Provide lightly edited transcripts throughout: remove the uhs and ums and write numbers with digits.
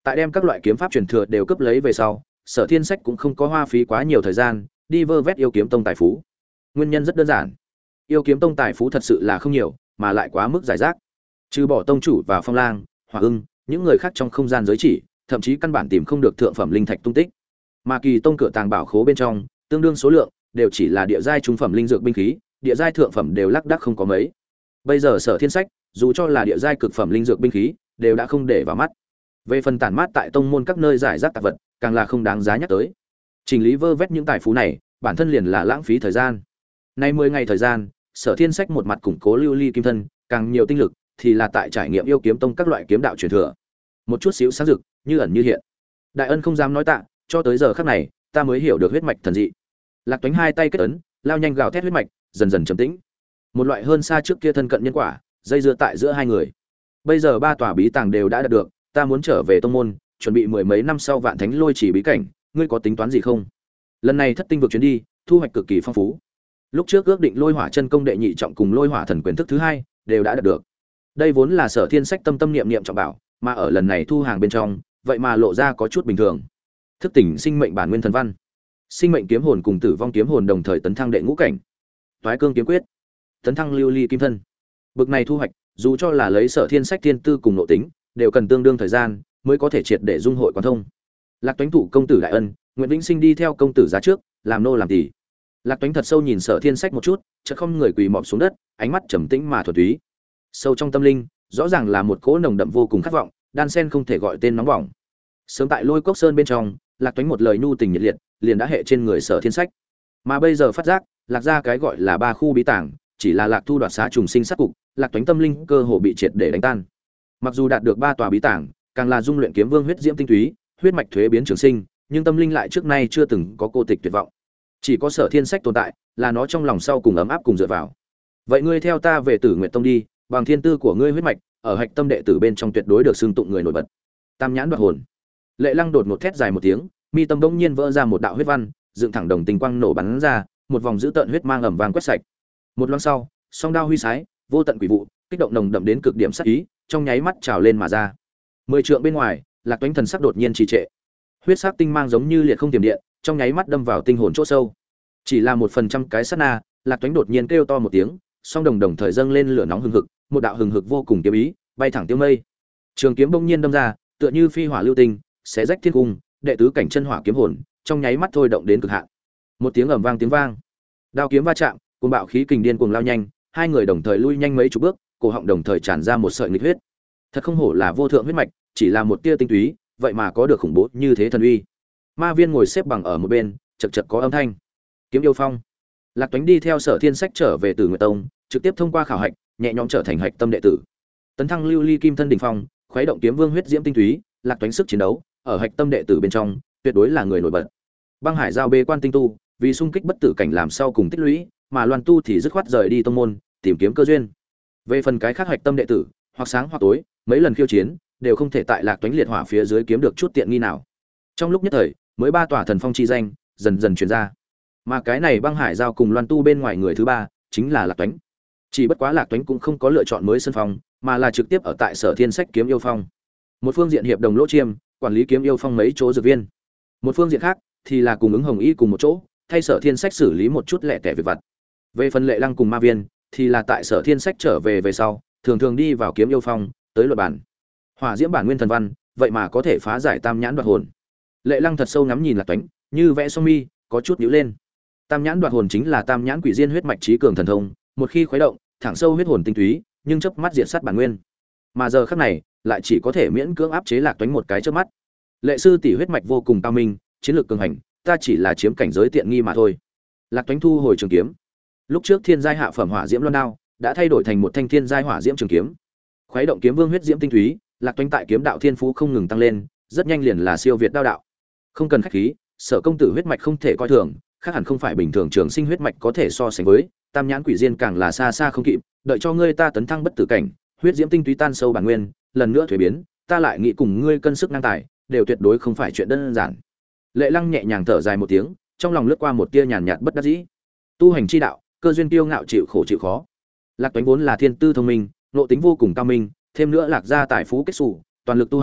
Tại đem các loại kiếm pháp truyền thừa đều cướp lấy về sau, Sở Thiên Sách cũng không có hoa phí quá nhiều thời gian đi vơ vét yêu kiếm tông tài phú. Nguyên nhân rất đơn giản, yêu kiếm tông tài phú thật sự là không nhiều, mà lại quá mức giải rác. Trừ bỏ tông chủ và Phong Lang, Hỏa Ưng, những người khác trong không gian giới chỉ, thậm chí căn bản tìm không được thượng phẩm linh thạch tung tích. Mà Kỳ tông cửa tàng bảo khố bên trong, tương đương số lượng đều chỉ là địa giai trung phẩm linh dược binh khí, địa giai thượng phẩm đều lác đác không có mấy. Bây giờ Sở Thiên Sách, dù cho là địa giai cực phẩm linh dược binh khí, đều đã không để vào mắt. Về phần tản mát tại tông môn các nơi giải rác tạp vật, càng là không đáng giá nhắc tới. Chỉnh lý vơ vét những tài phú này, bản thân liền là lãng phí thời gian. Nay 10 ngày thời gian, Sở Thiên Sách một mặt củng cố lưu ly kim thân, càng nhiều tinh lực thì là tại trải nghiệm yêu kiếm tông các loại kiếm đạo truyền thừa. Một chút xíu sáng rực, như ẩn như hiện. Đại ân không dám nói tạ, cho tới giờ khắc này, ta mới hiểu được huyết mạch thần dị. Lạc Toánh hai tay kết ấn, lao nhanh gào thét huyết mạch, dần dần trầm tĩnh. Một loại hơn xa trước kia thân cận nhân quả, dây dưa tại giữa hai người. Bây giờ 3 tòa bí tàng đều đã đạt được, ta muốn trở về tông môn, chuẩn bị 10 mấy năm sau Vạn Thánh Lôi Chỉ bí cảnh, ngươi có tính toán gì không? Lần này thất tinh vực chuyến đi, thu hoạch cực kỳ phong phú. Lúc trước ước định Lôi Hỏa chân công đệ nhị trọng cùng Lôi Hỏa thần quyền thức thứ hai, đều đã đạt được. Đây vốn là Sở Thiên Sách tâm tâm niệm niệm trọng bảo, mà ở lần này thu hàng bên trong, vậy mà lộ ra có chút bình thường. Thức tỉnh sinh mệnh bản nguyên thần văn, sinh mệnh kiếm hồn cùng tử vong kiếm hồn đồng thời tấn thăng đệ ngũ cảnh. Toái cương kiếm quyết, tấn thăng lưu ly kim thân. Bực này thu hoạch, dù cho là lấy Sở Thiên Sách thiên tư cùng nội tính, đều cần tương đương thời gian mới có thể triệt để dung hội quan thông. Lạc Toánh thủ công tử đại ân, Nguyễn Vĩnh Sinh đi theo công tử giá trước, làm nô làm tỳ. Lạc Toánh thật sâu nhìn Sở Thiên Sách một chút, chợt không người quỳ mọp xuống đất, ánh mắt trầm tĩnh mà thuần túy. Sâu trong tâm linh, rõ ràng là một cỗ nồng đậm vô cùng khát vọng, đan sen không thể gọi tên nóng bỏng. Sớm tại Lôi Cốc Sơn bên trong, Lạc Toánh một lời nhu tình nhiệt liệt, liền đã hệ trên người Sở Thiên Sách. Mà bây giờ phát giác, Lạc ra cái gọi là 3 khu bí tàng, chỉ là Lạc Thu đoạt xá trùng sinh sát cục, Lạc Toánh tâm linh cơ hồ bị triệt để đánh tan. Mặc dù đạt được 3 tòa bí tàng, càng là dung luyện kiếm vương huyết diễm tinh túy, huyết mạch thuế biến trường sinh, nhưng tâm linh lại trước nay chưa từng có cô tịch tuyệt vọng. Chỉ có Sở Thiên Sách tồn tại, là nó trong lòng sau cùng ấm áp cùng dựa vào. Vậy ngươi theo ta về Tử Nguyệt Tông đi, bằng thiên tư của ngươi huyết mạch, ở hạch tâm đệ tử bên trong tuyệt đối được xưng tụng người nổi bật. Tam nhãn đoạt hồn. Lệ Lăng đột ngột thét dài một tiếng, mi tâm bỗng nhiên vỡ ra một đạo huyết văn, dựng thẳng đồng tình quang nổ bắn ra, một vòng dữ tợn huyết mang ầm vang quét sạch. Một loáng sau, song đao huy sái, vô tận quỷ vụ, kích động nồng đậm đến cực điểm sát ý, trong nháy mắt trào lên mà ra. 10 trượng bên ngoài, Lạc Toánh thần sắc đột nhiên trì trệ. Huyết sắc tinh mang giống như liệt không tiềm điện, trong nháy mắt đâm vào tinh hồn chỗ sâu. Chỉ là 1% cái sát na, Lạc Toánh đột nhiên kêu to một tiếng, song đồng đồng thời dâng lên lửa nóng hừng hực, một đạo hừng hực vô cùng kiếm ý, bay thẳng tiêu mây. Trường kiếm bỗng nhiên đâm ra, tựa như phi hỏa lưu tinh, xé rách thiên cung, đệ tứ cảnh chân hỏa kiếm hồn, trong nháy mắt thôi động đến cực hạn. Một tiếng ầm vang tiếng vang, đao kiếm va chạm, cuồng bạo khí kình điên cuồng lao nhanh, hai người đồng thời lui nhanh mấy chục bước, cổ họng đồng thời tràn ra một sợi nghịch huyết. Thật không hổ là vô thượng huyết mạch, chỉ là một tia tinh túy, vậy mà có được khủng bố như thế thần uy. Ma Viên ngồi xếp bằng ở một bên, chậc chậc có âm thanh. Kiếm yêu phong. Lạc Toánh đi theo Sở Thiên Sách trở về Tử Nguyệt Tông, trực tiếp thông qua khảo hạch, nhẹ nhõm trở thành hạch tâm đệ tử. Tấn thăng lưu ly kim thân đỉnh phong, khuấy động kiếm vương huyết diễm tinh túy, Lạc Toánh sức chiến đấu, ở hạch tâm đệ tử bên trong, tuyệt đối là người nổi bật. Băng Hải giao bê quan tinh tu, vì xung kích bất tử cảnh làm sau cùng tích lũy, mà Loan Tu thì dứt khoát rời đi tông môn, tìm kiếm cơ duyên. Về phần cái khác hạch tâm đệ tử, hoặc sáng hoặc tối, mấy lần khiêu chiến, đều không thể tại Lạc Toánh liệt hỏa phía dưới kiếm được chút tiện nghi nào. Trong lúc nhất thời, mới 3 tòa thần phong chi danh dần dần truyền ra. Mà cái này Băng Hải giao cùng Loan Tu bên ngoài người thứ 3, chính là Lạc Toánh. Chỉ bất quá Lạc Toánh cũng không có lựa chọn mới sân phong, mà là trực tiếp ở tại Sở Thiên Sách kiếm yêu phong. Một phương diện hiệp đồng lỗ chiêm, quản lý kiếm yêu phong mấy chỗ dược viên. Một phương diện khác thì là cùng ứng Hồng Y cùng một chỗ, thay Sở Thiên Sách xử lý một chút lẻ tẻ việc vặt. Về phần Lệ Lăng cùng Ma Viên thì là tại Sở Thiên Sách trở về sau, thường thường đi vào kiếm yêu phong, tới luật bản. Hỏa diễm bản nguyên thần văn, vậy mà có thể phá giải tam nhãn đoạt hồn. Lệ Lăng thật sâu ngắm nhìn Lạc Toánh, như vẽ song mi, có chút nhíu lên. Tam nhãn đoạt hồn chính là tam nhãn quỷ diên huyết mạch trí cường thần thông, một khi khuấy động, thẳng sâu huyết hồn tinh túy, nhưng chớp mắt diệt sát bản nguyên. Mà giờ khắc này, lại chỉ có thể miễn cưỡng áp chế Lạc Toánh một cái chớp mắt. Lệ sư tỷ huyết mạch vô cùng cao minh, chiến lược cường hành, ta chỉ là chiếm cảnh giới tiện nghi mà thôi. Lạc Toánh thu hồi trường kiếm. Lúc trước thiên giai hạ phẩm hỏa diễm loan đao đã thay đổi thành một thanh thiên giai hỏa diễm trường kiếm. Khuấy động kiếm vương huyết diễm tinh túy, Lạc Toánh tại kiếm đạo thiên phú không ngừng tăng lên, rất nhanh liền là siêu việt đao đạo. Không cần khách khí, Sở công tử huyết mạch không thể coi thường, khác hẳn không phải bình thường trường sinh huyết mạch có thể so sánh với, tam nhãn quỷ diên càng là xa xa không kịp, đợi cho ngươi ta tấn thăng bất tử cảnh, huyết diễm tinh túy tan sâu bản nguyên, lần nữa thuế biến, ta lại nghĩ cùng ngươi cân sức năng tài, đều tuyệt đối không phải chuyện đơn giản. Lệ Lăng nhẹ nhàng thở dài một tiếng, trong lòng lướt qua một tia nhàn nhạt bất đắc dĩ. Tu hành chi đạo, cơ duyên tiêu ngạo chịu khổ chịu khó. Lạc Toánh vốn là thiên tư thông minh, nội tính vô cùng cao minh, thêm nữa Lạc gia tài phú kết sủ, toàn lực tu hành,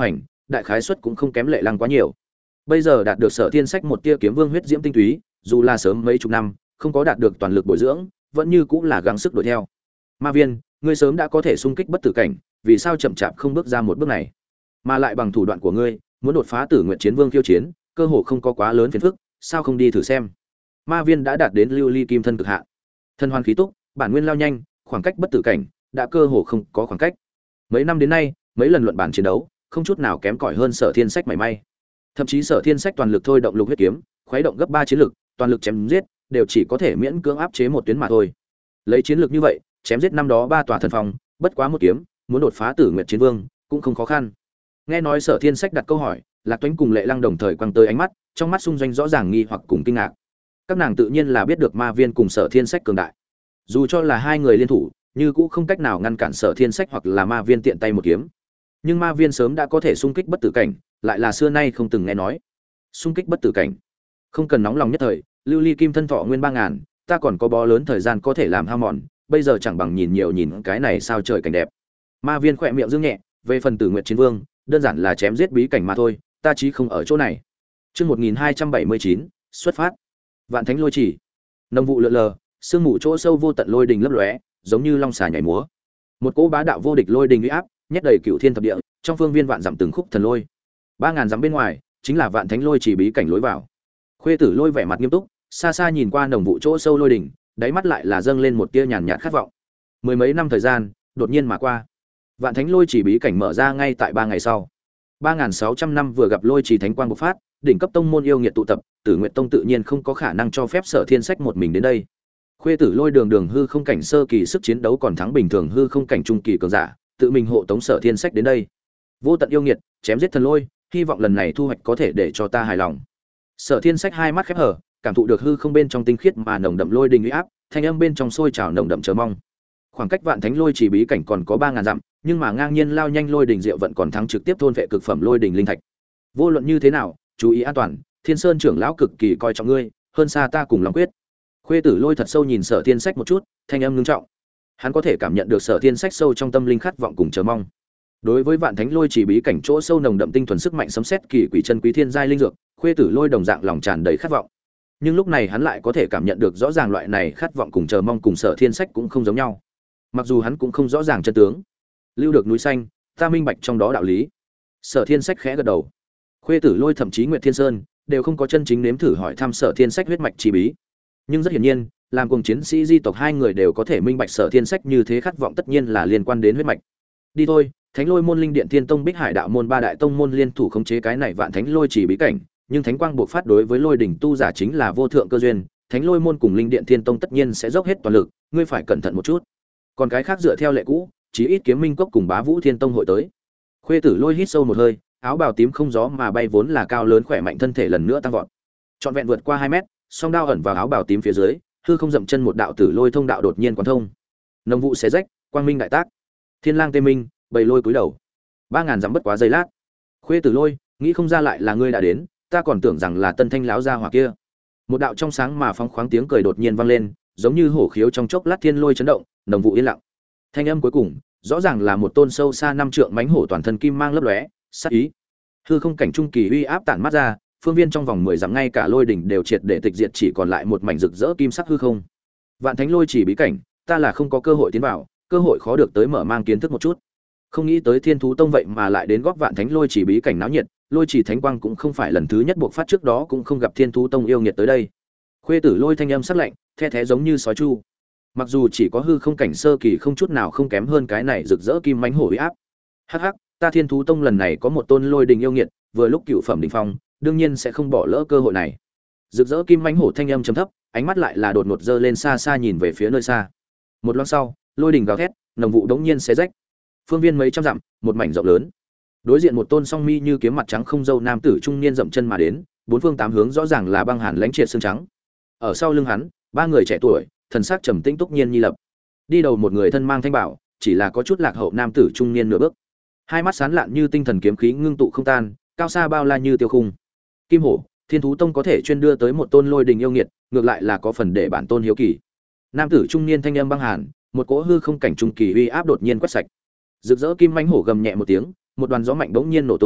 đại khái suất cũng không kém Lệ Lăng quá nhiều. Bây giờ đạt được Sở Thiên Sách một tia kiếm vương huyết diễm tinh túy, dù là sớm mấy chục năm, không có đạt được toàn lực bồi dưỡng, vẫn như cũng là gắng sức đuổi theo. Ma Viên, ngươi sớm đã có thể xung kích bất tử cảnh, vì sao chậm chạp không bước ra một bước này? Mà lại bằng thủ đoạn của ngươi, muốn đột phá Tử Nguyệt Chiến Vương khiêu chiến, cơ hội không có quá lớn phiền phức, sao không đi thử xem? Ma Viên đã đạt đến lưu ly kim thân cực hạn. Thân hoàn khí túc, bản nguyên lao nhanh, khoảng cách bất tử cảnh đã cơ hồ không có khoảng cách. Mấy năm đến nay, mấy lần luận bản chiến đấu, không chút nào kém cỏi hơn Sở Thiên Sách mảy may. Thậm chí Sở Thiên Sách toàn lực thôi động lục huyết kiếm, khuấy động gấp 3 chiến lực, toàn lực chém giết, đều chỉ có thể miễn cưỡng áp chế một tuyến mà thôi. Lấy chiến lược như vậy, chém giết năm đó 3 tòa thần phòng, bất quá một kiếm, muốn đột phá Tử Nguyệt Chiến Vương cũng không khó khăn. Nghe nói Sở Thiên Sách đặt câu hỏi, Lạc Tuấn cùng Lệ Lăng đồng thời quăng tới ánh mắt, trong mắt xung doanh rõ ràng nghi hoặc cùng kinh ngạc. Các nàng tự nhiên là biết được Ma Viên cùng Sở Thiên Sách cường đại. Dù cho là hai người liên thủ, như cũng không cách nào ngăn cản Sở Thiên Sách hoặc là Ma Viên tiện tay một kiếm. Nhưng Ma Viên sớm đã có thể xung kích bất tử cảnh, lại là xưa nay không từng nghe nói. Xung kích bất tử cảnh, không cần nóng lòng nhất thời, lưu ly kim thân thọ nguyên 3000, ta còn có bó lớn thời gian có thể làm hao mòn, bây giờ chẳng bằng nhìn nhiều nhìn cái này sao trời cảnh đẹp. Ma Viên khỏe miệng dương nhẹ, về phần Tử Nguyệt Chiến Vương, đơn giản là chém giết bí cảnh mà thôi, ta chí không ở chỗ này. Chương 1279, xuất phát. Vạn Thánh Lôi Chỉ. Nồng vụ lượn lờ, sương mù chỗ sâu vô tận lôi đình lấp lóe, giống như long xà nhảy múa. Một cỗ bá đạo vô địch lôi đình uy áp, nhét đầy cửu thiên thập địa, trong phương viên vạn dặm từng khúc thần lôi. 3000 dặm bên ngoài, chính là Vạn Thánh Lôi Chỉ bí cảnh lối vào. Khuê Tử Lôi vẻ mặt nghiêm túc, xa xa nhìn qua nồng vụ chỗ sâu lôi đình, đáy mắt lại là dâng lên một tia nhàn nhạt khát vọng. Mười mấy năm thời gian, đột nhiên mà qua. Vạn Thánh Lôi Chỉ bí cảnh mở ra ngay tại 3 ngày sau. 3600 năm vừa gặp Lôi Chỉ thánh quang bộc phát, đỉnh cấp tông môn yêu nghiệt tụ tập, Tử Nguyệt Tông tự nhiên không có khả năng cho phép Sở Thiên Sách một mình đến đây. Khuê Tử Lôi đường hư không cảnh sơ kỳ sức chiến đấu còn thắng bình thường hư không cảnh trung kỳ cường giả, tự mình hộ tống Sở Thiên Sách đến đây. Vô tận yêu nghiệt, chém giết thần lôi, hy vọng lần này thu hoạch có thể để cho ta hài lòng. Sở Thiên Sách hai mắt khép hờ, cảm thụ được hư không bên trong tinh khiết mà nồng đậm lôi đình uy áp, thanh âm bên trong sôi trào nồng đậm chờ mong. Khoảng cách Vạn Thánh Lôi Chỉ bí cảnh còn có 3000 dặm, nhưng mà ngang nhiên lao nhanh lôi đình diệu vận còn thắng trực tiếp thôn vệ cực phẩm lôi đình linh thạch. Vô luận như thế nào, chú ý an toàn, Thiên Sơn trưởng lão cực kỳ coi trọng ngươi, hơn xa ta cùng lòng quyết. Khuê Tử Lôi thật sâu nhìn Sở Thiên Sách một chút, thanh âm ngưng trọng. Hắn có thể cảm nhận được Sở Thiên Sách sâu trong tâm linh khát vọng cùng chờ mong. Đối với Vạn Thánh Lôi Chỉ bí cảnh chỗ sâu nồng đậm tinh thuần sức mạnh sấm sét kỳ quỷ chân quý thiên giai linh dược, Khuê Tử Lôi đồng dạng lòng tràn đầy khát vọng. Nhưng lúc này hắn lại có thể cảm nhận được rõ ràng loại này khát vọng cùng chờ mong cùng Sở Thiên Sách cũng không giống nhau. Mặc dù hắn cũng không rõ ràng chân tướng. Lưu được núi xanh, ta minh bạch trong đó đạo lý. Sở Thiên Sách khẽ gật đầu. Khuê Tử Lôi thậm chí Nguyệt Thiên Sơn đều không có chân chính nếm thử hỏi thăm Sở Thiên Sách huyết mạch chi bí. Nhưng rất hiển nhiên, làm cùng chiến sĩ di tộc hai người đều có thể minh bạch Sở Thiên Sách như thế khát vọng tất nhiên là liên quan đến huyết mạch. Đi thôi, Thánh Lôi môn Linh Điện Thiên Tông Bích Hải đạo môn ba đại tông môn liên thủ khống chế cái này Vạn Thánh Lôi Chỉ bí cảnh, nhưng thánh quang buộc phát đối với lôi đỉnh tu giả chính là vô thượng cơ duyên, Thánh Lôi môn cùng Linh Điện Thiên Tông tất nhiên sẽ dốc hết toàn lực, ngươi phải cẩn thận một chút. Còn cái khác dựa theo lệ cũ, chí ít Kiếm Minh Cốc cùng Bá Vũ Thiên Tông hội tới. Khuê Tử Lôi hít sâu một hơi, áo bào tím không gió mà bay vốn là cao lớn khỏe mạnh thân thể lần nữa tăng vọt. Trọn vẹn vượt qua 2 mét, song đao ẩn vào áo bào tím phía dưới, hư không dậm chân một đạo tử lôi thông đạo đột nhiên quán thông. Nông vụ xé rách, quang minh đại tác. Thiên lang tê minh, bầy lôi cúi đầu. 3000 dặm bất quá giây lát. Khuê Tử Lôi, nghĩ không ra lại là ngươi đã đến, ta còn tưởng rằng là Tân Thanh lão gia hỏa kia. Một đạo trong sáng mà phóng khoáng tiếng cười đột nhiên vang lên, giống như hổ khiếu trong chốc lát thiên lôi chấn động, nồng vụ yên lặng. Thanh âm cuối cùng, rõ ràng là một tôn sâu xa 5 trượng mãnh hổ toàn thân kim mang lấp lóe, sát ý. Hư không cảnh trung kỳ uy áp tản mắt ra, phương viên trong vòng 10 dặm ngay cả lôi đỉnh đều triệt để tịch diệt, chỉ còn lại một mảnh rực rỡ kim sắc hư không. Vạn Thánh Lôi Chỉ bí cảnh, ta là không có cơ hội tiến vào, cơ hội khó được tới mở mang kiến thức một chút. Không nghĩ tới Thiên Thú Tông vậy mà lại đến góp Vạn Thánh Lôi Chỉ bí cảnh náo nhiệt, Lôi Chỉ thánh quang cũng không phải lần thứ nhất buộc phát, trước đó cũng không gặp Thiên Thú Tông yêu nghiệt tới đây. Khuê Tử Lôi thanh âm sắc lạnh, the thé giống như sói chu. Mặc dù chỉ có hư không cảnh sơ kỳ không chút nào không kém hơn cái này rực rỡ kim mãnh hổ uy áp. Hắc hắc, ta Thiên Thú Tông lần này có một tôn lôi đình yêu nghiệt, vừa lúc cựu phẩm đỉnh phong, đương nhiên sẽ không bỏ lỡ cơ hội này. Rực rỡ kim mãnh hổ thanh âm trầm thấp, ánh mắt lại là đột ngột giơ lên xa xa nhìn về phía nơi xa. Một loáng sau, lôi đình gào thét, nồng vụ đống nhiên xé rách. Phương viên mấy trăm dặm, một mảnh rộng lớn. Đối diện một tôn song mi như kiếm mặt trắng không râu nam tử trung niên dậm chân mà đến, bốn phương tám hướng rõ ràng là băng hàn lãnh triệt xương trắng. Ở sau lưng hắn, ba người trẻ tuổi, thần sắc trầm tĩnh túc nhiên nhi lập. Đi đầu một người thân mang thanh bảo, chỉ là có chút lạc hậu nam tử trung niên nửa bước. Hai mắt sáng lạn như tinh thần kiếm khí ngưng tụ không tan, cao xa bao la như tiêu khung. Kim Hổ, Thiên Thú Tông có thể chuyên đưa tới một tôn lôi đình yêu nghiệt, ngược lại là có phần để bản tôn hiếu kỳ. Nam tử trung niên thanh âm băng hàn, một cỗ hư không cảnh trung kỳ uy áp đột nhiên quét sạch. Rực rỡ kim mãnh hổ gầm nhẹ một tiếng, một đoàn gió mạnh bỗng nhiên nổ tung,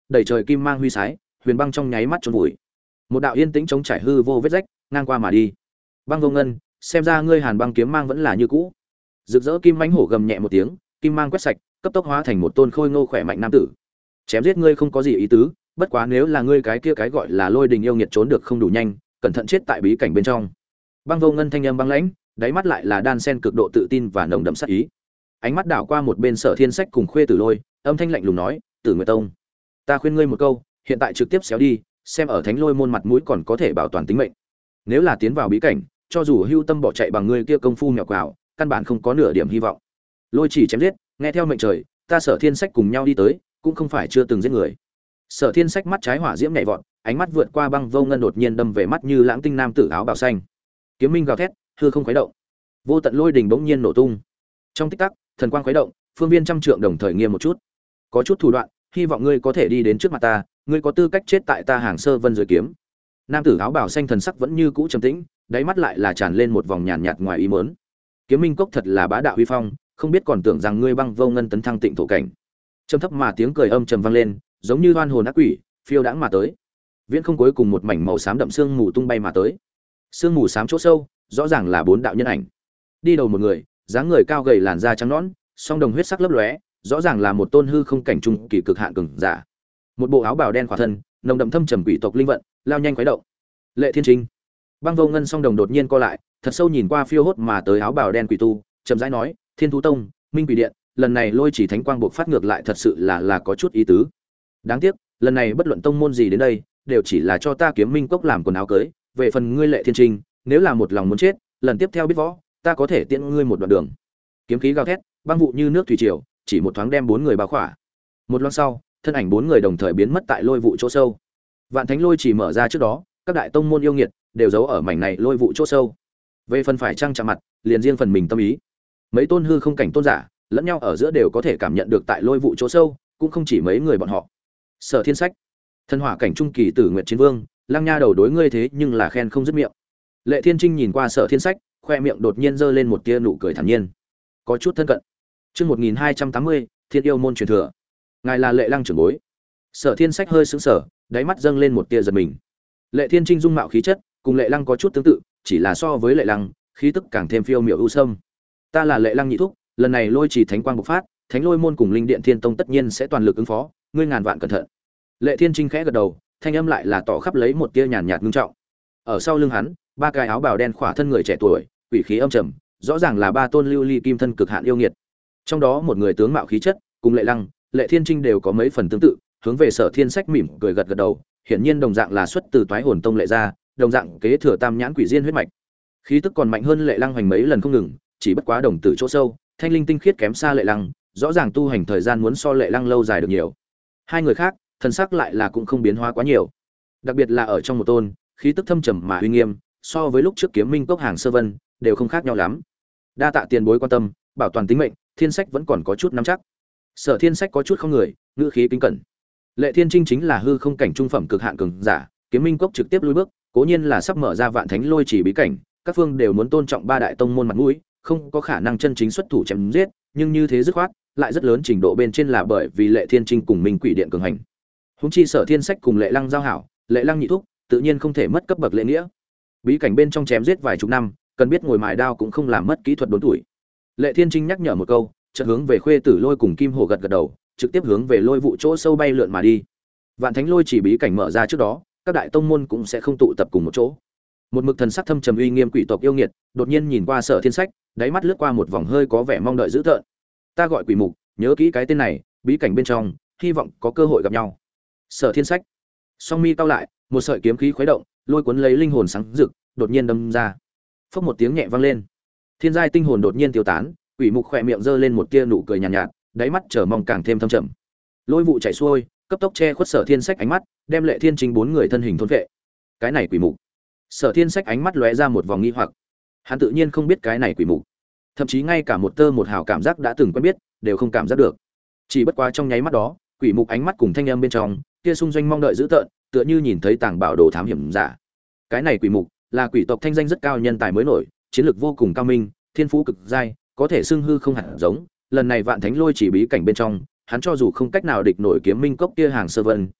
đầy trời kim mang huy sái, huyền băng trong nháy mắt chôn vùi. Một đạo yên tĩnh chống trải hư vô vết rách, ngang qua mà đi. Băng Vô Ngân, xem ra ngươi Hàn Băng kiếm mang vẫn là như cũ. Rực rỡ kim mãnh hổ gầm nhẹ một tiếng, kim mang quét sạch, cấp tốc hóa thành một tôn khôi ngô khỏe mạnh nam tử. Chém giết ngươi không có gì ý tứ, bất quá nếu là ngươi cái kia cái gọi là Lôi Đình yêu nghiệt trốn được không đủ nhanh, cẩn thận chết tại bí cảnh bên trong. Băng Vô Ngân thanh âm băng lãnh, đáy mắt lại là đan sen cực độ tự tin và nồng đậm sát ý. Ánh mắt đảo qua một bên Sở Thiên Sách cùng Khuê Tử Lôi, âm thanh lạnh lùng nói, "Tử Nguyệt Tông, ta khuyên ngươi một câu, hiện tại trực tiếp xéo đi, xem ở Thánh Lôi môn mặt mũi còn có thể bảo toàn tính mệnh. Nếu là tiến vào bí cảnh, cho dù hưu tâm bỏ chạy bằng ngươi kia công phu mèo quào, căn bản không có nửa điểm hy vọng." Lôi chỉ chém giết, nghe theo mệnh trời, ta Sở Thiên Sách cùng nhau đi tới, cũng không phải chưa từng giết người. Sở Thiên Sách mắt trái hỏa diễm nhảy vọt, ánh mắt vượt qua Băng Vô Ngân đột nhiên đâm về mắt như lãng tinh nam tử áo bào xanh. Kiếm minh gào thét, hư không khuấy động. Vô tận lôi đình bỗng nhiên nổ tung. Trong tích tắc, thần quang khuấy động, phương viên trăm trượng đồng thời nghiêm một chút. Có chút thủ đoạn, hy vọng ngươi có thể đi đến trước mặt ta, ngươi có tư cách chết tại ta Hàng Sơ Vân dưới kiếm. Nam tử áo bào xanh thần sắc vẫn như cũ trầm tĩnh, đáy mắt lại là tràn lên một vòng nhàn nhạt ngoài ý muốn. Kiếm minh cốc thật là bá đạo uy phong, không biết còn tưởng rằng ngươi Băng Vô Ngân tấn thăng tịnh thổ cảnh. Trầm thấp mà tiếng cười âm trầm vang lên, giống như oan hồn ác quỷ, phiêu đãng mà tới. Viễn không cuối cùng một mảnh màu xám đậm sương mù tung bay mà tới. Sương mù xám chỗ sâu, rõ ràng là bốn đạo nhân ảnh. Đi đầu một người, dáng người cao gầy làn da trắng nõn, song đồng huyết sắc lấp lóe, rõ ràng là một tôn hư không cảnh trung kỳ cực hạn cường giả. Một bộ áo bào đen khỏa thân, nồng đậm thâm trầm quỷ tộc linh vận, lao nhanh quấy động. Lệ Thiên Trinh. Băng Vô Ngân song đồng đột nhiên co lại, thật sâu nhìn qua phiêu hốt mà tới áo bào đen quỷ tu, chậm rãi nói, "Thiên Thú Tông, Minh Quỷ Điện, lần này Lôi Chỉ Thánh Quang buộc phát ngược lại thật sự là có chút ý tứ. Đáng tiếc, lần này bất luận tông môn gì đến đây, đều chỉ là cho ta Kiếm Minh Cốc làm quần áo cưới, về phần ngươi Lệ Thiên Trinh, nếu là một lòng muốn chết, lần tiếp theo biết võ, ta có thể tiễn ngươi một đoạn đường." Kiếm khí gào thét, băng vụ như nước thủy triều, chỉ một thoáng đem bốn người bao khỏa. Một loáng sau, thân ảnh bốn người đồng thời biến mất tại lôi vụ chỗ sâu. Vạn Thánh Lôi chỉ mở ra trước đó, các đại tông môn yêu nghiệt đều giấu ở mảnh này lôi vụ chỗ sâu. Về phần phải chăng chạm mặt, liền riêng phần mình tâm ý. Mấy tôn hư không cảnh tôn giả, lẫn nhau ở giữa đều có thể cảm nhận được tại lôi vụ chỗ sâu, cũng không chỉ mấy người bọn họ. Sở Thiên Sách, thân hỏa cảnh trung kỳ Tử Nguyệt Chiến Vương, Lăng Nha đầu đối ngươi thế nhưng là khen không dứt miệng. Lệ Thiên Trinh nhìn qua Sở Thiên Sách, khoe miệng đột nhiên giơ lên một tia nụ cười thản nhiên, có chút thân cận. Chương 1280, Thiên yêu môn truyền thừa. Ngài là Lệ Lăng trưởng bối. Sở Thiên Sách hơi sững sờ, đáy mắt dâng lên một tia giật mình. Lệ Thiên Trinh dung mạo khí chất, cùng Lệ Lăng có chút tương tự, chỉ là so với Lệ Lăng, khí tức càng thêm phiêu miểu ưu sâm. Ta là Lệ Lăng nhị thúc, lần này Lôi Chỉ Thánh Quang bộc phát, Thánh Lôi môn cùng Linh Điện Thiên Tông tất nhiên sẽ toàn lực ứng phó, ngươi ngàn vạn cẩn thận. Lệ Thiên Trinh khẽ gật đầu, thanh âm lại là tỏ khắp lấy một tia nhàn nhạt ngưng trọng. Ở sau lưng hắn, ba cái áo bào đen khỏa thân người trẻ tuổi, quỷ khí âm trầm, rõ ràng là ba tôn lưu ly kim thân cực hạn yêu nghiệt. Trong đó một người tướng mạo khí chất, cùng Lệ Lăng, Lệ Thiên Trinh đều có mấy phần tương tự, hướng về Sở Thiên Sách mỉm cười gật gật đầu, hiển nhiên đồng dạng là xuất từ Toái Hồn Tông Lệ gia, đồng dạng kế thừa Tam Nhãn Quỷ Diên huyết mạch. Khí tức còn mạnh hơn Lệ Lăng hoành mấy lần không ngừng, chỉ bất quá đồng tử chỗ sâu, thanh linh tinh khiết kém xa Lệ Lăng, rõ ràng tu hành thời gian muốn so Lệ Lăng lâu dài được nhiều. Hai người khác, thần sắc lại là cũng không biến hóa quá nhiều. Đặc biệt là ở trong một tôn, khí tức thâm trầm mà uy nghiêm, so với lúc trước Kiếm Minh Cốc Hàng Sơ Vân, đều không khác nhau lắm. Đa tạ tiền bối quan tâm, bảo toàn tính mệnh, Thiên Sách vẫn còn có chút nắm chắc. Sở Thiên Sách có chút không người, ngữ khí kính cẩn. Lệ Thiên Trinh chính là hư không cảnh trung phẩm cực hạn cường giả, Kiếm Minh Cốc trực tiếp lùi bước, cố nhiên là sắp mở ra Vạn Thánh Lôi chỉ bí cảnh, các phương đều muốn tôn trọng ba đại tông môn mặt mũi, không có khả năng chân chính xuất thủ chém giết, nhưng như thế dứt khoát, lại rất lớn trình độ bên trên là bởi vì Lệ Thiên Trinh cùng Minh Quỷ Điện cường hành. Húng chi Sở Thiên Sách cùng Lệ Lăng giao hảo, Lệ Lăng nhị thúc, tự nhiên không thể mất cấp bậc lễ nghĩa. Bí cảnh bên trong chém giết vài chục năm, cần biết ngồi mài đao cũng không làm mất kỹ thuật đốn tuổi. Lệ Thiên Trinh nhắc nhở một câu, chợt hướng về Khuê Tử Lôi cùng Kim Hổ gật gật đầu, trực tiếp hướng về lôi vụ chỗ sâu bay lượn mà đi. Vạn Thánh Lôi chỉ bí cảnh mở ra trước đó, các đại tông môn cũng sẽ không tụ tập cùng một chỗ. Một mực thần sắc thâm trầm uy nghiêm quỷ tộc yêu nghiệt, đột nhiên nhìn qua Sở Thiên Sách, đáy mắt lướt qua một vòng hơi có vẻ mong đợi dữ tợn. Ta gọi Quỷ Mục, nhớ kỹ cái tên này, bí cảnh bên trong, hy vọng có cơ hội gặp nhau. Sở Thiên Sách. Song mi cau lại, một sợi kiếm khí khuấy động, lôi cuốn lấy linh hồn sáng rực, đột nhiên đâm ra. Phốc một tiếng nhẹ vang lên. Thiên giai tinh hồn đột nhiên tiêu tán, Quỷ Mục khỏe miệng giơ lên một tia nụ cười nhàn nhạt, đáy mắt chờ mong càng thêm thâm trầm. Lôi vụ chảy xuôi, cấp tốc che khuất Sở Thiên Sách ánh mắt, đem Lệ Thiên Trinh bốn người thân hình thôn vệ. Cái này Quỷ Mục. Sở Thiên Sách ánh mắt lóe ra một vòng nghi hoặc. Hắn tự nhiên không biết cái này Quỷ Mục, thậm chí ngay cả một tơ một hào cảm giác đã từng quen biết, đều không cảm giác được. Chỉ bất quá trong nháy mắt đó, Quỷ Mục ánh mắt cùng thanh âm bên trong, kia xung doanh mong đợi dữ tợn, tựa như nhìn thấy tàng bảo đồ thám hiểm giả. Cái này Quỷ Mục là quỷ tộc thanh danh rất cao nhân tài mới nổi, chiến lược vô cùng cao minh, thiên phú cực giai, có thể xưng hư không hẳn giống. Lần này Vạn Thánh Lôi chỉ bí cảnh bên trong, hắn cho dù không cách nào địch nổi Kiếm Minh Cốc kia Hàng Sơ Vân,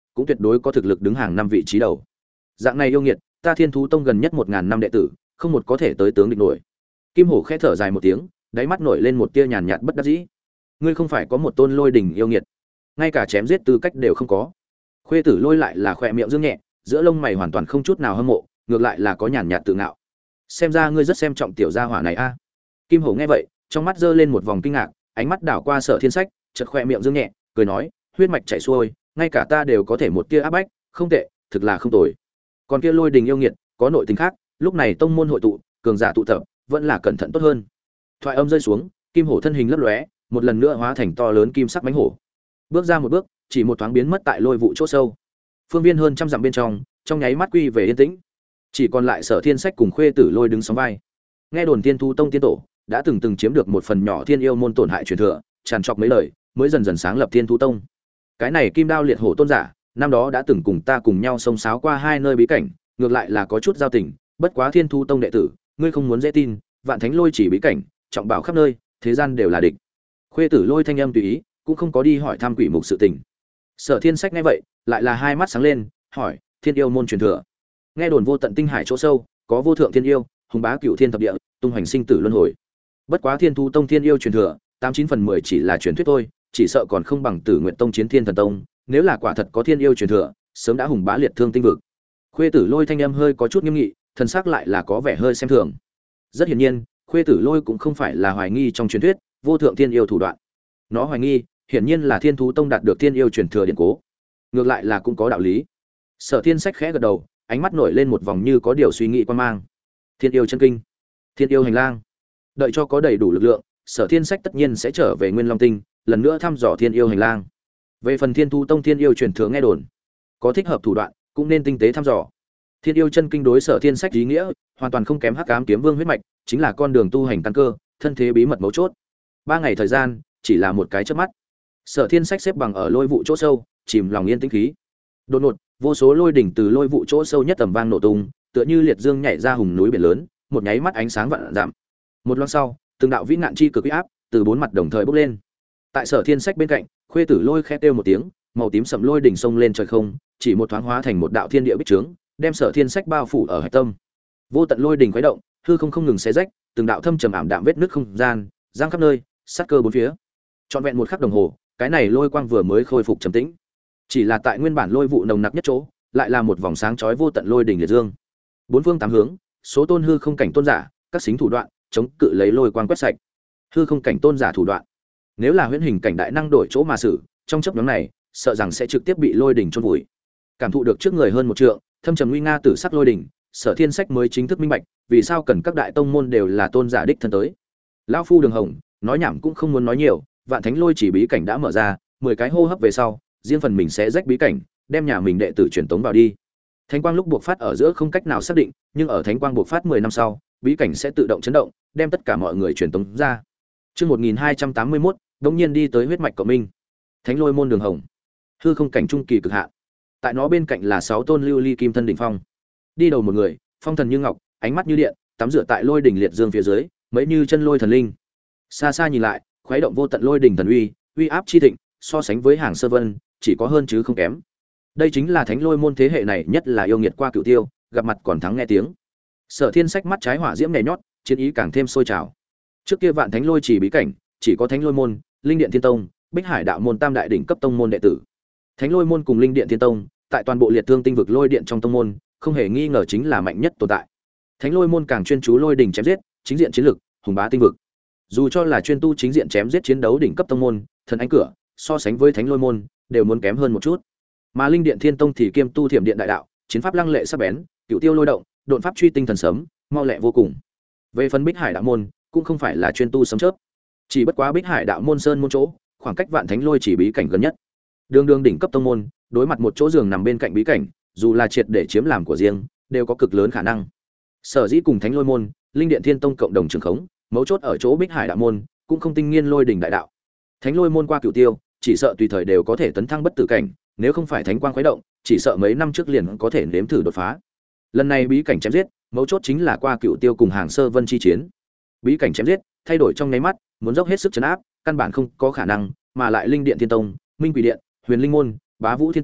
cũng tuyệt đối có thực lực đứng hàng 5 vị trí đầu. Dạng này yêu nghiệt, ta Thiên Thú Tông gần nhất 1000 năm đệ tử, không một có thể tới tướng địch nổi. Kim Hổ khẽ thở dài một tiếng, đáy mắt nổi lên một tia nhàn nhạt bất đắc dĩ. Ngươi không phải có một tôn lôi đỉnh yêu nghiệt, ngay cả chém giết tư cách đều không có. Khuê Tử Lôi lại là khỏe miệng dương nhẹ, giữa lông mày hoàn toàn không chút nào hâm mộ, ngược lại là có nhàn nhạt tự ngạo. Xem ra ngươi rất xem trọng tiểu gia hỏa này a. Kim Hổ nghe vậy, trong mắt giơ lên một vòng kinh ngạc, ánh mắt đảo qua Sở Thiên Sách, chợt khỏe miệng dương nhẹ, cười nói, huyết mạch chảy xuôi, ngay cả ta đều có thể một tia áp bách, không tệ, thực là không tồi. Còn kia lôi đình yêu nghiệt, có nội tình khác, lúc này tông môn hội tụ, cường giả tụ tập, vẫn là cẩn thận tốt hơn. Thoại âm rơi xuống, Kim Hổ thân hình lấp lóe, một lần nữa hóa thành to lớn kim sắc mãnh hổ. Bước ra một bước, chỉ một thoáng biến mất tại lôi vụ chỗ sâu. Phương viên hơn trăm dặm bên trong nháy mắt quy về yên tĩnh. Chỉ còn lại Sở Thiên Sách cùng Khuê Tử Lôi đứng sóng vai. Nghe đồn Tiên Thú Tông tiên tổ đã từng chiếm được một phần nhỏ thiên yêu môn tổn hại truyền thừa, tràn trọc mấy lời, mới dần dần sáng lập Tiên Thú Tông. Cái này Kim Đao Liệt Hổ tôn giả, năm đó đã từng cùng ta cùng nhau xông xáo qua hai nơi bí cảnh, ngược lại là có chút giao tình, bất quá Thiên Thú Tông đệ tử, ngươi không muốn dễ tin, Vạn Thánh Lôi chỉ bí cảnh, trọng bảo khắp nơi, thế gian đều là địch. Khuê Tử Lôi thanh âm tùy ý, cũng không có đi hỏi thăm quỷ mục sự tình. Sở Thiên Sách nghe vậy, lại là hai mắt sáng lên, hỏi, Thiên yêu môn truyền thừa. Nghe đồn vô tận tinh hải chỗ sâu, có vô thượng thiên yêu, hùng bá cửu thiên thập địa, tung hoành sinh tử luân hồi. Bất quá Thiên Thú Tông thiên yêu truyền thừa, 89/10 chỉ là truyền thuyết thôi, chỉ sợ còn không bằng Tử Nguyệt Tông chiến Thiên Thần Tông, nếu là quả thật có thiên yêu truyền thừa, sớm đã hùng bá liệt thương tinh vực. Khuê Tử Lôi thanh âm hơi có chút nghiêm nghị, thần sắc lại là có vẻ hơi xem thường. Rất hiển nhiên, Khuê Tử Lôi cũng không phải là hoài nghi trong truyền thuyết vô thượng thiên yêu thủ đoạn. Nó hoài nghi, hiển nhiên là Thiên Thú Tông đạt được thiên yêu truyền thừa điện cố. Ngược lại là cũng có đạo lý. Sở Thiên Sách khẽ gật đầu, ánh mắt nổi lên một vòng như có điều suy nghĩ quan mang. Thiên yêu chân kinh, thiên yêu hành lang. Đợi cho có đầy đủ lực lượng, Sở Thiên Sách tất nhiên sẽ trở về Nguyên Long Tinh, lần nữa thăm dò thiên yêu hành lang. Về phần Thiên Thú Tông thiên yêu truyền thừa nghe đồn, có thích hợp thủ đoạn, cũng nên tinh tế thăm dò. Thiên yêu chân kinh đối Sở Thiên Sách ý nghĩa, hoàn toàn không kém Hắc Ám Kiếm Vương huyết mạch, chính là con đường tu hành căn cơ, thân thế bí mật mấu chốt. 3 ngày thời gian, chỉ là một cái chớp mắt. Sở Thiên Sách xếp bằng ở lôi vụ chỗ sâu, chìm lòng yên tĩnh khí. Đột ngột, vô số lôi đỉnh từ lôi vụ chỗ sâu nhất tầm vang nổ tung, tựa như liệt dương nhảy ra hùng núi biển lớn, một nháy mắt ánh sáng vạn dặm. Một loáng sau, từng đạo vĩ nạn chi cực uy áp từ bốn mặt đồng thời bốc lên. Tại Sở Thiên Sách bên cạnh, Khuê Tử Lôi khẽ kêu một tiếng, màu tím sẫm lôi đỉnh xông lên trời không, chỉ một thoáng hóa thành một đạo thiên địa bích trướng, đem Sở Thiên Sách bao phủ ở hạch tâm. Vô tận lôi đỉnh khuấy động, hư không không ngừng xé rách, từng đạo thâm trầm ảm đạm vết nứt không gian, giang khắp nơi, sát cơ bốn phía. Trọn vẹn một khắc đồng hồ, cái này lôi quang vừa mới khôi phục trầm tĩnh. Chỉ là tại nguyên bản lôi vụ nồng nặc nhất chỗ, lại là một vòng sáng chói vô tận lôi đỉnh liệt dương. Bốn phương tám hướng, số tôn hư không cảnh tôn giả, các xính thủ đoạn, chống cự lấy lôi quang quét sạch. Hư không cảnh tôn giả thủ đoạn, nếu là huyễn hình cảnh đại năng đổi chỗ mà xử, trong chốc ngắn này, sợ rằng sẽ trực tiếp bị lôi đỉnh chôn vùi. Cảm thụ được trước người hơn một trượng, thâm trầm nguy nga tử sắc lôi đỉnh, Sở Thiên Sách mới chính thức minh bạch, vì sao cần các đại tông môn đều là tôn giả đích thân tới. Lão phu Đường Hồng, nói nhảm cũng không muốn nói nhiều, Vạn Thánh Lôi chỉ bí cảnh đã mở ra, 10 cái hô hấp về sau, riêng phần mình sẽ rách bí cảnh, đem nhà mình đệ tử truyền tống vào đi. Thánh quang lúc buộc phát ở giữa không cách nào xác định, nhưng ở thánh quang buộc phát 10 năm sau, bí cảnh sẽ tự động chấn động, đem tất cả mọi người truyền tống ra. Chương 1281, đột nhiên đi tới huyết mạch cộng minh. Thánh Lôi môn Đường Hồng, hư không cảnh trung kỳ cực hạn. Tại nó bên cạnh là 6 tôn lưu ly kim thân đỉnh phong. Đi đầu một người, phong thần như ngọc, ánh mắt như điện, tắm rửa tại lôi đỉnh liệt dương phía dưới, mấy như chân lôi thần linh. Xa xa nhìn lại, khuấy động vô tận lôi đỉnh thần uy, uy áp chi thịnh, so sánh với hàng sơ vân, chỉ có hơn chứ không kém. Đây chính là Thánh Lôi môn thế hệ này nhất là yêu nghiệt qua cửu tiêu, gặp mặt còn thắng nghe tiếng. Sở Thiên Sách mắt trái hỏa diễm nhảy nhót, chiến ý càng thêm sôi trào. Trước kia Vạn Thánh Lôi chỉ bí cảnh, chỉ có Thánh Lôi môn, Linh Điện Thiên Tông, Bích Hải Đạo môn tam đại đỉnh cấp tông môn đệ tử. Thánh Lôi môn cùng Linh Điện Thiên Tông, tại toàn bộ liệt thương tinh vực lôi điện trong tông môn, không hề nghi ngờ chính là mạnh nhất tồn tại. Thánh Lôi môn càng chuyên chú lôi đỉnh chém giết, chính diện chiến lực, hùng bá tinh vực. Dù cho là chuyên tu chính diện chém giết chiến đấu đỉnh cấp tông môn, thần ánh cửa, so sánh với Thánh Lôi môn, đều muốn kém hơn một chút. Mà Linh Điện Thiên Tông thì kiêm tu thiểm điện đại đạo, chiến pháp lăng lệ sắc bén, cựu tiêu lôi động, độn pháp truy tinh thần sấm, mau lẹ vô cùng. Về phần Bích Hải Đạo môn, cũng không phải là chuyên tu sấm chớp, chỉ bất quá Bích Hải Đạo môn sơn môn chỗ, khoảng cách Vạn Thánh Lôi chỉ bí cảnh gần nhất. Đường đường đỉnh cấp tông môn, đối mặt một chỗ giường nằm bên cạnh bí cảnh, dù là triệt để chiếm làm của riêng, đều có cực lớn khả năng. Sở dĩ cùng Thánh Lôi môn, Linh Điện Thiên Tông cộng đồng trường khống, mấu chốt ở chỗ Bích Hải Đạo môn, cũng không tinh nghiên lôi đỉnh đại đạo. Thánh Lôi môn qua cửu tiêu, chỉ sợ tùy thời đều có thể tấn thăng bất tử cảnh, nếu không phải thánh quang khuấy động, chỉ sợ mấy năm trước liền có thể nếm thử đột phá. Lần này bí cảnh chém giết, mấu chốt chính là qua cửu tiêu cùng hàng sơ vân chi chiến. Bí cảnh chém giết, thay đổi trong nháy mắt, muốn dốc hết sức trấn áp, căn bản không có khả năng, mà lại Linh Điện Thiên Tông, Minh Quỷ Điện, Huyền Linh môn, Bá Vũ Thiên Tông,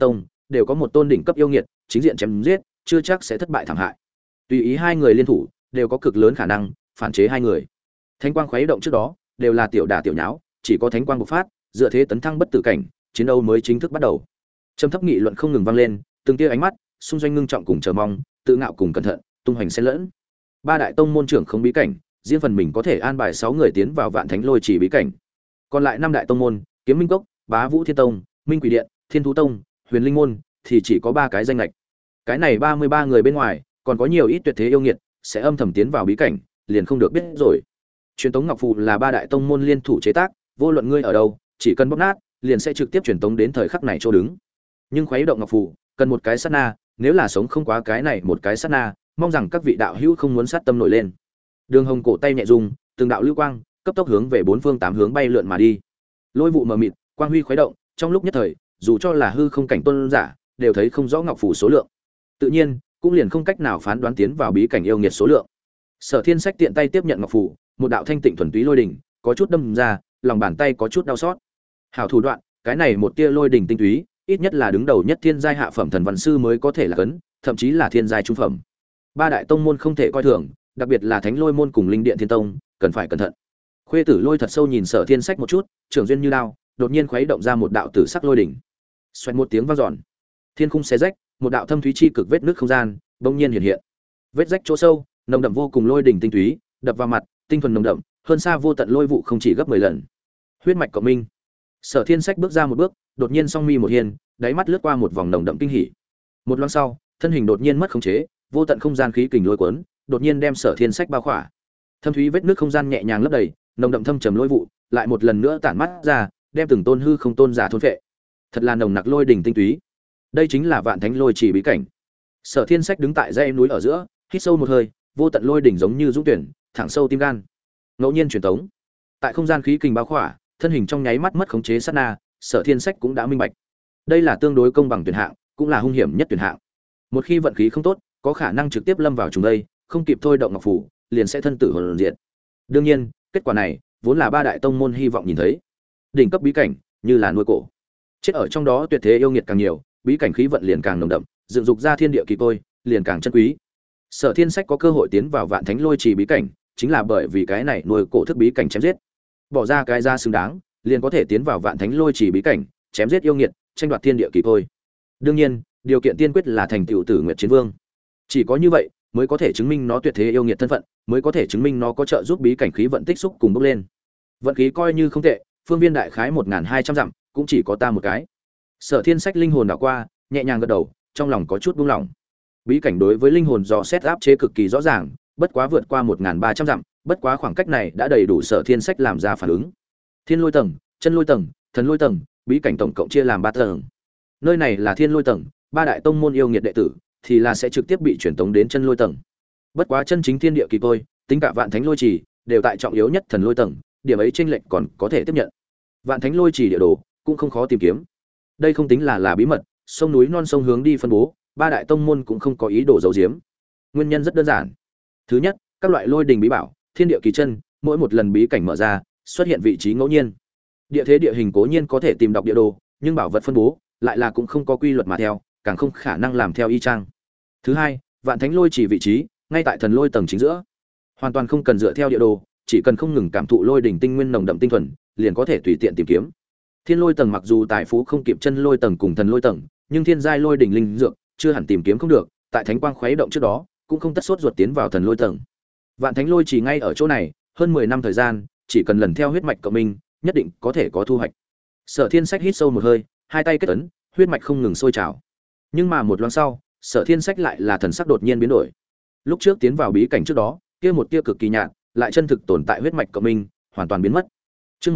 đều có một tôn đỉnh cấp yêu nghiệt chính diện chém giết, chưa chắc sẽ thất bại thảm hại. Tùy ý hai người liên thủ, đều có cực lớn khả năng phản chế hai người. Thánh quang khuấy động trước đó, đều là tiểu đả tiểu nháo, chỉ có thánh quang bộc phát, dựa thế tấn thăng bất tử cảnh, chiến đấu mới chính thức bắt đầu. Trầm thấp nghị luận không ngừng vang lên, từng tia ánh mắt, xung doanh ngưng trọng cùng chờ mong, tự ngạo cùng cẩn thận, tung hoành xen lẫn. Ba đại tông môn trưởng không bí cảnh, riêng phần mình có thể an bài 6 người tiến vào Vạn Thánh Lôi Chỉ bí cảnh. Còn lại 5 đại tông môn, Kiếm Minh Cốc, Bá Vũ Thiên Tông, Minh Quỷ Điện, Thiên Thú Tông, Huyền Linh môn thì chỉ có 3 cái danh lệch. Cái này 33 người bên ngoài, còn có nhiều ít tuyệt thế yêu nghiệt sẽ âm thầm tiến vào bí cảnh, liền không được biết rồi. Truyền tống ngọc phù là 3 đại tông môn liên thủ chế tác, vô luận ngươi ở đâu, chỉ cần bóp nát, liền sẽ trực tiếp truyền tống đến thời khắc này chỗ đứng. Nhưng khuấy động ngọc phù, cần một cái sát na, nếu là sống không quá cái này một cái sát na, mong rằng các vị đạo hữu không muốn sát tâm nổi lên. Đường Hồng cổ tay nhẹ rung, từng đạo lưu quang cấp tốc hướng về 4 phương 8 hướng bay lượn mà đi. Lôi vụ mờ mịt, quang huy khuấy động, trong lúc nhất thời, dù cho là hư không cảnh tôn giả, đều thấy không rõ ngọc phù số lượng. Tự nhiên, cũng liền không cách nào phán đoán tiến vào bí cảnh yêu nghiệt số lượng. Sở Thiên Sách tiện tay tiếp nhận ngọc phù, một đạo thanh tịnh thuần túy lôi đỉnh, có chút đâm ra, lòng bàn tay có chút đau xót. Hảo thủ đoạn, cái này một tia lôi đỉnh tinh túy, ít nhất là đứng đầu nhất thiên giai hạ phẩm thần văn sư mới có thể là cấn, thậm chí là thiên giai trung phẩm. 3 đại tông môn không thể coi thường, đặc biệt là Thánh Lôi môn cùng Linh Điện Thiên Tông, cần phải cẩn thận. Khuê Tử Lôi thật sâu nhìn Sở Thiên Sách một chút, trưởng duyên như đao, đột nhiên khuấy động ra một đạo tử sắc lôi đỉnh. Xoẹt một tiếng vang dọn, thiên khung xé rách, một đạo thâm thúy chi cực vết nước không gian, bỗng nhiên hiện hiện. Vết rách chỗ sâu, nồng đậm vô cùng lôi đỉnh tinh túy, đập vào mặt, tinh thuần nồng đậm, hơn xa vô tận lôi vụ không chỉ gấp 10 lần. Huyết mạch cộng minh. Sở Thiên Sách bước ra một bước, đột nhiên song mi một hiên, đáy mắt lướt qua một vòng nồng đậm kinh hỉ. Một loáng sau, thân hình đột nhiên mất khống chế, vô tận không gian khí kình lôi cuốn, đột nhiên đem Sở Thiên Sách bao khỏa. Thâm thúy vết nước không gian nhẹ nhàng lấp đầy, nồng đậm thâm trầm lôi vụ, lại một lần nữa tản mắt ra, đem từng tôn hư không tôn giả thôn phệ. Thật là nồng nặc lôi đỉnh tinh túy. Đây chính là Vạn Thánh Lôi Chỉ bí cảnh. Sở Thiên Sách đứng tại dãy núi ở giữa, hít sâu một hơi, vô tận lôi đỉnh giống như dũng tuyển, thẳng sâu tim gan. Ngẫu nhiên truyền tống. Tại không gian khí kình bao khỏa, thân hình trong nháy mắt mất khống chế sát na, Sở Thiên Sách cũng đã minh bạch. Đây là tương đối công bằng tuyển hạng, cũng là hung hiểm nhất tuyển hạng. Một khi vận khí không tốt, có khả năng trực tiếp lâm vào trùng đây, không kịp thôi động ngọc phủ, liền sẽ thân tử hồn diệt. Đương nhiên, kết quả này vốn là 3 đại tông môn hy vọng nhìn thấy. Đỉnh cấp bí cảnh, như là nuôi cổ. Chết ở trong đó tuyệt thế yêu nghiệt càng nhiều, bí cảnh khí vận liền càng nồng đậm, dựng dục ra thiên địa kỳ tôi, liền càng chân quý. Sở Thiên Sách có cơ hội tiến vào Vạn Thánh Lôi Chỉ bí cảnh, chính là bởi vì cái này nuôi cổ thức bí cảnh chém giết. Bỏ ra cái ra xứng đáng, liền có thể tiến vào Vạn Thánh Lôi Chỉ bí cảnh, chém giết yêu nghiệt, tranh đoạt thiên địa kỳ tôi. Đương nhiên, điều kiện tiên quyết là thành tựu Tử Nguyệt Chiến Vương. Chỉ có như vậy, mới có thể chứng minh nó tuyệt thế yêu nghiệt thân phận, mới có thể chứng minh nó có trợ giúp bí cảnh khí vận tích xúc cùng bốc lên. Vận khí coi như không tệ, phương viên đại khái 1200 dặm, cũng chỉ có ta một cái. Sở Thiên Sách linh hồn đảo qua, nhẹ nhàng gật đầu, trong lòng có chút buông lỏng. Bí cảnh đối với linh hồn dò xét áp chế cực kỳ rõ ràng, bất quá vượt qua 1300 dặm, bất quá khoảng cách này đã đầy đủ Sở Thiên Sách làm ra phản ứng. Thiên Lôi tầng, Chân Lôi tầng, Thần Lôi tầng, bí cảnh tổng cộng chia làm 3 tầng. Nơi này là Thiên Lôi tầng, 3 đại tông môn yêu nghiệt đệ tử thì là sẽ trực tiếp bị chuyển tống đến Chân Lôi tầng. Bất quá chân chính thiên địa kỳ tôi, tính cả Vạn Thánh Lôi Chỉ, đều tại trọng yếu nhất Thần Lôi tầng, điểm ấy chênh lệch còn có thể tiếp nhận. Vạn Thánh Lôi Chỉ địa đồ cũng không khó tìm kiếm. Đây không tính là bí mật, sông núi non sông hướng đi phân bố, 3 đại tông môn cũng không có ý đồ giấu giếm. Nguyên nhân rất đơn giản. Thứ nhất, các loại lôi đình bí bảo, thiên địa kỳ chân, mỗi một lần bí cảnh mở ra, xuất hiện vị trí ngẫu nhiên. Địa thế địa hình cố nhiên có thể tìm đọc địa đồ, nhưng bảo vật phân bố lại là cũng không có quy luật mà theo, càng không khả năng làm theo y chang. Thứ hai, Vạn Thánh Lôi Chỉ vị trí ngay tại Thần Lôi tầng chính giữa, hoàn toàn không cần dựa theo địa đồ, chỉ cần không ngừng cảm thụ lôi đỉnh tinh nguyên nồng đậm tinh thuần, liền có thể tùy tiện tìm kiếm. Thiên Lôi tầng mặc dù tài phú không kịp Chân Lôi tầng cùng Thần Lôi tầng, nhưng thiên giai lôi đỉnh linh dược chưa hẳn tìm kiếm không được, tại thánh quang khuấy động trước đó, cũng không tất sốt ruột tiến vào Thần Lôi tầng. Vạn Thánh Lôi Chỉ ngay ở chỗ này, hơn 10 năm thời gian, chỉ cần lần theo huyết mạch cộng minh, nhất định có thể có thu hoạch. Sở Thiên Sách hít sâu một hơi, hai tay kết ấn, huyết mạch không ngừng sôi trào. Nhưng mà một loáng sau, Sở Thiên Sách lại là thần sắc đột nhiên biến đổi. Lúc trước tiến vào bí cảnh trước đó, kia một tia cực kỳ nhạt, lại chân thực tồn tại huyết mạch cộng minh, hoàn toàn biến mất. Chương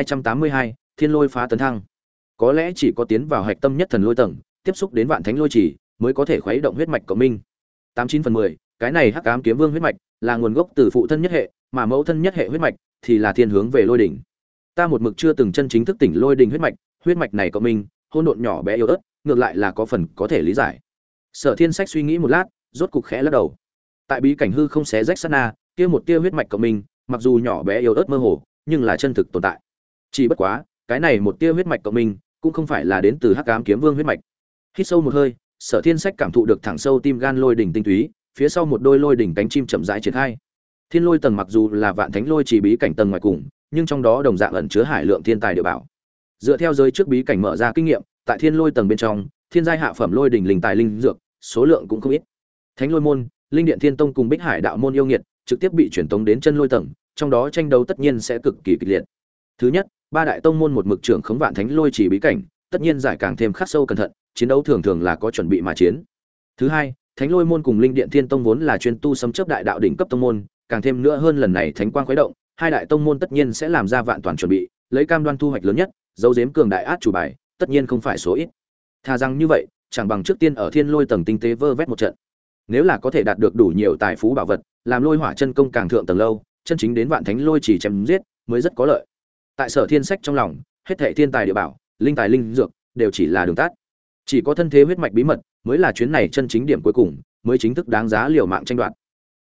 1282, Thiên Lôi phá tấn thăng. Có lẽ chỉ có tiến vào hạch tâm nhất Thần Lôi tầng, tiếp xúc đến Vạn Thánh Lôi Chỉ, mới có thể khuấy động huyết mạch cộng minh. 89/10, cái này Hắc Ám Kiếm Vương huyết mạch là nguồn gốc từ phụ thân nhất hệ, mà mẫu thân nhất hệ huyết mạch thì là thiên hướng về lôi đỉnh. Ta một mực chưa từng chân chính thức tỉnh lôi đỉnh huyết mạch này cộng minh, hỗn độn nhỏ bé yếu ớt, ngược lại là có phần có thể lý giải. Sở Thiên Sách suy nghĩ một lát, rốt cục khẽ lắc đầu. Tại bí cảnh hư không xé rách sát na, kia một tia huyết mạch cộng minh, mặc dù nhỏ bé yếu ớt mơ hồ, nhưng là chân thực tồn tại. Chỉ bất quá, cái này một tia huyết mạch cộng minh, cũng không phải là đến từ Hắc Ám Kiếm Vương huyết mạch. Hít sâu một hơi, Sở Thiên Sách cảm thụ được thẳng sâu tim gan lôi đỉnh tinh túy, phía sau một đôi lôi đỉnh cánh chim chậm rãi triển khai. Thiên Lôi tầng mặc dù là Vạn Thánh Lôi chỉ bí cảnh tầng ngoài cùng, nhưng trong đó đồng dạng ẩn chứa hải lượng thiên tài địa bảo. Dựa theo giới trước bí cảnh mở ra kinh nghiệm, tại Thiên Lôi tầng bên trong, thiên giai hạ phẩm lôi đỉnh linh tài linh dược, số lượng cũng không ít. Thánh Lôi môn, Linh Điện Thiên Tông cùng Bích Hải đạo môn yêu nghiệt, trực tiếp bị chuyển tống đến chân lôi tầng, trong đó tranh đấu tất nhiên sẽ cực kỳ kịch liệt. Thứ nhất, ba đại tông môn một mực trưởng khống Vạn Thánh Lôi chỉ bí cảnh, tất nhiên giải càng thêm khắc sâu cẩn thận, chiến đấu thường thường là có chuẩn bị mà chiến. Thứ hai, Thánh Lôi môn cùng Linh Điện Thiên Tông vốn là chuyên tu sấm chớp đại đạo đỉnh cấp tông môn, càng thêm nữa hơn lần này thánh quang khuấy động, hai đại tông môn tất nhiên sẽ làm ra vạn toàn chuẩn bị, lấy cam đoan thu hoạch lớn nhất, dấu giếm cường đại át chủ bài, tất nhiên không phải số ít. Thà rằng như vậy, chẳng bằng trước tiên ở Thiên Lôi tầng tinh tế vơ vét một trận. Nếu là có thể đạt được đủ nhiều tài phú bảo vật, làm Lôi Hỏa chân công càng thượng tầng lâu, chân chính đến Vạn Thánh Lôi chỉ chém giết, mới rất có lợi. Tại Sở Thiên Sách trong lòng, hết thảy thiên tài địa bảo, linh tài linh dược đều chỉ là đường tắt. Chỉ có thân thế huyết mạch bí mật mới là chuyến này chân chính điểm cuối cùng, mới chính thức đáng giá liều mạng tranh đoạt.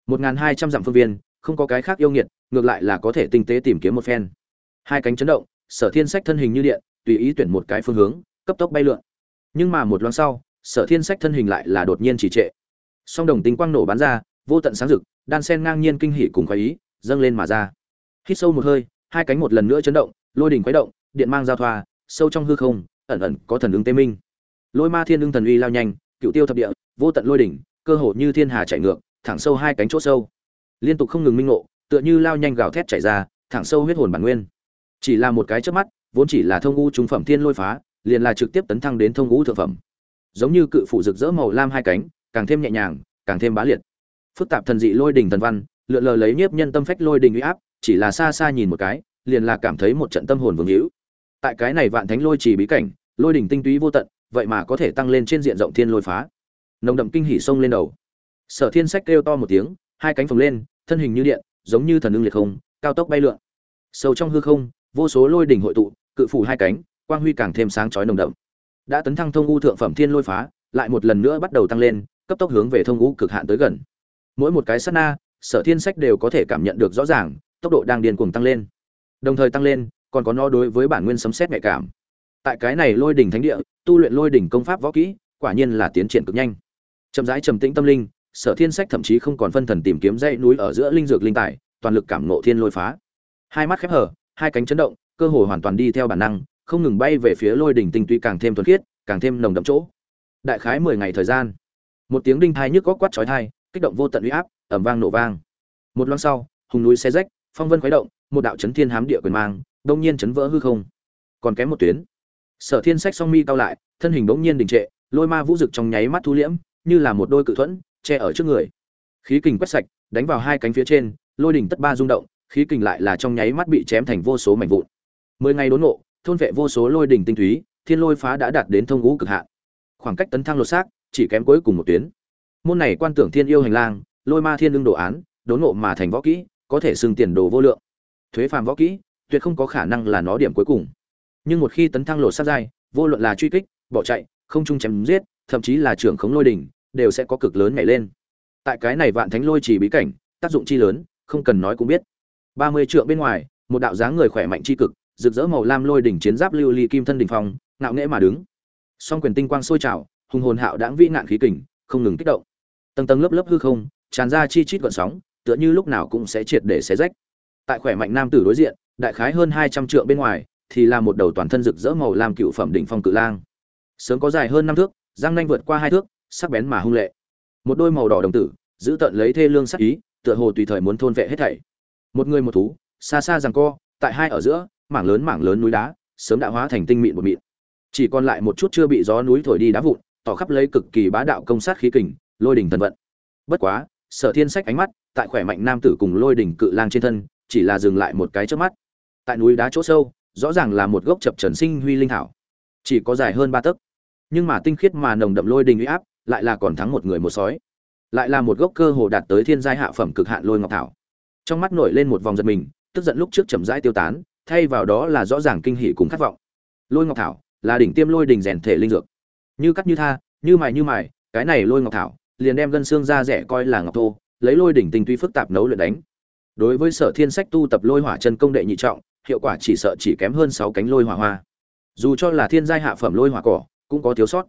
1200 dặm phương viên, không có cái khác yêu nghiệt, ngược lại là có thể tinh tế tìm kiếm một phen. Hai cánh chấn động, Sở Thiên Sách thân hình như điện, tùy ý tuyển một cái phương hướng, cấp tốc bay lượn. Nhưng mà một loáng sau, Sở Thiên Sách thân hình lại là đột nhiên trì trệ. Song đồng tinh quang nổ bắn ra, vô tận sáng rực, đan sen ngang nhiên kinh hỉ cùng khoái ý, dâng lên mà ra. Hít sâu một hơi, hai cánh một lần nữa chấn động, lôi đỉnh khuấy động, điện mang giao thoa, sâu trong hư không, ẩn ẩn có thần ứng tê minh. Lôi Ma Thiên Ưng thần uy lao nhanh, cựu tiêu thập địa, vô tận lôi đỉnh, cơ hồ như thiên hà chảy ngược, thẳng sâu hai cánh chỗ sâu. Liên tục không ngừng minh ngộ, tựa như lao nhanh gào thét chảy ra, thẳng sâu huyết hồn bản nguyên. Chỉ là một cái chớp mắt, vốn chỉ là thông ngũ trung phẩm thiên lôi phá, liền là trực tiếp tấn thăng đến thông ngũ thượng phẩm. Giống như cự phủ rực rỡ màu lam hai cánh, càng thêm nhẹ nhàng, càng thêm bá liệt. Phức tạp thần dị lôi đỉnh thần văn, lượn lờ lấy nhiếp nhân tâm phách lôi đỉnh uy áp, chỉ là xa xa nhìn một cái, liền là cảm thấy một trận tâm hồn vương hữu. Tại cái này Vạn Thánh Lôi chỉ bí cảnh, lôi đỉnh tinh túy vô tận, vậy mà có thể tăng lên trên diện rộng thiên lôi phá. Nồng đậm kinh hỉ xông lên đầu. Sở Thiên Sách kêu to một tiếng, hai cánh phồng lên, thân hình như điện, giống như thần ưng liệt không, cao tốc bay lượn. Sâu trong hư không, vô số lôi đỉnh hội tụ, cự phủ hai cánh, quang huy càng thêm sáng chói nồng đậm. Đã tấn thăng thông ngũ thượng phẩm thiên lôi phá, lại một lần nữa bắt đầu tăng lên, cấp tốc hướng về thông ngũ cực hạn tới gần. Mỗi một cái sát na, Sở Thiên Sách đều có thể cảm nhận được rõ ràng, tốc độ đang điên cuồng tăng lên. Đồng thời tăng lên, còn có nó đối với bản nguyên sấm sét nhạy cảm. Tại cái này lôi đỉnh thánh địa, tu luyện lôi đỉnh công pháp võ kỹ, quả nhiên là tiến triển cực nhanh. Chậm rãi trầm tĩnh tâm linh, Sở Thiên Sách thậm chí không còn phân thần tìm kiếm dãy núi ở giữa linh dược linh tài, toàn lực cảm ngộ thiên lôi phá. Hai mắt khép hờ, hai cánh chấn động, cơ hội hoàn toàn đi theo bản năng, không ngừng bay về phía lôi đỉnh tinh túy càng thêm thuần khiết, càng thêm nồng đậm chỗ. Đại khái 10 ngày thời gian, một tiếng đinh thai nhức góc quát chói tai, kích động vô tận uy áp, ầm vang nổ vang. Một loáng sau, hùng núi xé rách, phong vân khuấy động, một đạo chấn thiên hám địa quyền mang, đông nhiên chấn vỡ hư không. Còn kém một tuyến. Sở Thiên Sách song mi cau lại, thân hình bỗng nhiên đình trệ, lôi ma vũ dực trong nháy mắt thu liễm, như là một đôi cự thuẫn che ở trước người. Khí kình quét sạch, đánh vào hai cánh phía trên, lôi đỉnh tất ba rung động, khí kình lại là trong nháy mắt bị chém thành vô số mảnh vụn. 10 ngày đốn ngộ, thôn vệ vô số lôi đỉnh tinh túy, thiên lôi phá đã đạt đến thông ngũ cực hạn. Khoảng cách tấn thăng lột xác, chỉ kém cuối cùng một tuyến. Môn này quan tưởng thiên yêu hành lang, lôi ma thiên lương đồ án, đốn ngộ mà thành võ kỹ, có thể xưng tiền đồ vô lượng. Thuế phàm võ kỹ, tuyệt không có khả năng là nó điểm cuối cùng. Nhưng một khi tấn thăng lột xác giai, vô luận là truy kích, bỏ chạy, không trung chém giết, thậm chí là trưởng khống lôi đỉnh, đều sẽ có cực lớn nhảy lên. Tại cái này Vạn Thánh Lôi chỉ bí cảnh, tác dụng chi lớn, không cần nói cũng biết. 30 trượng bên ngoài, một đạo dáng người khỏe mạnh chi cực, rực rỡ màu lam lôi đỉnh chiến giáp lưu ly kim thân đỉnh phong, ngạo nghễ mà đứng. Song quyền tinh quang sôi trào, hùng hồn hạo đãng vĩ ngạn khí kình, không ngừng kích động. Tầng tầng lớp lớp hư không, tràn ra chi chít gợn sóng, tựa như lúc nào cũng sẽ triệt để xé rách. Tại khỏe mạnh nam tử đối diện, đại khái hơn 200 trượng bên ngoài, thì là một đầu toàn thân rực rỡ màu lam cựu phẩm đỉnh phong cự lang. Sớm có dài hơn 5 thước, răng nanh vượt qua 2 thước, sắc bén mà hung lệ. Một đôi màu đỏ đồng tử, giữ tận lấy thê lương sắc ý, tựa hồ tùy thời muốn thôn vệ hết thảy. Một người một thú, xa xa giằng co, tại hai ở giữa, mảng lớn núi đá, sớm đã hóa thành tinh mịn bột mịn. Chỉ còn lại một chút chưa bị gió núi thổi đi đá vụn, tỏ khắp lấy cực kỳ bá đạo công sát khí kình, lôi đỉnh thần vận. Bất quá, Sở Thiên Sách ánh mắt, tại khỏe mạnh nam tử cùng lôi đỉnh cự lang trên thân, chỉ là dừng lại một cái chớp mắt. Tại núi đá chỗ sâu, rõ ràng là một gốc chập trần sinh huy linh thảo, chỉ có dài hơn 3 tấc, nhưng mà tinh khiết mà nồng đậm lôi đỉnh uy áp, lại là còn thắng một người một sói. Lại là một gốc cơ hồ đạt tới thiên giai hạ phẩm cực hạn lôi ngọc thảo. Trong mắt nổi lên một vòng giật mình, tức giận lúc trước chậm rãi tiêu tán, thay vào đó là rõ ràng kinh hỉ cùng khát vọng. Lôi ngọc thảo là đỉnh tiêm lôi đỉnh rèn thể linh dược, như cắt như tha, như mài, cái này lôi ngọc thảo liền đem gân xương da rẻ coi là ngọc thô, lấy lôi đỉnh tinh túy phức tạp nấu luyện đánh. Đối với Sở Thiên Sách tu tập lôi hỏa chân công đệ nhị trọng, hiệu quả chỉ sợ chỉ kém hơn 6 cánh lôi hỏa hoa. Dù cho là thiên giai hạ phẩm lôi hỏa cỏ, cũng có thiếu sót.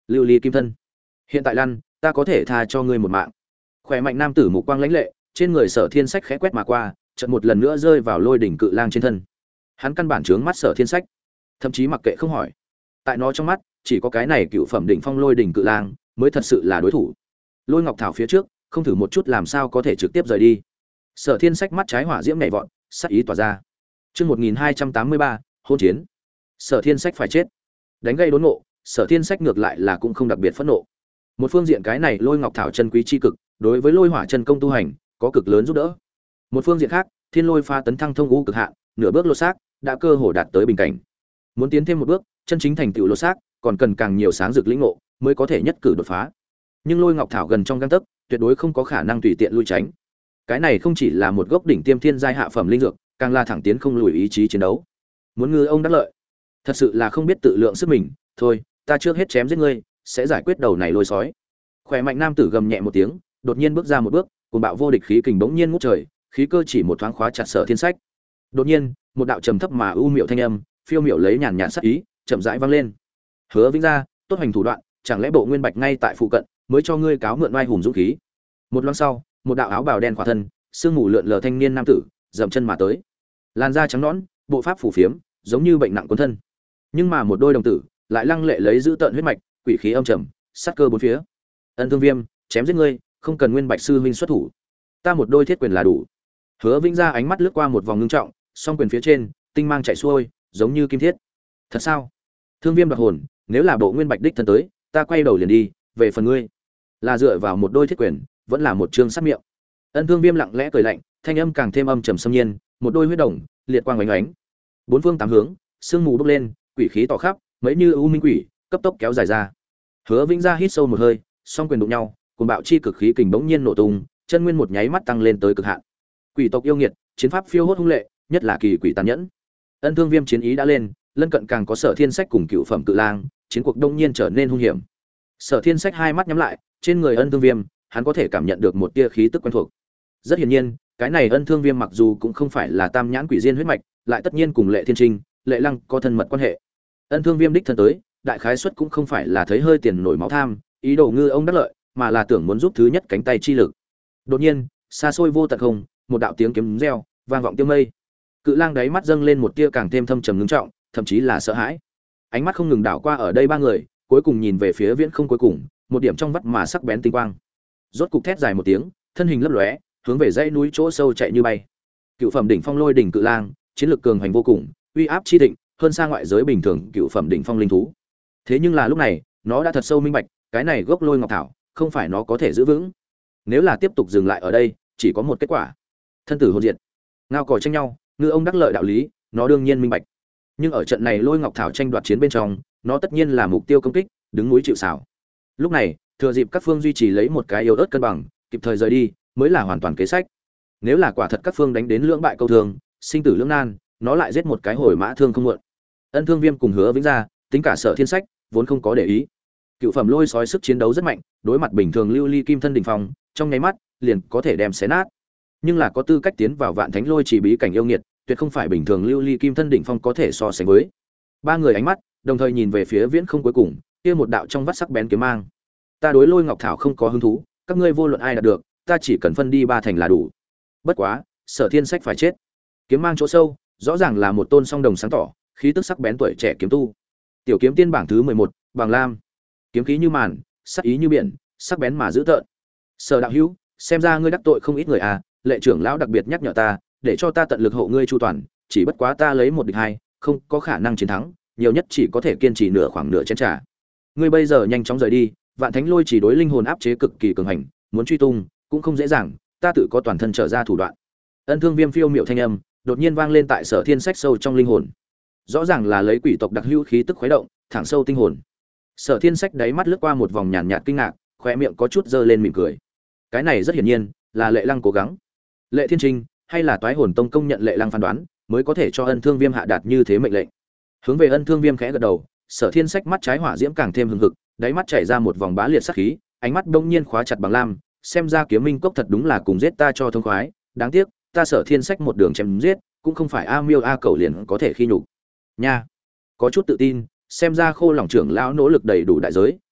Lưu ly kim thân, hiện tại lăn, ta có thể tha cho ngươi một mạng. Khỏe mạnh nam tử mục quang lãnh lệ, trên người Sở Thiên Sách khẽ quét mà qua, chợt một lần nữa rơi vào lôi đỉnh cự lang trên thân. Hắn căn bản trướng mắt Sở Thiên Sách, thậm chí mặc kệ không hỏi. Tại nó trong mắt, chỉ có cái này cựu phẩm đỉnh phong lôi đỉnh cự lang mới thật sự là đối thủ. Lôi Ngọc Thảo phía trước, không thử một chút làm sao có thể trực tiếp rời đi. Sở Thiên Sách mắt trái hỏa diễm nhảy vọt, sát ý tỏa ra. Chương 1283, hôn chiến. Sở Thiên Sách phải chết. Đánh gây đốn ngộ, Sở Thiên Sách ngược lại là cũng không đặc biệt phẫn nộ. Một phương diện cái này Lôi Ngọc Thảo chân quý chi cực, đối với Lôi Hỏa chân công tu hành có cực lớn giúp đỡ. Một phương diện khác, Thiên Lôi pha tấn thăng thông u cực hạn, nửa bước lột xác, đã cơ hồ đạt tới bình cảnh. Muốn tiến thêm một bước, chân chính thành tựu lột xác, còn cần càng nhiều sáng dược lĩnh ngộ, mới có thể nhất cử đột phá. Nhưng Lôi Ngọc Thảo gần trong gang tấc, tuyệt đối không có khả năng tùy tiện lui tránh. Cái này không chỉ là một gốc đỉnh tiêm thiên giai hạ phẩm linh dược, càng là thẳng tiến không lùi ý chí chiến đấu. Muốn ngư ông đắc lợi, thật sự là không biết tự lượng sức mình. Thôi, ta trước hết chém giết ngươi, sẽ giải quyết đầu này lôi sói. Khỏe mạnh nam tử gầm nhẹ một tiếng, đột nhiên bước ra một bước, cùng bạo vô địch khí kình bỗng nhiên ngút trời, khí cơ chỉ một thoáng khóa chặt Sở Thiên Sách. Đột nhiên, một đạo trầm thấp mà u miệu thanh âm, phiêu miệu lấy nhàn nhạt sắc ý, chậm rãi vang lên. Hứa Vĩnh Gia, tốt hành thủ đoạn, chẳng lẽ Bộ Nguyên Bạch ngay tại phụ cận, mới cho ngươi cáo mượn oai hùng dũng khí. Một loáng sau, một đạo áo bào đen khỏa thân, sương mù lượn lờ thanh niên nam tử, dậm chân mà tới. Làn da trắng nõn, bộ pháp phủ phiếm, giống như bệnh nặng cuốn thân. Nhưng mà một đôi đồng tử, lại lăng lệ lấy giữ tợn huyết mạch, quỷ khí âm trầm, sát cơ bốn phía. Ân Thương Viêm, chém giết ngươi, không cần Nguyên Bạch sư huynh xuất thủ, ta một đôi thiết quyền là đủ. Hứa Vĩnh Gia ánh mắt lướt qua một vòng ngưng trọng, song quyền phía trên, tinh mang chạy xuôi, giống như kim thiết. Thật sao? Thương Viêm đoạt hồn, nếu là Bộ Nguyên Bạch đích thân tới, ta quay đầu liền đi, về phần ngươi, là dựa vào một đôi thiết quyền, vẫn là một trương sát miệng. Ân Thương Viêm lặng lẽ cười lạnh, thanh âm càng thêm âm trầm xâm nhiên, một đôi huyết đồng, liệt quang ánh ánh. Bốn phương tám hướng, sương mù bốc lên, quỷ khí tỏ khắp, mấy như u minh quỷ, cấp tốc kéo dài ra. Hứa Vĩnh Gia hít sâu một hơi, song quyền đụng nhau, cuồng bạo chi cực khí kình bỗng nhiên nổ tung, chân nguyên một nháy mắt tăng lên tới cực hạn. Quỷ tộc yêu nghiệt, chiến pháp phiêu hốt hung lệ, nhất là kỳ quỷ tàn nhẫn. Ân Thương Viêm chiến ý đã lên, lân cận càng có Sở Thiên Sách cùng cựu phẩm cự lang, chiến cuộc đông nhiên trở nên hung hiểm. Sở Thiên Sách hai mắt nhắm lại, trên người Ân Thương Viêm, hắn có thể cảm nhận được một tia khí tức quen thuộc. Rất hiển nhiên, cái này Ân Thương Viêm mặc dù cũng không phải là tam nhãn quỷ diên huyết mạch, lại tất nhiên cùng Lệ Thiên Trinh, Lệ Lăng có thân mật quan hệ. Ân Thương Viêm đích thân tới, đại khái suất cũng không phải là thấy hơi tiền nổi máu tham, ý đồ ngư ông đắc lợi, mà là tưởng muốn giúp thứ nhất cánh tay chi lực. Đột nhiên, xa xôi vô tận không, một đạo tiếng kiếm reo, vang vọng tiêu mây. Cự lang đáy mắt dâng lên một tia càng thêm thâm trầm ngưng trọng, thậm chí là sợ hãi. Ánh mắt không ngừng đảo qua ở đây ba người, cuối cùng nhìn về phía viễn không cuối cùng, một điểm trong vắt mà sắc bén tinh quang. Rốt cục thét dài một tiếng, thân hình lấp lóe, hướng về dãy núi chỗ sâu chạy như bay. Cựu phẩm đỉnh phong lôi đỉnh cự lang, chiến lược cường hành vô cùng, uy áp chi thịnh, hơn xa ngoại giới bình thường cựu phẩm đỉnh phong linh thú. Thế nhưng là lúc này, nó đã thật sâu minh bạch, cái này gốc lôi ngọc thảo, không phải nó có thể giữ vững. Nếu là tiếp tục dừng lại ở đây, chỉ có một kết quả, thân tử hồn diệt. Ngao cò tranh nhau, ngư ông đắc lợi đạo lý, nó đương nhiên minh bạch. Nhưng ở trận này lôi ngọc thảo tranh đoạt chiến bên trong, nó tất nhiên là mục tiêu công kích, đứng núi chịu sào. Lúc này, thừa dịp các phương duy trì lấy một cái yếu ớt cân bằng, kịp thời rời đi, mới là hoàn toàn kế sách. Nếu là quả thật các phương đánh đến lưỡng bại câu thương, sinh tử lưỡng nan, nó lại giết một cái hồi mã thương không muộn. Ân Thương Viêm cùng Hứa Vĩnh Gia, tính cả Sở Thiên Sách, vốn không có để ý. Cựu phẩm lôi sói sức chiến đấu rất mạnh, đối mặt bình thường lưu ly kim thân đỉnh phong, trong nháy mắt liền có thể đem xé nát. Nhưng là có tư cách tiến vào Vạn Thánh Lôi chỉ bí cảnh yêu nghiệt, tuyệt không phải bình thường lưu ly kim thân đỉnh phong có thể so sánh với. Ba người ánh mắt đồng thời nhìn về phía viễn không cuối cùng, kia một đạo trong vắt sắc bén kiếm mang. Ta đối lôi ngọc thảo không có hứng thú, các ngươi vô luận ai đạt được, ta chỉ cần phân đi ba thành là đủ. Bất quá, Sở Thiên Sách phải chết. Kiếm mang chỗ sâu, rõ ràng là một tôn song đồng sáng tỏ, khí tức sắc bén tuổi trẻ kiếm tu. Tiểu kiếm tiên bảng thứ 11, Bàng Lam. Kiếm khí như màn, sắc ý như biển, sắc bén mà dữ tợn. Sở đạo hữu, xem ra ngươi đắc tội không ít người à, Lệ trưởng lão đặc biệt nhắc nhở ta, để cho ta tận lực hộ ngươi chu toàn, chỉ bất quá ta lấy một địch hai, không có khả năng chiến thắng, nhiều nhất chỉ có thể kiên trì khoảng nửa chén trà. Ngươi bây giờ nhanh chóng rời đi, Vạn Thánh Lôi chỉ đối linh hồn áp chế cực kỳ cường hành, muốn truy tung cũng không dễ dàng, ta tự có toàn thân trở ra thủ đoạn. Ân Thương Viêm phiêu miệu thanh âm, đột nhiên vang lên tại Sở Thiên Sách sâu trong linh hồn. Rõ ràng là lấy quỷ tộc đặc hữu khí tức khuấy động, thẳng sâu tinh hồn. Sở Thiên Sách đáy mắt lướt qua một vòng nhàn nhạt kinh ngạc, khóe miệng có chút dơ lên mỉm cười. Cái này rất hiển nhiên là Lệ Lăng cố gắng. Lệ Thiên Trinh hay là Toái Hồn Tông công nhận Lệ Lăng phán đoán, mới có thể cho Ân Thương Viêm hạ đạt như thế mệnh lệnh. Hướng về Ân Thương Viêm khẽ gật đầu, Sở Thiên Sách mắt trái hỏa diễm càng thêm hừng hực, đáy mắt chảy ra một vòng bá liệt sát khí, ánh mắt bỗng nhiên khóa chặt Bằng Lam, xem ra Kiếm Minh cốc thật đúng là cùng giết ta cho thông khoái, đáng tiếc, ta Sở Thiên Sách một đường chém giết, cũng không phải A Miêu A Cẩu liền có thể khi nhục. Nha, có chút tự tin, xem ra Khô Lòng trưởng lão nỗ lực đầy đủ đại giới,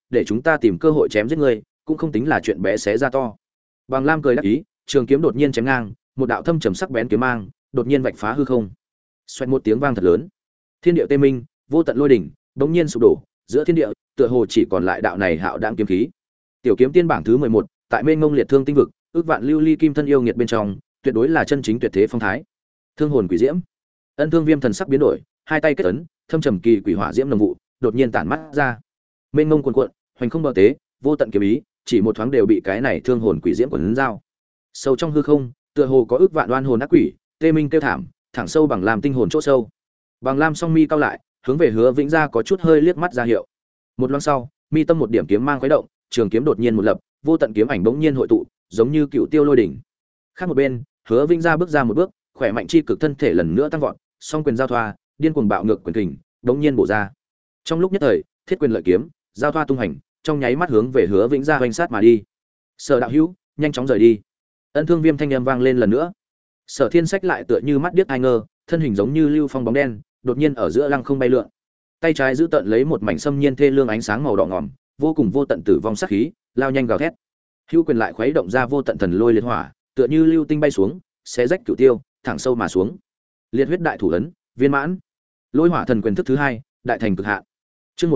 để chúng ta tìm cơ hội chém giết ngươi cũng không tính là chuyện bé xé ra to. Bằng Lam cười đắc ý, trường kiếm đột nhiên chém ngang, một đạo thâm trầm sắc bén kiếm mang đột nhiên vạch phá hư không. Xoẹt một tiếng vang thật lớn, thiên địa tê minh, vô tận lôi đỉnh bỗng nhiên sụp đổ, giữa thiên địa tựa hồ chỉ còn lại đạo này hạo đãng kiếm khí. Tiểu kiếm tiên bảng thứ 11, tại mênh mông liệt thương tinh vực, ước vạn lưu ly kim thân yêu nghiệt bên trong, tuyệt đối là chân chính tuyệt thế phong thái. Thương hồn quỷ diễm. Ân Thương Viêm thần sắc biến đổi, hai tay kết ấn, thâm trầm kỳ quỷ hỏa diễm nồng vụ đột nhiên tản mắt ra. Mênh mông cuồn cuộn, hoành không bờ tế, vô tận kiếm ý, chỉ một thoáng đều bị cái này thương hồn quỷ diễm quấn dao. Sâu trong hư không, tựa hồ có ước vạn oan hồn ác quỷ, tê minh kêu thảm, thẳng sâu bằng làm tinh hồn chỗ sâu. Bằng Lam song mi cao lại, hướng về Hứa Vĩnh Gia có chút hơi liếc mắt ra hiệu. Một loáng sau, mi tâm một điểm kiếm mang khuấy động, trường kiếm đột nhiên một lập, vô tận kiếm ảnh bỗng nhiên hội tụ, giống như cựu tiêu lôi đỉnh. Khác một bên, Hứa Vĩnh Gia bước ra một bước, khỏe mạnh chi cực thân thể lần nữa tăng vọt, song quyền giao thoa, điên cuồng bạo ngược quyền kình, bỗng nhiên bổ ra. Trong lúc nhất thời, thiết quyền lợi kiếm, giao thoa tung hành, trong nháy mắt hướng về Hứa Vĩnh Gia hoành sát mà đi. Sở đạo hữu, nhanh chóng rời đi. Ân Thương Viêm thanh âm vang lên lần nữa. Sở Thiên Sách lại tựa như mắt điếc ai ngơ, thân hình giống như lưu phong bóng đen, đột nhiên ở giữa lăng không bay lượn. Tay trái giữ tận lấy một mảnh xâm nhiên thê lương ánh sáng màu đỏ ngòm, vô cùng vô tận tử vong sát khí, lao nhanh gào thét. Hữu quyền lại khuấy động ra vô tận thần lôi liệt hỏa, tựa như lưu tinh bay xuống, xé rách cửu tiêu, thẳng sâu mà xuống. Liệt huyết đại thủ ấn, viên mãn. Lôi hỏa thần quyền thức thứ 2, đại thành cực hạn. Chương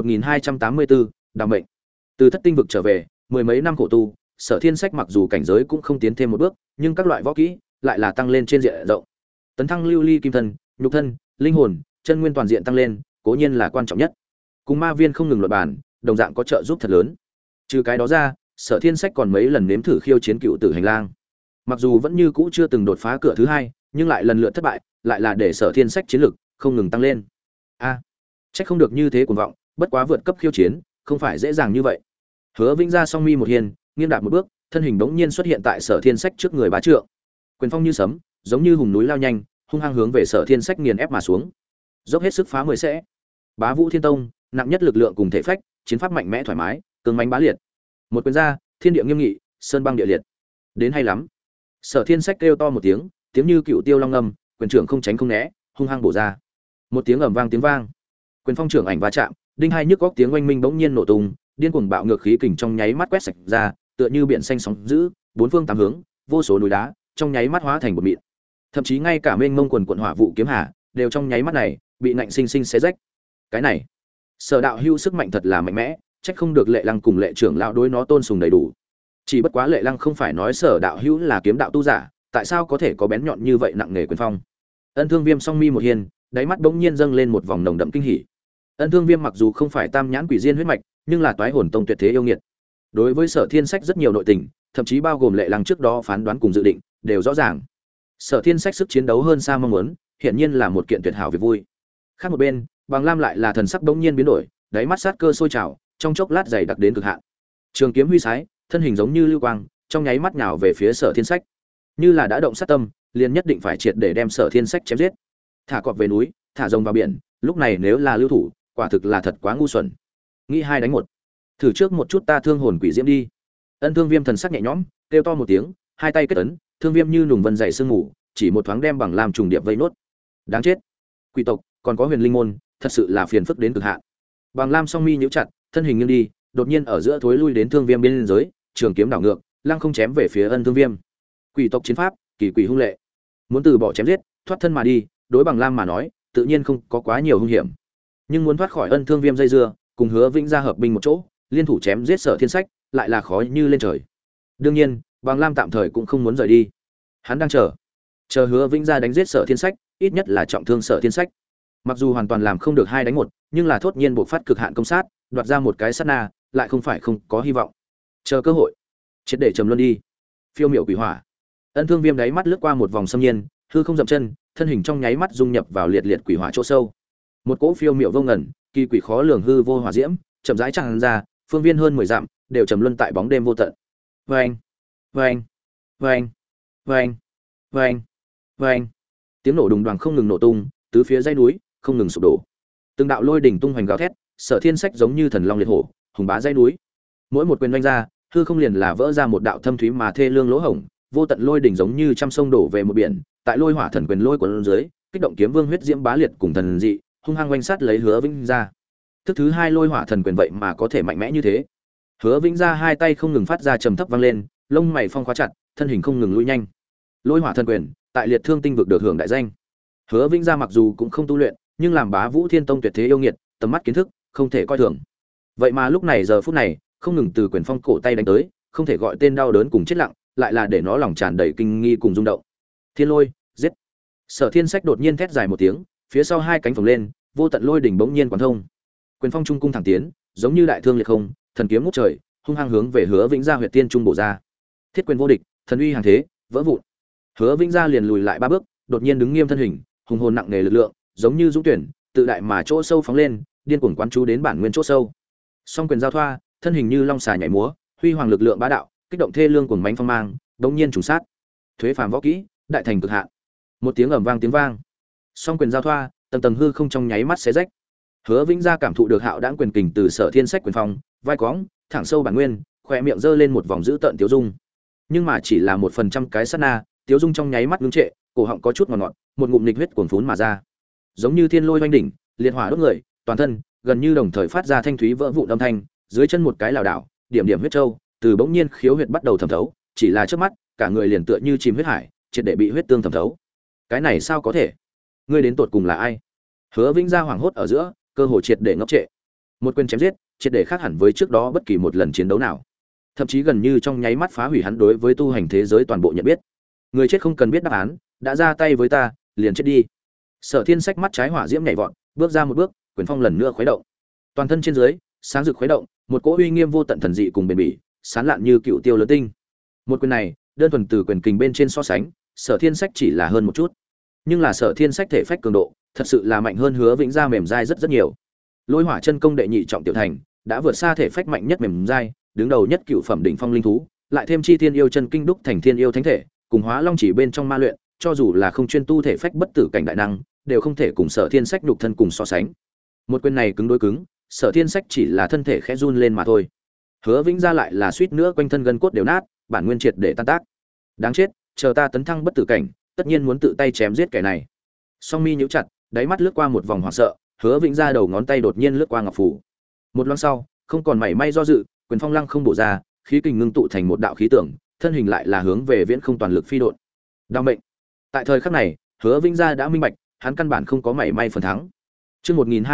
1284, đào mệnh. Từ thất tinh vực trở về, mười mấy năm khổ tu, Sở Thiên Sách mặc dù cảnh giới cũng không tiến thêm một bước, nhưng các loại võ kỹ lại là tăng lên trên diện rộng. Tấn thăng lưu ly kim thân, nhục thân, linh hồn, chân nguyên toàn diện tăng lên, cố nhiên là quan trọng nhất. Cùng ma viên không ngừng luận bàn, đồng dạng có trợ giúp thật lớn. Trừ cái đó ra, Sở Thiên Sách còn mấy lần nếm thử khiêu chiến cựu tử hành lang. Mặc dù vẫn như cũ chưa từng đột phá cửa thứ 2, nhưng lại lần lượt thất bại, lại là để Sở Thiên Sách chiến lực không ngừng tăng lên. Chắc không được như thế cuồng vọng, bất quá vượt cấp khiêu chiến, không phải dễ dàng như vậy. Hứa Vĩnh Gia song mi một hiên, nghiêng đạp một bước, thân hình bỗng nhiên xuất hiện tại Sở Thiên Sách trước người bá trượng. Quyền phong như sấm, giống như hùng núi lao nhanh, hung hăng hướng về Sở Thiên Sách nghiền ép mà xuống. Dốc hết sức phá 10 sẽ. Bá Vũ Thiên Tông, nặng nhất lực lượng cùng thể phách, chiến pháp mạnh mẽ thoải mái, cường mãnh bá liệt. Một quyền ra, thiên địa nghiêm nghị, sơn băng địa liệt. Đến hay lắm. Sở Thiên Sách kêu to một tiếng, tiếng như cựu tiêu long ngâm, quyền trưởng không tránh không né, hung hăng bổ ra. Một tiếng ầm vang tiếng vang. Quyền phong trưởng ảnh va chạm, đinh hai nhức góc tiếng oanh minh bỗng nhiên nổ tung, điên cuồng bạo ngược khí kình trong nháy mắt quét sạch ra, tựa như biển xanh sóng dữ, bốn phương tám hướng, vô số núi đá trong nháy mắt hóa thành bột mịn. Thậm chí ngay cả mênh mông quần quần hỏa vụ kiếm hà, đều trong nháy mắt này bị nạnh sinh sinh xé rách. Cái này, Sở đạo hưu sức mạnh thật là mạnh mẽ, trách không được Lệ Lăng cùng Lệ trưởng lão đối nó tôn sùng đầy đủ. Chỉ bất quá Lệ Lăng không phải nói Sở đạo hữu là kiếm đạo tu giả, tại sao có thể có bén nhọn như vậy nặng nề quyền phong? Ân Thương Viêm song mi một hiền, đáy mắt bỗng nhiên dâng lên một vòng nồng đậm kinh hỉ. Ân Thương Viêm mặc dù không phải tam nhãn quỷ diên huyết mạch, nhưng là toái hồn tông tuyệt thế yêu nghiệt. Đối với Sở Thiên Sách rất nhiều nội tình, thậm chí bao gồm Lệ Lăng trước đó phán đoán cùng dự định, đều rõ ràng. Sở Thiên Sách sức chiến đấu hơn xa mong muốn, hiển nhiên là một kiện tuyệt hảo việc vui. Khác một bên, Bằng Lam lại là thần sắc bỗng nhiên biến đổi, đáy mắt sát cơ sôi trào, trong chốc lát dày đặc đến cực hạn. Trường kiếm huy sái, thân hình giống như lưu quang, trong nháy mắt nhào về phía Sở Thiên Sách. Như là đã động sát tâm, liền nhất định phải triệt để đem Sở Thiên Sách chém giết. Thả cọp về núi, thả rồng vào biển, lúc này nếu là lưu thủ, quả thực là thật quá ngu xuẩn. Nghĩ 2 đánh 1. Thử trước một chút ta thương hồn quỷ diễm đi. Ân Thương Viêm thần sắc nhẹ nhõm, kêu to một tiếng, hai tay kết ấn, thương viêm như nùng vân dày sương ngủ, chỉ một thoáng đem Bằng Lam trùng điệp vây nốt. Đáng chết. Quỷ tộc, còn có huyền linh môn, thật sự là phiền phức đến cực hạn. Bằng Lam song mi nhíu chặt, thân hình nghiêng đi, đột nhiên ở giữa thối lui đến thương viêm bên giới, trường kiếm đảo ngược, lăng không chém về phía Ân Thương Viêm. Quỷ tộc chiến pháp, kỳ quỷ hung lệ. Muốn từ bỏ chém giết, thoát thân mà đi, đối Bằng Lam mà nói, tự nhiên không có quá nhiều hung hiểm. Nhưng muốn thoát khỏi Ân Thương Viêm dây dưa, cùng Hứa Vĩnh Gia hợp binh một chỗ, liên thủ chém giết Sở Thiên Sách, lại là khó như lên trời. Đương nhiên, Bằng Lam tạm thời cũng không muốn rời đi. Hắn đang chờ Hứa Vĩnh Gia đánh giết Sở Thiên Sách, ít nhất là trọng thương Sở Thiên Sách. Mặc dù hoàn toàn làm không được 2 đánh 1, nhưng là thốt nhiên buộc phát cực hạn công sát, đoạt ra một cái sát na, lại không phải không có hy vọng. Chờ cơ hội, triệt để trầm luân đi. Phiêu miểu quỷ hỏa. Ân Thương Viêm đáy mắt lướt qua một vòng xâm nhiên, hư không dậm chân, thân hình trong nháy mắt dung nhập vào liệt liệt quỷ hỏa chỗ sâu. Một cỗ phiêu miểu vô ngần, kỳ quỷ khó lường hư vô hỏa diễm, chậm rãi tràn ra, phương viên hơn 10 dặm, đều trầm luân tại bóng đêm vô tận. Oeng, oeng, oeng, oeng, oeng, oeng. Tiếng nổ đùng đoàng không ngừng nổ tung, tứ phía dãy núi không ngừng sụp đổ. Từng đạo lôi đỉnh tung hoành gào thét, Sở Thiên Sách giống như thần long liệt hổ, hùng bá dãy núi. Mỗi một quyền vung ra, hư không liền là vỡ ra một đạo thâm thúy mà thê lương lỗ hổng, vô tận lôi đỉnh giống như trăm sông đổ về một biển, tại lôi hỏa thần quyền lôi cuốn dưới, kích động kiếm vương huyết diễm bá liệt cùng thần dị, hung hăng oanh sát lấy Hứa Vĩnh Gia. Thức thứ 2 lôi hỏa thần quyền vậy mà có thể mạnh mẽ như thế, Hứa Vĩnh Gia hai tay không ngừng phát ra trầm thấp vang lên, lông mày phong khóa chặt, thân hình không ngừng lui nhanh. Lôi Hỏa Thần Quyền, tại Liệt Thương Tinh vực được hưởng đại danh. Hứa Vĩnh Gia mặc dù cũng không tu luyện, nhưng làm Bá Vũ Thiên Tông tuyệt thế yêu nghiệt, tầm mắt kiến thức không thể coi thường. Vậy mà lúc này giờ phút này, không ngừng từ quyền phong cổ tay đánh tới, không thể gọi tên đau đớn cùng chết lặng, lại là để nó lòng tràn đầy kinh nghi cùng rung động. Thiên Lôi, giết! Sở Thiên Sách đột nhiên thét dài một tiếng, phía sau hai cánh phồng lên, vô tận lôi đỉnh bỗng nhiên quán thông. Quyền phong trung cung thẳng tiến, giống như đại thương liệt không, thần kiếm ngút trời, hung hăng hướng về Hứa Vĩnh Gia huyệt tiên trung bổ ra. Thiết quyền vô địch, thần uy hàng thế, vỡ vụn. Hứa Vĩnh Gia liền lùi lại ba bước, đột nhiên đứng nghiêm thân hình, hùng hồn nặng nề lực lượng, giống như dũng tuyển, tự đại mà chỗ sâu phóng lên, điên cuồng quán chú đến bản nguyên chỗ sâu. Song quyền giao thoa, thân hình như long xà nhảy múa, huy hoàng lực lượng bá đạo, kích động thê lương cuồng mãnh phong mang, đột nhiên trùng sát. Thuế phàm võ kỹ, đại thành cực hạn. Một tiếng ầm vang tiếng vang. Song quyền giao thoa, tầng tầng hư không trong nháy mắt xé rách. Hứa Vĩnh Gia cảm thụ được hạo đãng quyền kình từ Sở Thiên Sách quyền phong, vai cóng, thẳng sâu bản nguyên, khóe miệng giơ lên một vòng dữ tợn tiêu dung. Nhưng mà chỉ là 1% cái sát na, tiêu dung trong nháy mắt ngưng trệ, cổ họng có chút ngọt ngọt, một ngụm nghịch huyết cuồn phún mà ra. Giống như thiên lôi oanh đỉnh, liệt hỏa đốt người, toàn thân gần như đồng thời phát ra thanh thúy vỡ vụn âm thanh, dưới chân một cái lảo đảo, điểm điểm huyết châu, từ bỗng nhiên khiếu huyệt bắt đầu thẩm thấu, chỉ là trước mắt, cả người liền tựa như chìm huyết hải, triệt để bị huyết tương thẩm thấu. Cái này sao có thể? Ngươi đến tột cùng là ai? Hứa Vĩnh Gia hoảng hốt ở giữa, cơ hội triệt để ngốc trệ. Một quyền chém giết, triệt để khác hẳn với trước đó bất kỳ một lần chiến đấu nào. Thậm chí gần như trong nháy mắt phá hủy hắn đối với tu hành thế giới toàn bộ nhận biết. Người chết không cần biết đáp án, đã ra tay với ta, liền chết đi. Sở Thiên Sách mắt trái hỏa diễm nhảy vọt, bước ra một bước, quyền phong lần nữa khuấy động. Toàn thân trên dưới, sáng rực khuấy động, một cỗ uy nghiêm vô tận thần dị cùng bền bỉ, sáng lạn như cựu tiêu lớn tinh. Một quyền này, đơn thuần từ quyền kình bên trên so sánh, Sở Thiên Sách chỉ là hơn một chút. Nhưng là Sở Thiên Sách thể phách cường độ, thật sự là mạnh hơn Hứa Vĩnh Gia mềm dai rất rất nhiều. Lôi Hỏa chân công đệ nhị trọng tiểu thành, đã vượt xa thể phách mạnh nhất mềm dai, đứng đầu nhất cựu phẩm đỉnh phong linh thú, lại thêm chi thiên yêu chân kinh đúc thành thiên yêu thánh thể, cùng Hóa Long chỉ bên trong ma luyện, cho dù là không chuyên tu thể phách bất tử cảnh đại năng, đều không thể cùng Sở Thiên Sách nhục thân cùng so sánh. Một quyền này cứng đối cứng, Sở Thiên Sách chỉ là thân thể khẽ run lên mà thôi. Hứa Vĩnh Gia lại là suýt nữa quanh thân gân cốt đều nát, bản nguyên triệt để tan tác. Đáng chết, chờ ta tấn thăng bất tử cảnh, tất nhiên muốn tự tay chém giết kẻ này. Song mi nhíu chặt, đáy mắt lướt qua một vòng hoảng sợ, Hứa Vĩnh Gia đầu ngón tay đột nhiên lướt qua ngọc phủ. Một loáng sau, không còn mảy may do dự, quyền phong lăng không bổ ra, khí kình ngưng tụ thành một đạo khí tượng, thân hình lại là hướng về viễn không toàn lực phi độn. Đao mệnh. Tại thời khắc này, Hứa Vĩnh Gia đã minh bạch, hắn căn bản không có mảy may phần thắng. Chương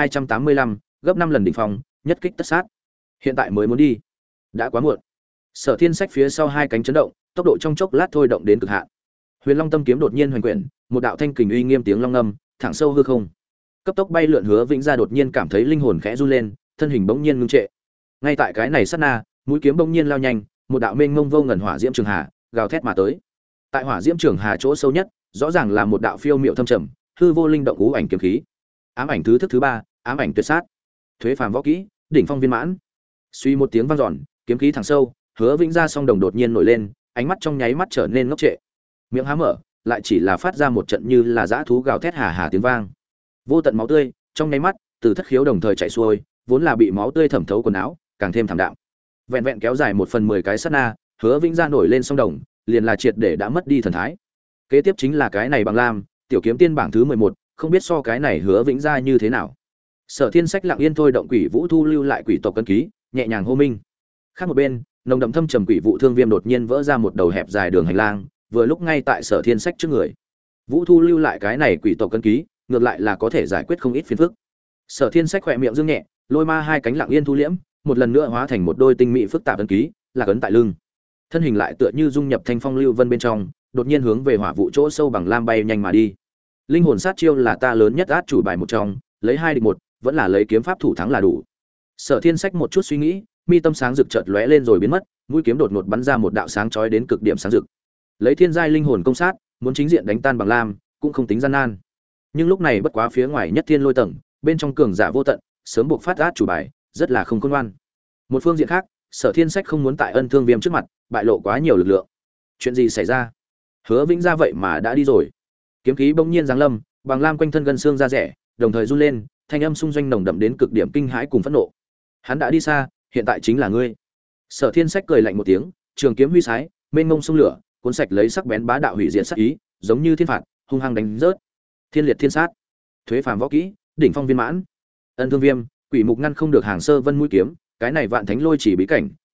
1285, gấp 5 lần đỉnh phong, nhất kích tất sát. Hiện tại mới muốn đi, đã quá muộn. Sở Thiên Sách phía sau hai cánh chấn động, tốc độ trong chốc lát thôi động đến cực hạn. Huyền Long Tâm kiếm đột nhiên hoành quyển, một đạo thanh kình uy nghiêm tiếng long ngâm, thẳng sâu hư không. Cấp tốc bay lượn Hứa Vĩnh Gia đột nhiên cảm thấy linh hồn khẽ run lên, thân hình bỗng nhiên ngưng trệ. Ngay tại cái này sát na, mũi kiếm bỗng nhiên lao nhanh, một đạo mênh mông vô ngần hỏa diễm trường hà, gào thét mà tới. Tại hỏa diễm trường hà chỗ sâu nhất, rõ ràng là một đạo phiêu miệu thâm trầm, hư vô linh động ngũ ảnh kiếm khí. Ám ảnh thứ thức thứ ba, ám ảnh tuyệt sát. Thuế phàm võ kỹ, đỉnh phong viên mãn. Suy một tiếng vang dọn, kiếm khí thẳng sâu, Hứa Vĩnh Gia song đồng đột nhiên nổi lên, ánh mắt trong nháy mắt trở nên ngốc trệ. Miệng há mở, lại chỉ là phát ra một trận như là dã thú gào thét hà hà tiếng vang. Vô tận máu tươi, trong nháy mắt, từ thất khiếu đồng thời chảy xuôi, vốn là bị máu tươi thẩm thấu quần áo, càng thêm thảm đạm. Vẹn vẹn kéo dài 1/10 cái sát na, Hứa Vĩnh Gia nổi lên song đồng, liền là triệt để đã mất đi thần thái. Kế tiếp chính là cái này bằng lam, tiểu kiếm tiên bảng thứ 11, không biết so cái này Hứa Vĩnh Gia như thế nào. Sở Thiên Sách lặng yên thôi động quỷ vũ thu lưu lại quỷ tộc cân ký, nhẹ nhàng hô minh. Khác một bên, nồng đậm thâm trầm quỷ vụ thương viêm đột nhiên vỡ ra một đầu hẹp dài đường hành lang, vừa lúc ngay tại Sở Thiên Sách trước người. Vũ thu lưu lại cái này quỷ tộc cân ký, ngược lại là có thể giải quyết không ít phiền phức. Sở Thiên Sách khẽ miệng dương nhẹ, lôi ma hai cánh lặng yên thu liễm, một lần nữa hóa thành một đôi tinh mỹ phức tạp ấn ký, là ấn tại lưng. Thân hình lại tựa như dung nhập thanh phong lưu vân bên trong, đột nhiên hướng về hỏa vụ chỗ sâu bằng lam bay nhanh mà đi. Linh hồn sát chiêu là ta lớn nhất át chủ bài một trong, lấy 2 địch 1, vẫn là lấy kiếm pháp thủ thắng là đủ. Sở Thiên Sách một chút suy nghĩ, mi tâm sáng rực chợt lóe lên rồi biến mất, mũi kiếm đột ngột bắn ra một đạo sáng chói đến cực điểm sáng rực. Lấy thiên giai linh hồn công sát, muốn chính diện đánh tan bằng lam, cũng không tính gian nan. Nhưng lúc này bất quá phía ngoài nhất thiên lôi tầng, bên trong cường giả vô tận, sớm buộc phát át chủ bài, rất là không khôn ngoan. Một phương diện khác, Sở Thiên Sách không muốn tại Ân Thương Viêm trước mặt bại lộ quá nhiều lực lượng. Chuyện gì xảy ra? Hứa Vĩnh Gia vậy mà đã đi rồi. Kiếm khí bỗng nhiên giáng lâm, bằng lam quanh thân gân xương ra rẻ, đồng thời run lên, thanh âm xung doanh nồng đậm đến cực điểm kinh hãi cùng phẫn nộ. Hắn đã đi xa, hiện tại chính là ngươi. Sở Thiên Sách cười lạnh một tiếng, trường kiếm huy sái, mênh mông xung lửa, cuốn sạch lấy sắc bén bá đạo hủy diệt sát ý, giống như thiên phạt, hung hăng đánh rớt. Thiên liệt thiên sát, thuế phàm võ kỹ, đỉnh phong viên mãn. Ân Thương Viêm, quỷ mục ngăn không được hàng sơ vân mũi kiếm, cái này vạn thánh lôi chỉ bí cảnh,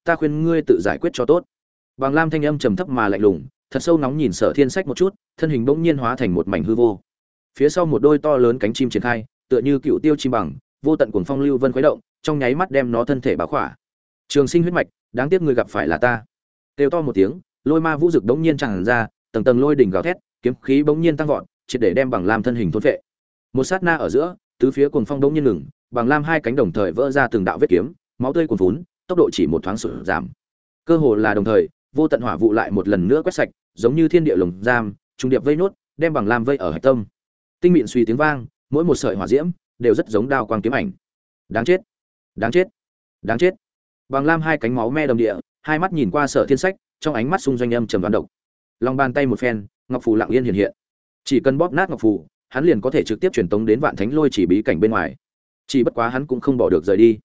ta khuyên ngươi tự giải quyết cho tốt. Bằng Lam thanh âm trầm thấp mà lạnh lùng, thật sâu nóng nhìn Sở Thiên Sách một chút, thân hình bỗng nhiên hóa thành một mảnh hư vô. Phía sau một đôi to lớn cánh chim triển khai, tựa như cựu tiêu chim bằng, vô tận cuồng phong lưu vân khuấy động, trong nháy mắt đem nó thân thể bao khỏa. Trường Sinh huyết mạch, đáng tiếc ngươi gặp phải là ta. Kêu to một tiếng, lôi ma vũ dực bỗng nhiên tràn ra, tầng tầng lôi đỉnh gào thét, kiếm khí bỗng nhiên tăng vọt, triệt để đem Bằng Lam thân hình thôn phệ. Một sát na ở giữa, tứ phía cuồng phong bỗng nhiên ngừng, Bằng Lam hai cánh đồng thời vỡ ra từng đạo vết kiếm, máu tươi cuồn phún, tốc độ chỉ một thoáng sụt giảm. Cơ hồ là đồng thời, vô tận hỏa vụ lại một lần nữa quét sạch, giống như thiên địa lồng giam, trung điệp vây nốt, đem Bằng Lam vây ở hạch tâm. Tinh mịn suy tiếng vang, mỗi một sợi hỏa diễm đều rất giống đao quang kiếm ảnh. Đáng chết, đáng chết, đáng chết. Bằng Lam hai cánh máu me đầm địa, hai mắt nhìn qua Sở Thiên Sách, trong ánh mắt xung doanh âm trầm đoán độc. Lòng bàn tay một phen, ngọc phù lặng yên hiện hiện. Chỉ cần bóp nát ngọc phù, hắn liền có thể trực tiếp truyền tống đến Vạn Thánh Lôi Chỉ bí cảnh bên ngoài. Chỉ bất quá hắn cũng không bỏ được rời đi.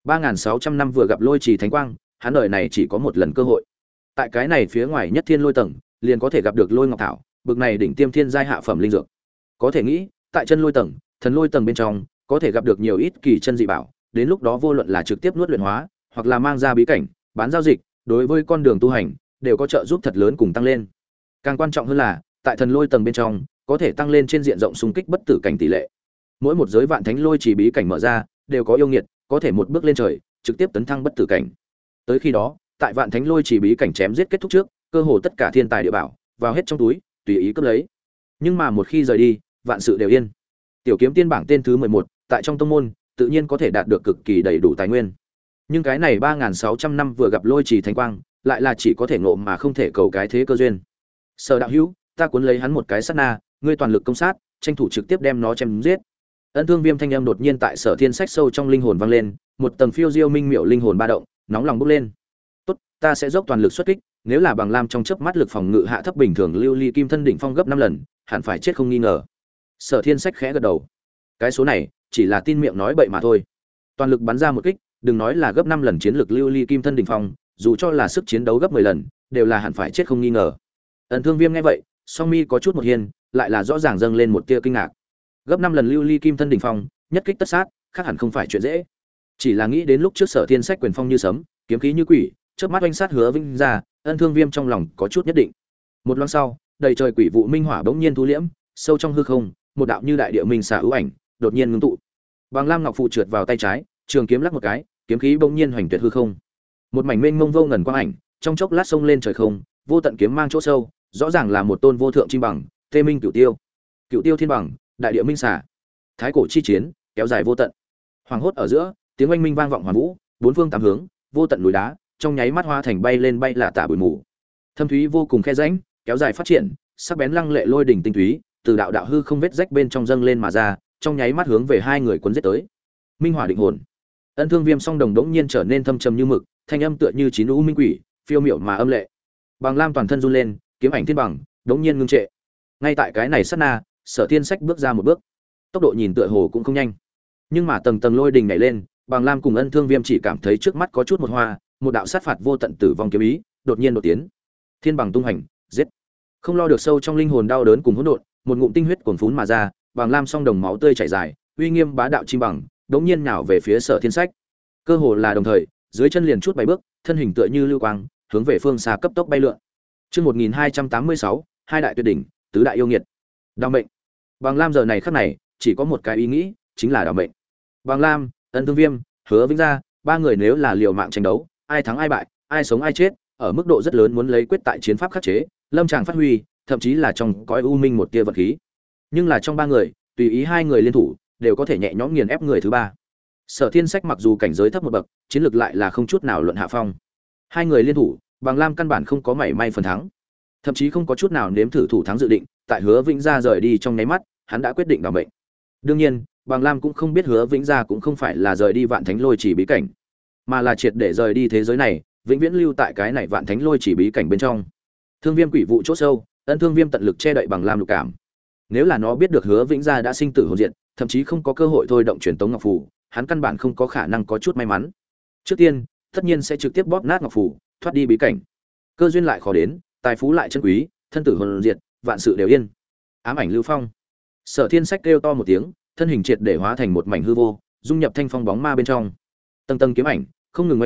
3600 năm vừa gặp Lôi Chỉ thánh quang, hắn đời này chỉ có một lần cơ hội. Tại cái này phía ngoài nhất thiên lôi tầng, liền có thể gặp được Lôi Ngọc Thảo, bực này đỉnh tiêm thiên giai hạ phẩm linh dược. Có thể nghĩ, tại chân lôi tầng, thần lôi tầng bên trong, có thể gặp được nhiều ít kỳ chân dị bảo, đến lúc đó vô luận là trực tiếp nuốt luyện hóa, hoặc là mang ra bí cảnh, bán giao dịch, đối với con đường tu hành đều có trợ giúp thật lớn cùng tăng lên. Càng quan trọng hơn là, tại thần lôi tầng bên trong, có thể tăng lên trên diện rộng xung kích bất tử cảnh tỷ lệ. Mỗi một giới Vạn Thánh Lôi Chỉ bí cảnh mở ra, đều có yêu nghiệt, có thể một bước lên trời, trực tiếp tấn thăng bất tử cảnh. Tới khi đó, tại Vạn Thánh Lôi Chỉ bí cảnh chém giết kết thúc trước, cơ hồ tất cả thiên tài địa bảo vào hết trong túi, tùy ý cướp lấy. Nhưng mà một khi rời đi, vạn sự đều yên. Tiểu kiếm tiên bảng tên thứ 11, tại trong tông môn, tự nhiên có thể đạt được cực kỳ đầy đủ tài nguyên. Nhưng cái này 3600 năm vừa gặp Lôi Chỉ thánh quang, lại là chỉ có thể ngộ mà không thể cầu cái thế cơ duyên. Sở đạo hữu, ta cuốn lấy hắn một cái sát na, ngươi toàn lực công sát, tranh thủ trực tiếp đem nó chém giết. Ân Thương Viêm thanh âm đột nhiên tại Sở Thiên Sách sâu trong linh hồn vang lên, một tầng phiêu diêu minh miểu linh hồn ba động, nóng lòng bốc lên. Tốt, ta sẽ dốc toàn lực xuất kích, nếu là Bằng Lam trong chớp mắt lực phòng ngự hạ thấp bình thường lưu ly kim thân đỉnh phong gấp 5 lần, hẳn phải chết không nghi ngờ. Sở Thiên Sách khẽ gật đầu. Cái số này, chỉ là tin miệng nói bậy mà thôi. Toàn lực bắn ra một kích, đừng nói là gấp 5 lần chiến lực lưu ly kim thân đỉnh phong, dù cho là sức chiến đấu gấp 10 lần, đều là hẳn phải chết không nghi ngờ. Ân Thương Viêm nghe vậy, song mi có chút một hiên, lại là rõ ràng dâng lên một tia kinh ngạc. Gấp 5 lần lưu ly kim thân đỉnh phong, nhất kích tất sát, khác hẳn không phải chuyện dễ. Chỉ là nghĩ đến lúc trước Sở Thiên Sách quyền phong như sấm, kiếm khí như quỷ, chớp mắt oanh sát Hứa Vinh ra, Ân Thương Viêm trong lòng có chút nhất định. Một loáng sau, đầy trời quỷ vụ minh hỏa bỗng nhiên thu liễm, sâu trong hư không, một đạo như đại địa minh xà ưu ảnh, đột nhiên ngưng tụ. Bằng Lam ngọc phụ trượt vào tay trái, trường kiếm lắc một cái, kiếm khí bỗng nhiên hoành tuyệt hư không. Một mảnh mênh mông vô ngần quang ảnh, trong chốc lát xông lên trời không, vô tận kiếm mang chỗ sâu, rõ ràng là một tôn vô thượng chim bằng, Tê Minh Cửu Tiêu. Cửu Tiêu thiên bằng, đại địa minh xà. Thái cổ chi chiến, kéo dài vô tận. Hoàng hốt ở giữa, tiếng oanh minh vang vọng hoàn vũ, bốn phương tám hướng, vô tận núi đá, trong nháy mắt hóa thành bay lên bay lả tả bụi mù. Thâm thúy vô cùng khe rãnh, kéo dài phát triển, sắc bén lăng lệ lôi đỉnh tinh túy, từ đạo đạo hư không vết rách bên trong dâng lên mà ra, trong nháy mắt hướng về hai người cuốn giết tới. Minh hỏa định hồn. Ân Thương Viêm song đồng đống nhiên trở nên thâm trầm như mực, thanh âm tựa như chín u minh quỷ, phiêu miểu mà âm lệ. Bằng Lam toàn thân run lên, kiếm ảnh thiên bằng, đống nhiên ngưng trệ. Ngay tại cái này sát na, Sở Thiên Sách bước ra một bước. Tốc độ nhìn tựa hồ cũng không nhanh, nhưng mà tầng tầng lôi đình nhảy lên, Bằng Lam cùng Ân Thương Viêm chỉ cảm thấy trước mắt có chút một hoa, một đạo sát phạt vô tận tử vong kiếm ý, đột nhiên đột tiến. Thiên bằng tung hành, giết. Không lo được sâu trong linh hồn đau đớn cùng hỗn độn, một ngụm tinh huyết cuồn phún mà ra, Bằng Lam song đồng máu tươi chảy dài, uy nghiêm bá đạo chim bằng, đống nhiên nhào về phía Sở Thiên Sách. Cơ hồ là đồng thời, dưới chân liền chút bảy bước, thân hình tựa như lưu quang, hướng về phương xa cấp tốc bay lượn. Chương 1286, hai đại tuyệt đỉnh, tứ đại yêu nghiệt. Đao mệnh. Bằng Lam giờ này khắc này, chỉ có một cái ý nghĩ, chính là đao mệnh. Bằng Lam, Ân Thương Viêm, Hứa Vĩnh Gia, ba người nếu là liều mạng tranh đấu, ai thắng ai bại, ai sống ai chết, ở mức độ rất lớn muốn lấy quyết tại chiến pháp khắc chế, lâm tràng phát huy, thậm chí là trong cõi u minh một tia vật khí. Nhưng là trong ba người, tùy ý hai người liên thủ, đều có thể nhẹ nhõm nghiền ép người thứ ba. Sở Thiên Sách mặc dù cảnh giới thấp một bậc, chiến lược lại là không chút nào luận hạ phong. Hai người liên thủ, Bằng Lam căn bản không có mảy may phần thắng, thậm chí không có chút nào nếm thử thủ thắng dự định. Tại Hứa Vĩnh Gia rời đi trong nháy mắt, hắn đã quyết định bảo mệnh. Đương nhiên, Bằng Lam cũng không biết Hứa Vĩnh Gia cũng không phải là rời đi Vạn Thánh Lôi Chỉ bí cảnh, mà là triệt để rời đi thế giới này, vĩnh viễn lưu tại cái này Vạn Thánh Lôi Chỉ bí cảnh bên trong. Thương Viêm quỷ vụ chỗ sâu, Ân Thương Viêm tận lực che đậy Bằng Lam lục cảm. Nếu là nó biết được Hứa Vĩnh Gia đã sinh tử hồn diệt, thậm chí không có cơ hội thôi động truyền tống ngọc phù, hắn căn bản không có khả năng có chút may mắn. Trước tiên, tất nhiên sẽ trực tiếp bóp nát ngọc phù, thoát đi bí cảnh. Cơ duyên lại khó đến, tài phú lại chân quý, thân tử hồn diệt, vạn sự đều yên. Ám ảnh lưu phong. Sở Thiên Sách kêu to một tiếng, thân hình triệt để hóa thành một mảnh hư vô, dung nhập thanh phong bóng ma bên trong. Tầng tầng kiếm ảnh không ngừng oanh sát,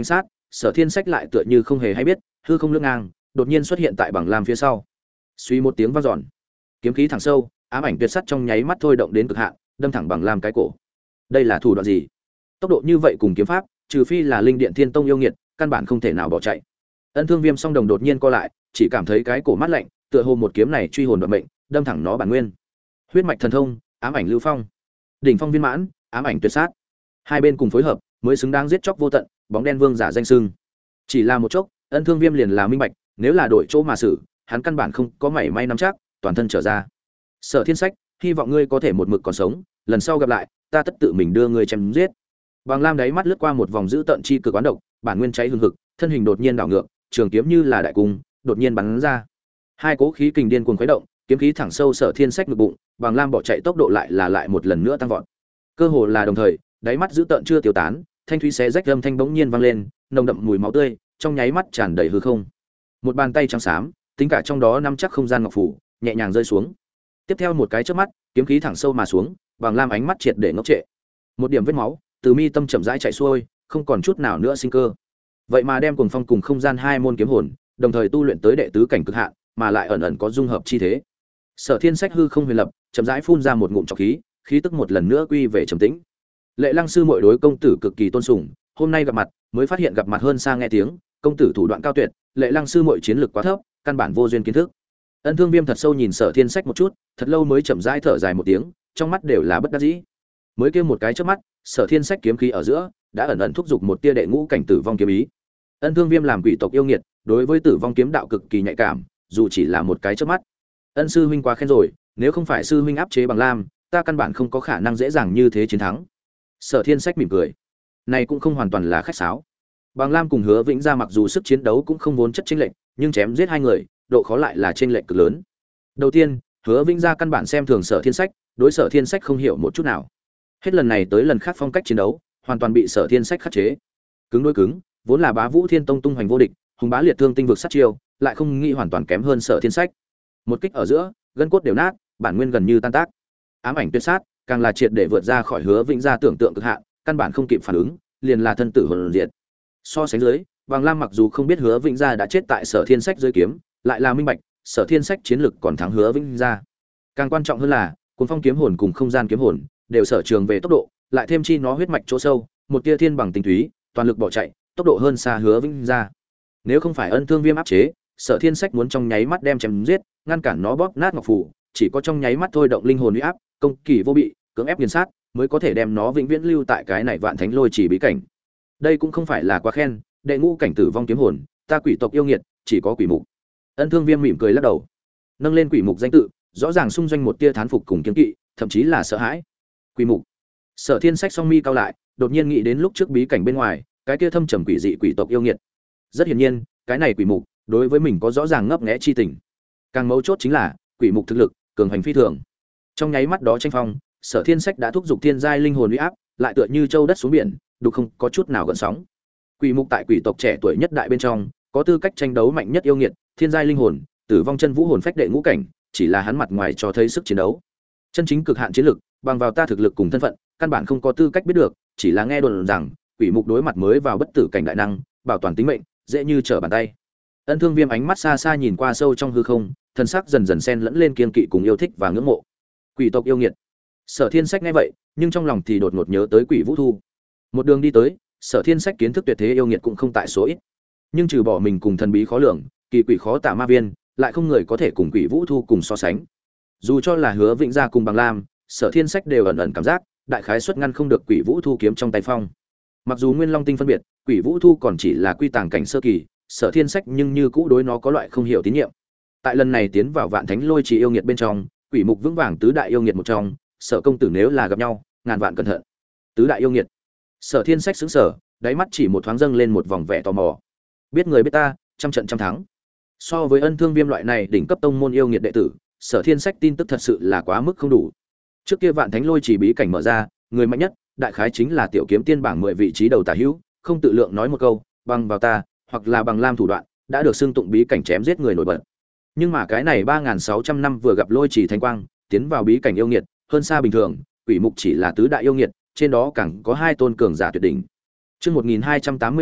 Sở Thiên Sách lại tựa như không hề hay biết, hư không lưỡng ngang, đột nhiên xuất hiện tại Bằng Lam phía sau. Suy một tiếng vang dọn, kiếm khí thẳng sâu, ám ảnh tuyệt sắt trong nháy mắt thôi động đến cực hạn, đâm thẳng Bằng Lam cái cổ. Đây là thủ đoạn gì? Tốc độ như vậy cùng kiếm pháp, trừ phi là Linh Điện Thiên Tông yêu nghiệt, căn bản không thể nào bỏ chạy. Ân Thương Viêm song đồng đột nhiên co lại, chỉ cảm thấy cái cổ mát lạnh, tựa hồ một kiếm này truy hồn vận mệnh, đâm thẳng nó bản nguyên. Huyết mạch thần thông, ám ảnh lưu phong, đỉnh phong viên mãn, ám ảnh tuyệt sát. Hai bên cùng phối hợp, mới xứng đáng giết chóc vô tận, bóng đen vương giả danh xưng. Chỉ là một chốc, Ân Thương Viêm liền là minh bạch, nếu là đổi chỗ mà xử, hắn căn bản không có mảy may nắm chắc, toàn thân trở ra. Sở Thiên Sách, hy vọng ngươi có thể một mực còn sống, lần sau gặp lại, ta tất tự mình đưa ngươi chém giết. Bằng Lam đáy mắt lướt qua một vòng dữ tợn chi cực quán độc, bản nguyên cháy hừng hực, thân hình đột nhiên đảo ngược, trường kiếm như là đại cung, đột nhiên bắn ra. Hai cỗ khí kình điên cuồng khuấy động, kiếm khí thẳng sâu Sở Thiên Sách ngực bụng, Bằng Lam bỏ chạy tốc độ lại một lần nữa tăng vọt. Cơ hồ là đồng thời, đáy mắt dữ tợn chưa tiêu tán, thanh thúy xé rách âm thanh bỗng nhiên vang lên, nồng đậm mùi máu tươi, trong nháy mắt tràn đầy hư không. Một bàn tay trắng xám, tính cả trong đó nắm chắc không gian ngọc phủ, nhẹ nhàng rơi xuống. Tiếp theo một cái chớp mắt, kiếm khí thẳng sâu mà xuống, Bằng Lam ánh mắt triệt để ngốc trệ. Một điểm vết máu từ mi tâm chậm rãi chảy xuôi, không còn chút nào nữa sinh cơ. Vậy mà đem Cuồng Phong cùng không gian hai môn kiếm hồn, đồng thời tu luyện tới đệ tứ cảnh cực hạn, mà lại ẩn ẩn có dung hợp chi thế. Sở Thiên Sách hư không huyền lập, chậm rãi phun ra một ngụm trọc khí, khí tức một lần nữa quy về trầm tĩnh. Lệ Lăng sư muội đối công tử cực kỳ tôn sùng, hôm nay gặp mặt, mới phát hiện gặp mặt hơn xa nghe tiếng, công tử thủ đoạn cao tuyệt, Lệ Lăng sư muội chiến lược quá thấp, căn bản vô duyên kiến thức. Ân Thương Viêm thật sâu nhìn Sở Thiên Sách một chút, thật lâu mới chậm rãi thở dài một tiếng, trong mắt đều là bất đắc dĩ. Mới kêu một cái chớp mắt, Sở Thiên Sách kiếm khí ở giữa đã ẩn ẩn thúc giục một tia đệ ngũ cảnh tử vong kiếm ý. Ân Thương Viêm làm quỷ tộc yêu nghiệt, đối với tử vong kiếm đạo cực kỳ nhạy cảm, dù chỉ là một cái chớp mắt. Ân sư huynh quá khen rồi, nếu không phải sư huynh áp chế Bằng Lam, ta căn bản không có khả năng dễ dàng như thế chiến thắng. Sở Thiên Sách mỉm cười, này cũng không hoàn toàn là khách sáo. Bằng Lam cùng Hứa Vĩnh Gia mặc dù sức chiến đấu cũng không vốn chất chênh lệch, nhưng chém giết hai người, độ khó lại là chênh lệch cực lớn. Đầu tiên, Hứa Vĩnh Gia căn bản xem thường Sở Thiên Sách, đối Sở Thiên Sách không hiểu một chút nào. Hết lần này tới lần khác phong cách chiến đấu, hoàn toàn bị Sở Thiên Sách khắc chế. Cứng đối cứng, vốn là Bá Vũ Thiên Tông tung hoành vô địch, hùng bá liệt thương tinh vực sát chiêu, lại không nghĩ hoàn toàn kém hơn Sở Thiên Sách. Một kích ở giữa, gân cốt đều nát, bản nguyên gần như tan tác. Ám ảnh tuyệt sát, càng là triệt để vượt ra khỏi Hứa Vĩnh Gia tưởng tượng cực hạn, căn bản không kịp phản ứng, liền là thân tử hồn diệt. So sánh dưới, Bằng Lam mặc dù không biết Hứa Vĩnh Gia đã chết tại Sở Thiên Sách dưới kiếm, lại là minh bạch, Sở Thiên Sách chiến lực còn thắng Hứa Vĩnh Gia. Càng quan trọng hơn là, Cuốn Phong kiếm hồn cùng không gian kiếm hồn đều sở trường về tốc độ, lại thêm chi nó huyết mạch chỗ sâu, một tia thiên bằng tinh túy, toàn lực bỏ chạy, tốc độ hơn xa Hứa Vĩnh Gia. Nếu không phải Ân Thương Viêm áp chế, Sở Thiên Sách muốn trong nháy mắt đem chém giết, ngăn cản nó bóp nát ngọc phù, chỉ có trong nháy mắt thôi động linh hồn uy áp, công kỳ vô bị, cưỡng ép nghiền sát, mới có thể đem nó vĩnh viễn lưu tại cái này Vạn Thánh Lôi Chỉ bí cảnh. Đây cũng không phải là quá khen, đệ ngũ cảnh tử vong kiếm hồn, ta quỷ tộc yêu nghiệt, chỉ có quỷ mục. Ân Thương Viêm mỉm cười lắc đầu, nâng lên quỷ mục danh tự, rõ ràng xung doanh một tia thán phục cùng kiêng kỵ, thậm chí là sợ hãi. Quỷ mục. Sở Thiên Sách song mi cao lại, đột nhiên nghĩ đến lúc trước bí cảnh bên ngoài, cái kia thâm trầm quỷ dị quỷ tộc yêu nghiệt. Rất hiển nhiên, cái này quỷ mục đối với mình có rõ ràng ngấp nghé chi tình. Càng mấu chốt chính là, quỷ mục thực lực cường hành phi thường. Trong nháy mắt đó tranh phong, Sở Thiên Sách đã thúc giục thiên giai linh hồn uy áp, lại tựa như châu đất xuống biển, đục không có chút nào gợn sóng. Quỷ mục tại quỷ tộc trẻ tuổi nhất đại bên trong, có tư cách tranh đấu mạnh nhất yêu nghiệt, thiên giai linh hồn, tử vong chân vũ hồn phách đệ ngũ cảnh, chỉ là hắn mặt ngoài cho thấy sức chiến đấu. Chân chính cực hạn chiến lực, bằng vào ta thực lực cùng thân phận, căn bản không có tư cách biết được, chỉ là nghe đồn rằng, quỷ mục đối mặt mới vào bất tử cảnh đại năng, bảo toàn tính mệnh, dễ như trở bàn tay. Ân Thương Viêm ánh mắt xa xa nhìn qua sâu trong hư không, thân sắc dần dần xen lẫn lên kiên kỵ cùng yêu thích và ngưỡng mộ. Quỷ tộc yêu nghiệt. Sở Thiên Sách nghe vậy, nhưng trong lòng thì đột ngột nhớ tới Quỷ Vũ Thu. Một đường đi tới, Sở Thiên Sách kiến thức tuyệt thế yêu nghiệt cũng không tại số ít. Nhưng trừ bỏ mình cùng thần bí khó lường, kỳ quỷ khó tả ma viên, lại không người có thể cùng Quỷ Vũ Thu cùng so sánh. Dù cho là Hứa Vĩnh Gia cùng Bằng Lam, Sở Thiên Sách đều ẩn ẩn cảm giác, đại khái xuất ngăn không được Quỷ Vũ Thu kiếm trong tay phong. Mặc dù Nguyên Long tinh phân biệt, Quỷ Vũ Thu còn chỉ là quy tàng cảnh sơ kỳ, Sở Thiên Sách nhưng như cũ đối nó có loại không hiểu tín nhiệm. Tại lần này tiến vào Vạn Thánh Lôi Trì yêu nghiệt bên trong, quỷ mục vững vàng tứ đại yêu nghiệt một trong, Sở công tử nếu là gặp nhau, ngàn vạn cẩn thận. Tứ đại yêu nghiệt. Sở Thiên Sách sững sờ, đáy mắt chỉ một thoáng dâng lên một vòng vẻ tò mò. Biết người biết ta, trăm trận trăm thắng. So với Ân Thương Viêm loại này đỉnh cấp tông môn yêu nghiệt đệ tử, Sở Thiên Sách tin tức thật sự là quá mức không đủ. Trước kia Vạn Thánh Lôi Trì bí cảnh mở ra, người mạnh nhất, đại khái chính là tiểu kiếm tiên bảng 10 vị trí đầu tả hữu, không tự lượng nói một câu, bằng vào ta, hoặc là bằng Lam thủ đoạn, đã được xưng tụng bí cảnh chém giết người nổi bật. Nhưng mà cái này 3600 năm vừa gặp Lôi Trì Thánh Quang, tiến vào bí cảnh yêu nghiệt, hơn xa bình thường, quỷ mục chỉ là tứ đại yêu nghiệt, trên đó càng có hai tôn cường giả tuyệt đỉnh. Chương 1287,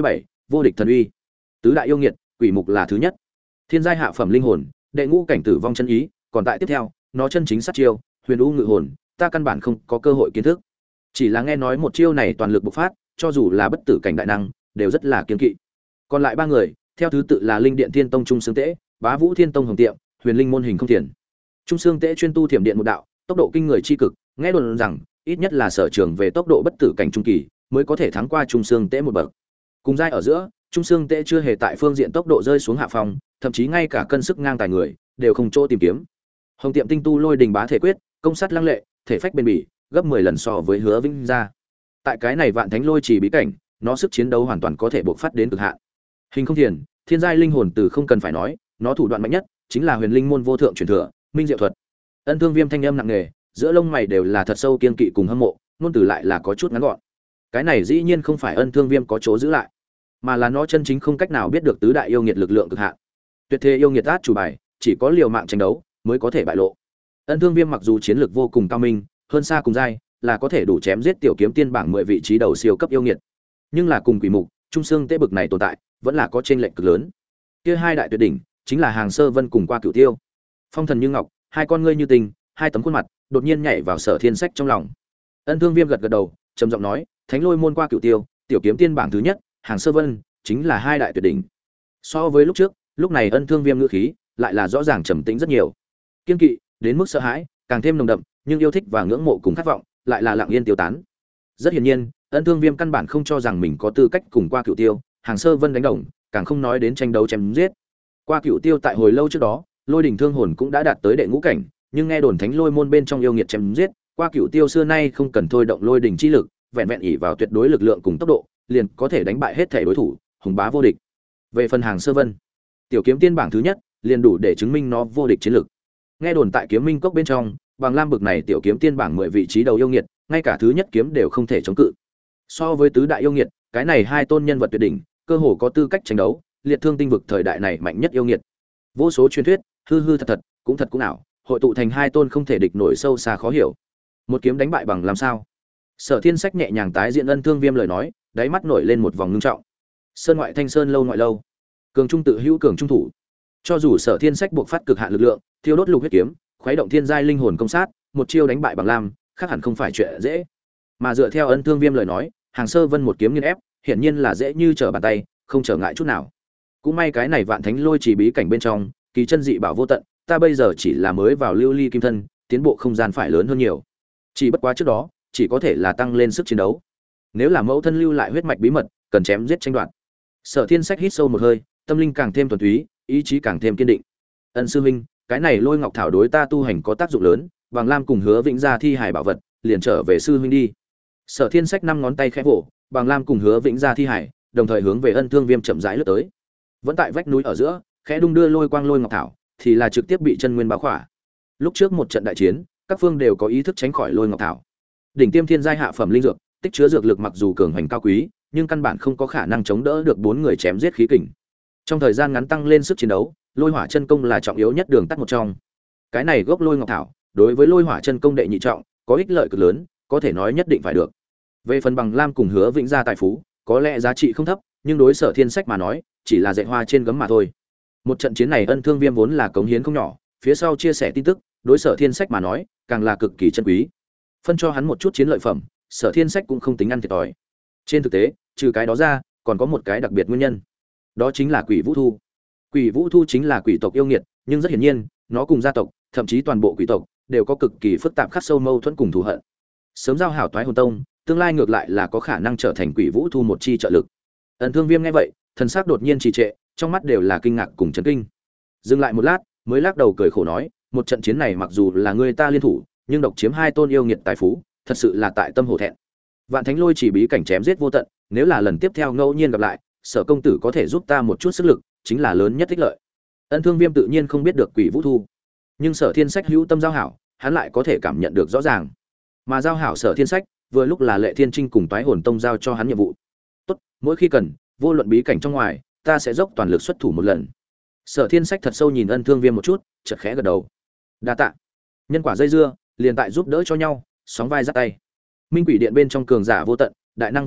vô địch thần uy. Tứ đại yêu nghiệt, quỷ mục là thứ nhất. Thiên giai hạ phẩm linh hồn, đệ ngũ cảnh tử vong chân ý, còn tại tiếp theo, nó chân chính sát chiêu, huyền u ngự hồn, ta căn bản không có cơ hội kiến thức. Chỉ là nghe nói một chiêu này toàn lực bộc phát, cho dù là bất tử cảnh đại năng, đều rất là kiên kỵ. Còn lại ba người, theo thứ tự là Linh Điện Thiên Tông Trung Sương Tế, Bá Vũ Thiên Tông Hồng Tiệm, Huyền Linh môn Hình Không Thiền. Trung Sương Tế chuyên tu thiểm điện một đạo, tốc độ kinh người chi cực, nghe đồn rằng ít nhất là sở trường về tốc độ bất tử cảnh trung kỳ, mới có thể thắng qua Trung Sương Tế một bậc. Cùng giai ở giữa, Trung Sương Tế chưa hề tại phương diện tốc độ rơi xuống hạ phong, thậm chí ngay cả cân sức ngang tài người đều không chỗ tìm kiếm. Hồng Tiệm tinh tu Lôi Đình Bá Thể Quyết, công sát lăng lệ, thể phách bền bỉ, gấp 10 lần so với Hứa Vĩnh Gia. Tại cái này Vạn Thánh Lôi Trì bí cảnh, nó sức chiến đấu hoàn toàn có thể bộc phát đến cực hạn. Hình Không Thiền, thiên giai linh hồn từ không cần phải nói, nó thủ đoạn mạnh nhất chính là Huyền Linh môn vô thượng truyền thừa, Minh Diệu thuật. Ân Thương Viêm thanh âm nặng nề, giữa lông mày đều là thật sâu kiên kỵ cùng hâm mộ, ngôn từ lại là có chút ngắn gọn. Cái này dĩ nhiên không phải Ân Thương Viêm có chỗ giữ lại, mà là nó chân chính không cách nào biết được tứ đại yêu nghiệt lực lượng cực hạn. Tuyệt thế yêu nghiệt át chủ bài, chỉ có liều mạng tranh đấu mới có thể bại lộ. Ân Thương Viêm mặc dù chiến lược vô cùng cao minh, hơn xa cùng giai, là có thể đủ chém giết tiểu kiếm tiên bảng 10 vị trí đầu siêu cấp yêu nghiệt. Nhưng là cùng quỷ mục, Trung Sương Tế bực này tồn tại, vẫn là có chênh lệch cực lớn. Kia hai đại tuyệt đỉnh, chính là Hàng Sơ Vân cùng Qua Cửu Tiêu. Phong thần như ngọc, hai con ngươi như tình, hai tấm khuôn mặt, đột nhiên nhảy vào Sở Thiên Sách trong lòng. Ân Thương Viêm gật gật đầu, trầm giọng nói, Thánh Lôi môn Qua Cửu Tiêu, tiểu kiếm tiên bảng thứ nhất, Hàng Sơ Vân, chính là hai đại tuyệt đỉnh. So với lúc trước, lúc này Ân Thương Viêm ngữ khí lại là rõ ràng trầm tĩnh rất nhiều. Kiên kỵ, đến mức sợ hãi, càng thêm nồng đậm, nhưng yêu thích và ngưỡng mộ cùng khát vọng, lại là lặng yên tiêu tán. Rất hiển nhiên, Ân Thương Viêm căn bản không cho rằng mình có tư cách cùng Qua Cửu Tiêu, Hàng Sơ Vân đánh đồng, càng không nói đến tranh đấu chém giết. Qua Cửu Tiêu tại hồi lâu trước đó, Lôi Đỉnh Thương Hồn cũng đã đạt tới đệ ngũ cảnh, nhưng nghe đồn Thánh Lôi môn bên trong yêu nghiệt chém giết, Qua Cửu Tiêu xưa nay không cần thôi động lôi đỉnh chi lực, vẹn vẹn ỷ vào tuyệt đối lực lượng cùng tốc độ, liền có thể đánh bại hết thể đối thủ, hùng bá vô địch. Về phần Hàng Sơ Vân, tiểu kiếm tiên bảng thứ nhất, liền đủ để chứng minh nó vô địch chiến lực. Nghe đồn tại Kiếm Minh Cốc bên trong, bằng lam bực này tiểu kiếm tiên bảng 10 vị trí đầu yêu nghiệt, ngay cả thứ nhất kiếm đều không thể chống cự. So với tứ đại yêu nghiệt, cái này hai tôn nhân vật tuyệt đỉnh, cơ hồ có tư cách tranh đấu, liệt thương tinh vực thời đại này mạnh nhất yêu nghiệt. Vô số truyền thuyết, hư hư thật thật, cũng thật cũng ảo, hội tụ thành hai tôn không thể địch nổi sâu xa khó hiểu. Một kiếm đánh bại bằng làm sao? Sở Thiên Sách nhẹ nhàng tái diễn Ân Thương Viêm lời nói, đáy mắt nổi lên một vòng ngưng trọng. Sơn ngoại thanh sơn lâu ngoại lâu, cường trung tự hữu cường trung thủ. Cho dù Sở Thiên Sách buộc phát cực hạn lực lượng, thiêu đốt lục huyết kiếm, khuấy động thiên giai linh hồn công sát, một chiêu đánh bại bằng lam, khác hẳn không phải chuyện dễ. Mà dựa theo Ân Thương Viêm lời nói, Hàng Sơ Vân một kiếm nghiền ép, hiển nhiên là dễ như trở bàn tay, không trở ngại chút nào. Cũng may cái này Vạn Thánh Lôi Trì bí cảnh bên trong, kỳ chân dị bảo vô tận, ta bây giờ chỉ là mới vào lưu ly kim thân, tiến bộ không gian phải lớn hơn nhiều. Chỉ bất quá trước đó, chỉ có thể là tăng lên sức chiến đấu. Nếu là mẫu thân lưu lại huyết mạch bí mật, cần chém giết tranh đoạt. Sở Thiên Sách hít sâu một hơi, tâm linh càng thêm thuần túy, ý chí càng thêm kiên định. Ân sư huynh, cái này Lôi Ngọc thảo đối ta tu hành có tác dụng lớn, Bằng Lam cùng Hứa Vĩnh Gia thi hài bảo vật, liền trở về sư huynh đi. Sở Thiên Sách năm ngón tay khẽ vỗ, Bằng Lam cùng Hứa Vĩnh Gia thi hài, đồng thời hướng về Ân Thương Viêm chậm rãi lướt tới. Vẫn tại vách núi ở giữa, khẽ đung đưa lôi quang Lôi Ngọc thảo, thì là trực tiếp bị chân nguyên bao khỏa. Lúc trước một trận đại chiến, các phương đều có ý thức tránh khỏi Lôi Ngọc thảo. Đỉnh tiêm thiên giai hạ phẩm linh dược, tích chứa dược lực mặc dù cường hành cao quý, nhưng căn bản không có khả năng chống đỡ được bốn người chém giết khí kình. Trong thời gian ngắn tăng lên sức chiến đấu, Lôi Hỏa chân công là trọng yếu nhất đường tắt một trong. Cái này gốc Lôi Ngọc thảo, đối với Lôi Hỏa chân công đệ nhị trọng, có ích lợi cực lớn, có thể nói nhất định phải được. Về phần Bằng Lam cùng Hứa Vĩnh Gia tài phú, có lẽ giá trị không thấp, nhưng đối Sở Thiên Sách mà nói, chỉ là dạy hoa trên gấm mà thôi. Một trận chiến này Ân Thương Viêm vốn là cống hiến không nhỏ, phía sau chia sẻ tin tức, đối Sở Thiên Sách mà nói, càng là cực kỳ chân quý. Phân cho hắn một chút chiến lợi phẩm, Sở Thiên Sách cũng không tính ăn thiệt thòi. Trên thực tế, trừ cái đó ra, còn có một cái đặc biệt nguyên nhân. Đó chính là Quỷ Vũ Thu. Quỷ Vũ Thu chính là quỷ tộc yêu nghiệt, nhưng rất hiển nhiên, nó cùng gia tộc, thậm chí toàn bộ quỷ tộc, đều có cực kỳ phức tạp khắc sâu mâu thuẫn cùng thù hận. Sớm giao hảo toái hồn tông, tương lai ngược lại là có khả năng trở thành Quỷ Vũ Thu một chi trợ lực. Ân Thương Viêm nghe vậy, thần sắc đột nhiên trì trệ, trong mắt đều là kinh ngạc cùng chấn kinh. Dừng lại một lát, mới lắc đầu cười khổ nói, một trận chiến này mặc dù là người ta liên thủ, nhưng độc chiếm hai tôn yêu nghiệt tài phú, thật sự là tại tâm hổ thẹn. Vạn Thánh Lôi chỉ bí cảnh chém giết vô tận, nếu là lần tiếp theo ngẫu nhiên gặp lại, Sở công tử có thể giúp ta một chút sức lực, chính là lớn nhất ích lợi. Ân Thương Viêm tự nhiên không biết được Quỷ Vũ Thu, nhưng Sở Thiên Sách hữu tâm giao hảo, hắn lại có thể cảm nhận được rõ ràng. Mà giao hảo Sở Thiên Sách, vừa lúc là Lệ Thiên Trinh cùng Toái Hồn Tông giao cho hắn nhiệm vụ. Tốt, mỗi khi cần, vô luận bí cảnh trong ngoài, ta sẽ dốc toàn lực xuất thủ một lần. Sở Thiên Sách thật sâu nhìn Ân Thương Viêm một chút, chợt khẽ gật đầu. Đa tạ. Nhân quả dây dưa, liền tại giúp đỡ cho nhau, sóng vai giắt tay. Minh Quỷ Điện bên trong cường giả vô tận, đại năng vô tận,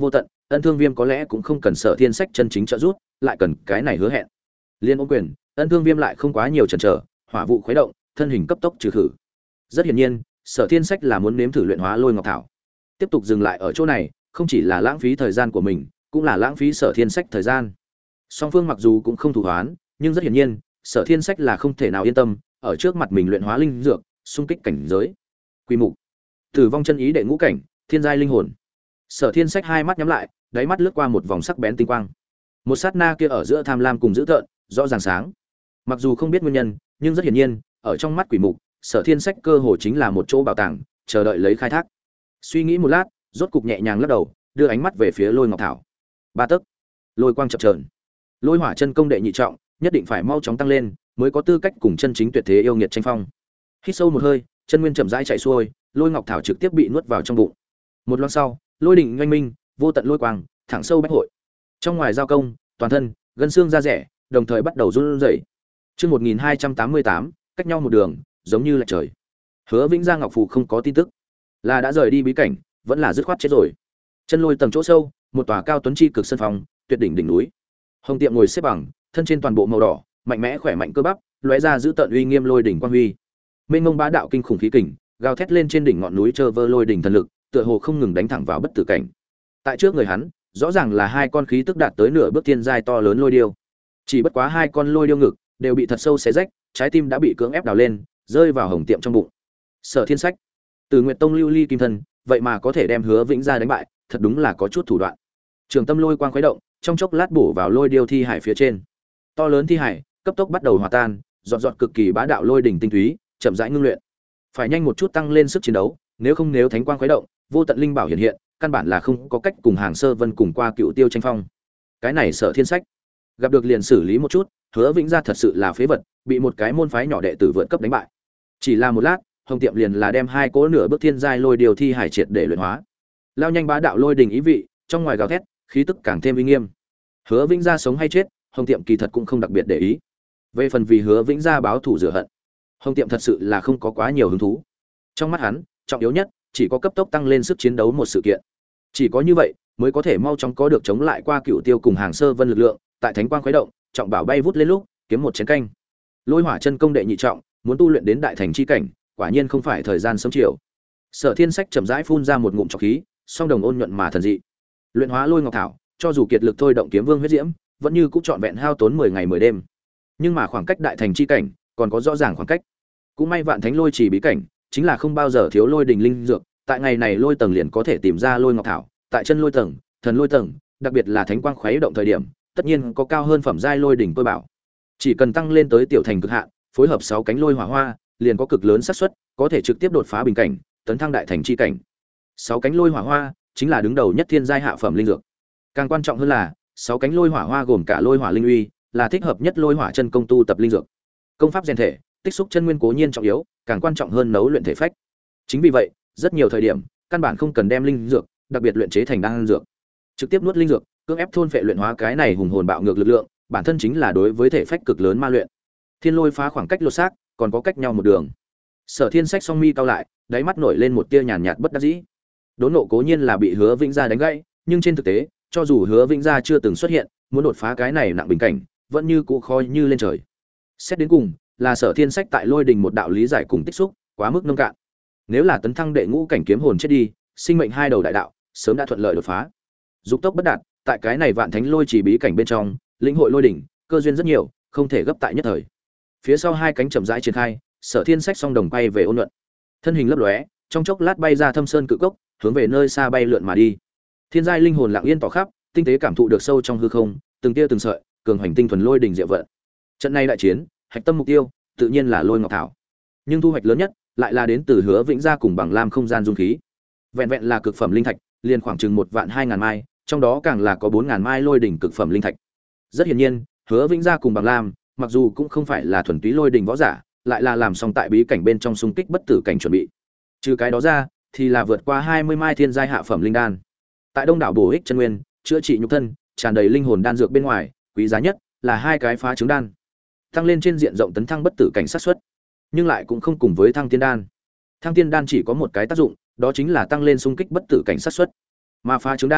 Ân Thương Viêm có lẽ cũng không cần Sở Thiên Sách chân chính trợ giúp, lại cần cái này hứa hẹn. Liên ôm quyền, Ân Thương Viêm lại không quá nhiều chần chờ, hỏa vụ khuấy động, thân hình cấp tốc trừ khử. Rất hiển nhiên, Sở Thiên Sách là muốn nếm thử luyện hóa Lôi Ngọc Thảo. Tiếp tục dừng lại ở chỗ này, không chỉ là lãng phí thời gian của mình, cũng là lãng phí Sở Thiên Sách thời gian. Song phương mặc dù cũng không thù oán, nhưng rất hiển nhiên, Sở Thiên Sách là không thể nào yên tâm, ở trước mặt mình luyện hóa linh dược, xung kích cảnh giới. Quy mục, Tử vong chân ý đệ ngũ cảnh, thiên giai linh hồn. Sở Thiên Sách hai mắt nhắm lại, đáy mắt lướt qua một vòng sắc bén tinh quang. Một sát na kia ở giữa tham lam cùng dữ tợn, rõ ràng sáng. Mặc dù không biết nguyên nhân, nhưng rất hiển nhiên, ở trong mắt quỷ mục, Sở Thiên Sách cơ hồ chính là một chỗ bảo tàng, chờ đợi lấy khai thác. Suy nghĩ một lát, rốt cục nhẹ nhàng lắc đầu, đưa ánh mắt về phía Lôi Ngọc Thảo. Ba tấc, lôi quang chập chờn. Lôi hỏa chân công đệ nhị trọng, nhất định phải mau chóng tăng lên, mới có tư cách cùng chân chính tuyệt thế yêu nghiệt tranh phong. Hít sâu một hơi, chân nguyên chậm rãi chạy xuôi, Lôi Ngọc Thảo trực tiếp bị nuốt vào trong bụng. Một loáng sau, lôi đỉnh oanh minh, vô tận lôi quang, thẳng sâu bách hội. Trong ngoài giao công, toàn thân, gân xương da rẻ, đồng thời bắt đầu run rẩy. Chương 1288, cách nhau một đường, giống như lệch trời. Hứa Vĩnh Gia Ngọc Phù không có tin tức, là đã rời đi bí cảnh, vẫn là dứt khoát chết rồi. Chân lôi tầng chỗ sâu, một tòa cao tuấn chi cực sân phòng, tuyệt đỉnh đỉnh núi. Hồng Tiệm ngồi xếp bằng, thân trên toàn bộ màu đỏ, mạnh mẽ khỏe mạnh cơ bắp, lóe ra giữ tận uy nghiêm lôi đỉnh quang huy. Mênh mông bá đạo kinh khủng khí kình, gào thét lên trên đỉnh ngọn núi trơ vơ lôi đỉnh thần lực, tựa hồ không ngừng đánh thẳng vào bất tử cảnh. Tại trước người hắn, rõ ràng là hai con khí tức đạt tới nửa bước thiên giai to lớn lôi điêu. Chỉ bất quá hai con lôi điêu ngực đều bị thật sâu xé rách, trái tim đã bị cưỡng ép đào lên, rơi vào Hồng Tiệm trong bụng. Sở Thiên Sách, từ Nguyệt Tông lưu ly kim thân, vậy mà có thể đem Hứa Vĩnh Gia đánh bại, thật đúng là có chút thủ đoạn. Trường tâm lôi quang khuấy động, trong chốc lát bổ vào lôi điêu thi hải phía trên. To lớn thi hải cấp tốc bắt đầu hòa tan, giọt giọt cực kỳ bá đạo lôi đỉnh tinh túy, chậm rãi ngưng luyện. Phải nhanh một chút tăng lên sức chiến đấu, nếu thánh quang khuấy động, vô tận linh bảo hiện hiện, căn bản là không có cách cùng Hàng Sơ Vân cùng qua Cựu Tiêu tranh phong. Cái này Sở Thiên Sách, gặp được liền xử lý một chút, Hứa Vĩnh Gia thật sự là phế vật, bị một cái môn phái nhỏ đệ tử vượt cấp đánh bại. Chỉ là một lát, Hồng Tiệm liền là đem hai cỗ nửa bước thiên giai lôi điều thi hải triệt để luyện hóa. Lao nhanh bá đạo lôi đình ý vị, trong ngoài gào thét, khí tức càng thêm uy nghiêm. Hứa Vĩnh Gia sống hay chết, Hồng Tiệm kỳ thật cũng không đặc biệt để ý. Về phần vì Hứa Vĩnh Gia báo thù rửa hận, Hồng Tiệm thật sự là không có quá nhiều hứng thú. Trong mắt hắn, trọng yếu nhất chỉ có cấp tốc tăng lên sức chiến đấu một sự kiện. Chỉ có như vậy mới có thể mau chóng có được chống lại qua Cựu Tiêu cùng Hàng Sơ Vân lực lượng, tại thánh quang khuấy động, trọng bảo bay vút lên lúc, kiếm một chén canh. Lôi hỏa chân công đệ nhị trọng, muốn tu luyện đến đại thành chi cảnh, quả nhiên không phải thời gian sớm chiều. Sở Thiên Sách chậm rãi phun ra một ngụm trọc khí, song đồng ôn nhuận mà thần dị. Luyện hóa Lôi Ngọc Thảo, cho dù kiệt lực thôi động kiếm vương huyết diễm, vẫn như cũng trọn vẹn hao tốn 10 ngày 10 đêm. Nhưng mà khoảng cách đại thành chi cảnh, còn có rõ ràng khoảng cách. Cũng may Vạn Thánh Lôi Chỉ bí cảnh, chính là không bao giờ thiếu lôi đình linh dược, tại ngày này lôi tầng liền có thể tìm ra Lôi Ngọc Thảo, tại chân lôi tầng, thần lôi tầng, đặc biệt là thánh quang khuấy động thời điểm, tất nhiên có cao hơn phẩm giai lôi đỉnh tôi bảo. Chỉ cần tăng lên tới tiểu thành cực hạn, phối hợp 6 cánh lôi hỏa hoa, liền có cực lớn xác suất có thể trực tiếp đột phá bình cảnh, tấn thăng đại thành chi cảnh. 6 cánh lôi hỏa hoa chính là đứng đầu nhất thiên giai hạ phẩm linh dược. Càng quan trọng hơn là, 6 cánh lôi hỏa hoa gồm cả lôi hỏa linh uy, là thích hợp nhất lôi hỏa chân công tu tập linh dược. Công pháp rèn thể, tích xúc chân nguyên cố nhiên trọng yếu, càng quan trọng hơn nấu luyện thể phách. Chính vì vậy, rất nhiều thời điểm, căn bản không cần đem linh dược, đặc biệt luyện chế thành đan dược. Trực tiếp nuốt linh dược, cưỡng ép thôn phệ luyện hóa cái này hùng hồn bạo ngược lực lượng, bản thân chính là đối với thể phách cực lớn ma luyện. Thiên lôi phá khoảng cách lột xác, còn có cách nhau một đường. Sở Thiên Sách song mi cao lại, đáy mắt nổi lên một tia nhàn nhạt bất đắc dĩ. Đốn nộ cố nhiên là bị Hứa Vĩnh Gia đánh gãy, nhưng trên thực tế, cho dù Hứa Vĩnh Gia chưa từng xuất hiện, muốn đột phá cái này nặng bình cảnh, vẫn như cũ khó như lên trời. Xét đến cùng, là Sở Thiên Sách tại lôi đình một đạo lý giải cùng tích xúc, quá mức nông cạn. Nếu là tấn thăng đệ ngũ cảnh kiếm hồn chết đi, sinh mệnh hai đầu đại đạo, sớm đã thuận lợi đột phá. Dục tốc bất đạt, tại cái này Vạn Thánh Lôi Chỉ bí cảnh bên trong, lĩnh hội lôi đỉnh, cơ duyên rất nhiều, không thể gấp tại nhất thời. Phía sau hai cánh chậm rãi triển khai, Sở Thiên Sách song đồng quay về ôn nhuận. Thân hình lấp lóe, trong chốc lát bay ra Thâm Sơn cự cốc, hướng về nơi xa bay lượn mà đi. Thiên giai linh hồn lặng yên tỏ khắp, tinh tế cảm thụ được sâu trong hư không, từng tia từng sợi, cường hoành tinh thuần lôi đỉnh diệu vận. Trận này đại chiến, hạch tâm mục tiêu, tự nhiên là Lôi Ngọc Thảo. Nhưng thu hoạch lớn nhất lại là đến từ Hứa Vĩnh Gia cùng Bằng Lam không gian dung khí. Vẹn vẹn là cực phẩm linh thạch, liền khoảng chừng 1.200.000 mai, trong đó càng là có 4.000 mai lôi đỉnh cực phẩm linh thạch. Rất hiển nhiên, Hứa Vĩnh Gia cùng Bằng Lam, mặc dù cũng không phải là thuần túy lôi đỉnh võ giả, lại là làm xong tại bí cảnh bên trong xung kích bất tử cảnh chuẩn bị. Trừ cái đó ra, thì là vượt qua 20 mai thiên giai hạ phẩm linh đan. Tại đông đảo bổ ích chân nguyên, chữa trị nhục thân, tràn đầy linh hồn đan dược bên ngoài, quý giá nhất là hai cái phá trứng đan. Tăng lên trên diện rộng tấn thăng bất tử cảnh xác suất, nhưng lại cũng không cùng với thăng tiên đan. Thăng tiên đan chỉ có một cái tác dụng, đó chính là tăng lên xung kích bất tử cảnh xác suất. Mà phá trứng đan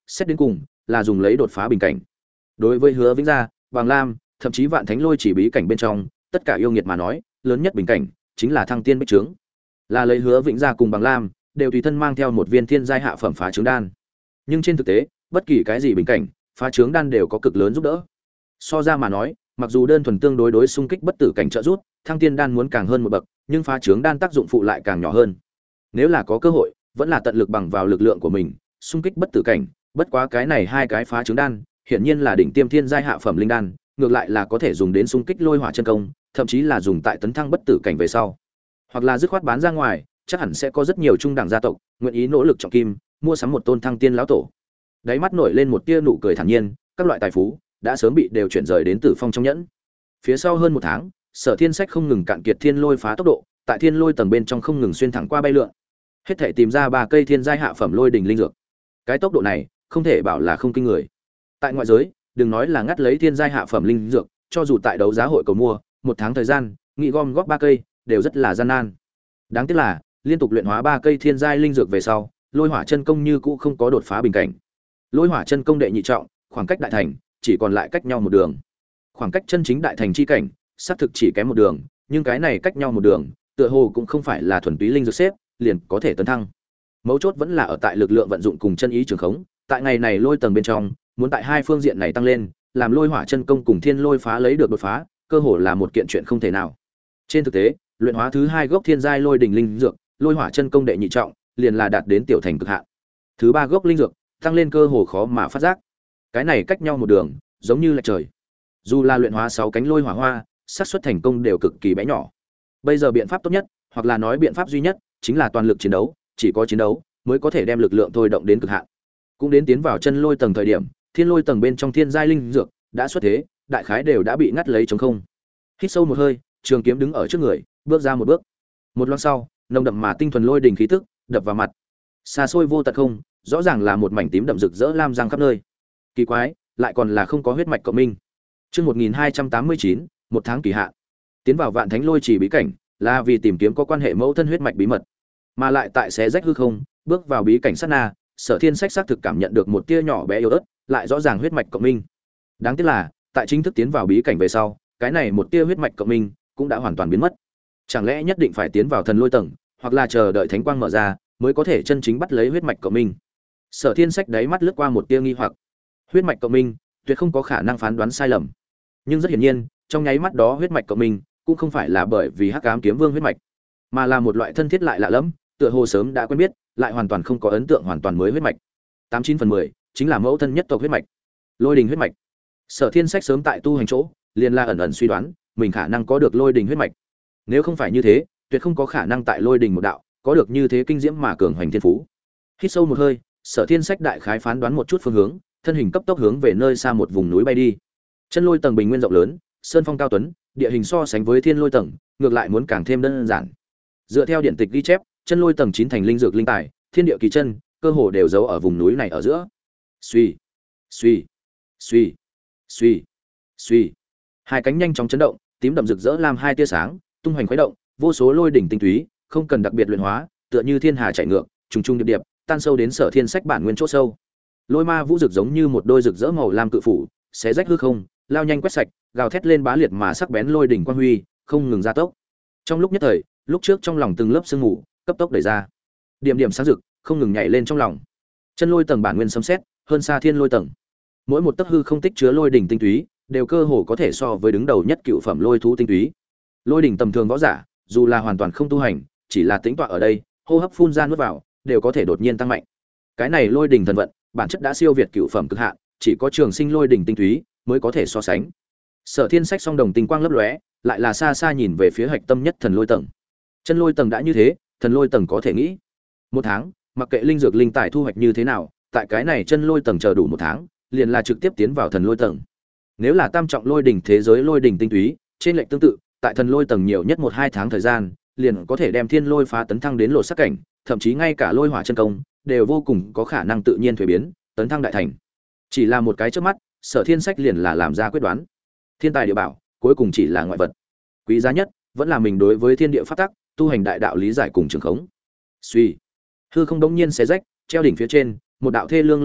xét đến cùng là dùng lấy đột phá bình cảnh. Đối với Hứa Vĩnh Gia, Bằng Lam, thậm chí Vạn Thánh Lôi chỉ bí cảnh bên trong, tất cả yêu nghiệt mà nói, lớn nhất bình cảnh chính là thăng tiên bích trướng. Là lấy Hứa Vĩnh Gia cùng Bằng Lam đều tùy thân mang theo một viên thiên giai hạ phẩm phá trướng đan. Nhưng trên thực tế, bất kỳ cái gì bình cảnh, phá trướng đan đều có cực lớn giúp đỡ. So ra mà nói, mặc dù đơn thuần tương đối xung kích bất tử cảnh trợ rút, thăng tiên đan muốn càng hơn một bậc, nhưng phá trướng đan tác dụng phụ lại càng nhỏ hơn. Nếu là có cơ hội, vẫn là tận lực bằng vào lực lượng của mình, xung kích bất tử cảnh, bất quá cái này hai cái phá trướng đan, hiển nhiên là đỉnh tiêm thiên giai hạ phẩm linh đan, ngược lại là có thể dùng đến xung kích lôi hỏa chân công, thậm chí là dùng tại tấn thăng bất tử cảnh về sau. Hoặc là dứt khoát bán ra ngoài, chắc hẳn sẽ có rất nhiều trung đẳng gia tộc nguyện ý nỗ lực trọng kim, mua sắm một tôn thăng tiên lão tổ. Đáy mắt nổi lên một tia nụ cười thản nhiên, các loại tài phú đã sớm bị đều chuyển rời đến Tử Phong trong nhẫn. Phía sau hơn một tháng, Sở Thiên Sách không ngừng cạn kiệt thiên lôi phá tốc độ, tại thiên lôi tầng bên trong không ngừng xuyên thẳng qua bay lượn. Hết thể tìm ra 3 cây thiên giai hạ phẩm lôi đỉnh linh dược. Cái tốc độ này, không thể bảo là không kinh người. Tại ngoại giới, đừng nói là ngắt lấy thiên giai hạ phẩm linh dược, cho dù tại đấu giá hội cầu mua, một tháng thời gian, nghị gom góp 3 cây đều rất là gian nan. Đáng tiếc là, liên tục luyện hóa 3 cây thiên giai linh dược về sau, Lôi Hỏa chân công như cũ không có đột phá bình cảnh. Lôi Hỏa chân công đệ nhị trọng, khoảng cách đại thành chỉ còn lại cách nhau một đường. Khoảng cách chân chính đại thành chi cảnh, xác thực chỉ kém một đường, nhưng cái này cách nhau một đường, tựa hồ cũng không phải là thuần túy linh dược xếp, liền có thể tấn thăng. Mấu chốt vẫn là ở tại lực lượng vận dụng cùng chân ý trường khống, tại ngày này lôi tầng bên trong, muốn tại hai phương diện này tăng lên, làm Lôi Hỏa chân công cùng thiên lôi phá lấy được đột phá, cơ hồ là một kiện chuyện không thể nào. Trên thực tế, luyện hóa thứ 2 gốc thiên giai lôi đỉnh linh dược, Lôi Hỏa chân công đệ nhị trọng, liền là đạt đến tiểu thành cực hạn. Thứ 3 gốc linh dược, tăng lên cơ hồ khó mà phát giác. Cái này cách nhau một đường, giống như là trời. Dù là luyện hóa 6 cánh lôi hỏa hoa, xác suất thành công đều cực kỳ bé nhỏ. Bây giờ biện pháp tốt nhất, hoặc là nói biện pháp duy nhất, chính là toàn lực chiến đấu, chỉ có chiến đấu mới có thể đem lực lượng thôi động đến cực hạn. Cũng đến tiến vào chân lôi tầng thời điểm, thiên lôi tầng bên trong thiên giai linh dược đã xuất thế, đại khái đều đã bị ngắt lấy trống không. Hít sâu một hơi, Trường Kiếm đứng ở trước người, bước ra một bước. Một loáng sau, nồng đậm mà tinh thuần lôi đỉnh khí tức đập vào mặt. Xa xôi vô tận không, rõ ràng là một mảnh tím đậm rực rỡ lam răng khắp nơi. Kỳ quái, lại còn là không có huyết mạch cộng minh. Chương 1289, một tháng kỳ hạn. Tiến vào Vạn Thánh Lôi Chỉ bí cảnh, là vì tìm kiếm có quan hệ mẫu thân huyết mạch bí mật, mà lại tại xé rách hư không, bước vào bí cảnh sát na, Sở Thiên Sách xác thực cảm nhận được một tia nhỏ bé yếu ớt, lại rõ ràng huyết mạch cộng minh. Đáng tiếc là, tại chính thức tiến vào bí cảnh về sau, cái này một tia huyết mạch cộng minh cũng đã hoàn toàn biến mất. Chẳng lẽ nhất định phải tiến vào thần lôi tầng, hoặc là chờ đợi thánh quang mở ra, mới có thể chân chính bắt lấy huyết mạch cộng minh? Sở Thiên Sách đáy mắt lướt qua một tia nghi hoặc. Huyết mạch cộng minh, tuyệt không có khả năng phán đoán sai lầm. Nhưng rất hiển nhiên, trong nháy mắt đó huyết mạch cộng minh cũng không phải là bởi vì Hắc Ám Kiếm Vương huyết mạch, mà là một loại thân thiết lại lạ lẫm, tựa hồ sớm đã quen biết, lại hoàn toàn không có ấn tượng hoàn toàn mới huyết mạch. 89/10 chính là mẫu thân nhất tộc huyết mạch, Lôi Đình huyết mạch. Sở Thiên Sách sớm tại tu hành chỗ, liền là ẩn ẩn suy đoán, mình khả năng có được Lôi Đình huyết mạch. Nếu không phải như thế, tuyệt không có khả năng tại Lôi Đình một đạo có được như thế kinh diễm mà cường hoành thiên phú. Hít sâu một hơi, Sở Thiên Sách đại khái phán đoán một chút phương hướng, thân hình cấp tốc hướng về nơi xa một vùng núi bay đi. Chân lôi tầng bình nguyên rộng lớn, sơn phong cao tuấn, địa hình so sánh với thiên lôi tầng, ngược lại muốn càng thêm đơn giản. Dựa theo điện tịch ghi chép, chân lôi tầng 9 thành linh dược linh tài, thiên địa kỳ chân, cơ hồ đều giấu ở vùng núi này ở giữa. Suy, suy, suy, suy, suy. Hai cánh nhanh chóng chấn động, tím đậm rực rỡ làm hai tia sáng, tung hoành khuấy động, vô số lôi đỉnh tinh túy, không cần đặc biệt luyện hóa, tựa như thiên hà chảy ngược, trùng trùng điệp điệp, tan sâu đến Sở Thiên Sách bản nguyên chỗ sâu. Lôi ma vũ rực giống như một đôi rực rỡ màu lam cự phủ, xé rách hư không, lao nhanh quét sạch, gào thét lên bá liệt mà sắc bén lôi đỉnh quang huy, không ngừng gia tốc. Trong lúc nhất thời, lúc trước trong lòng từng lớp sương mù, cấp tốc đẩy ra. Điểm điểm sáng rực, không ngừng nhảy lên trong lòng. Chân lôi tầng bản nguyên sấm sét, hơn xa thiên lôi tầng. Mỗi một tấc hư không tích chứa lôi đỉnh tinh túy, đều cơ hồ có thể so với đứng đầu nhất cựu phẩm lôi thú tinh túy. Lôi đỉnh tầm thường võ giả, dù là hoàn toàn không tu hành, chỉ là tĩnh tọa ở đây, hô hấp phun ra nuốt vào, đều có thể đột nhiên tăng mạnh. Cái này lôi đỉnh thần vận, bản chất đã siêu việt cựu phẩm cực hạn, chỉ có trường sinh lôi đỉnh tinh túy mới có thể so sánh. Sở Thiên Sách song đồng tinh quang lấp lóe, lại là xa xa nhìn về phía hạch tâm nhất thần lôi tầng. Chân lôi tầng đã như thế, thần lôi tầng có thể nghĩ. Một tháng, mặc kệ linh dược linh tài thu hoạch như thế nào, tại cái này chân lôi tầng chờ đủ một tháng, liền là trực tiếp tiến vào thần lôi tầng. Nếu là tam trọng lôi đỉnh thế giới lôi đỉnh tinh túy, trên lệch tương tự, tại thần lôi tầng nhiều nhất 1-2 tháng thời gian, liền có thể đem thiên lôi phá tấn thăng đến lột sắc cảnh, thậm chí ngay cả lôi hỏa chân công đều vô cùng có khả năng tự nhiên thuế biến, tấn thăng đại thành. Chỉ là một cái chớp mắt, Sở Thiên Sách liền là làm ra quyết đoán. Thiên tài địa bảo, cuối cùng chỉ là ngoại vật. Quý giá nhất vẫn là mình đối với thiên địa pháp tắc, tu hành đại đạo lý giải cùng trường khống. Suy, hư không đống nhiên xé rách, treo đỉnh phía trên, một đạo thê lương lôi đỉnh,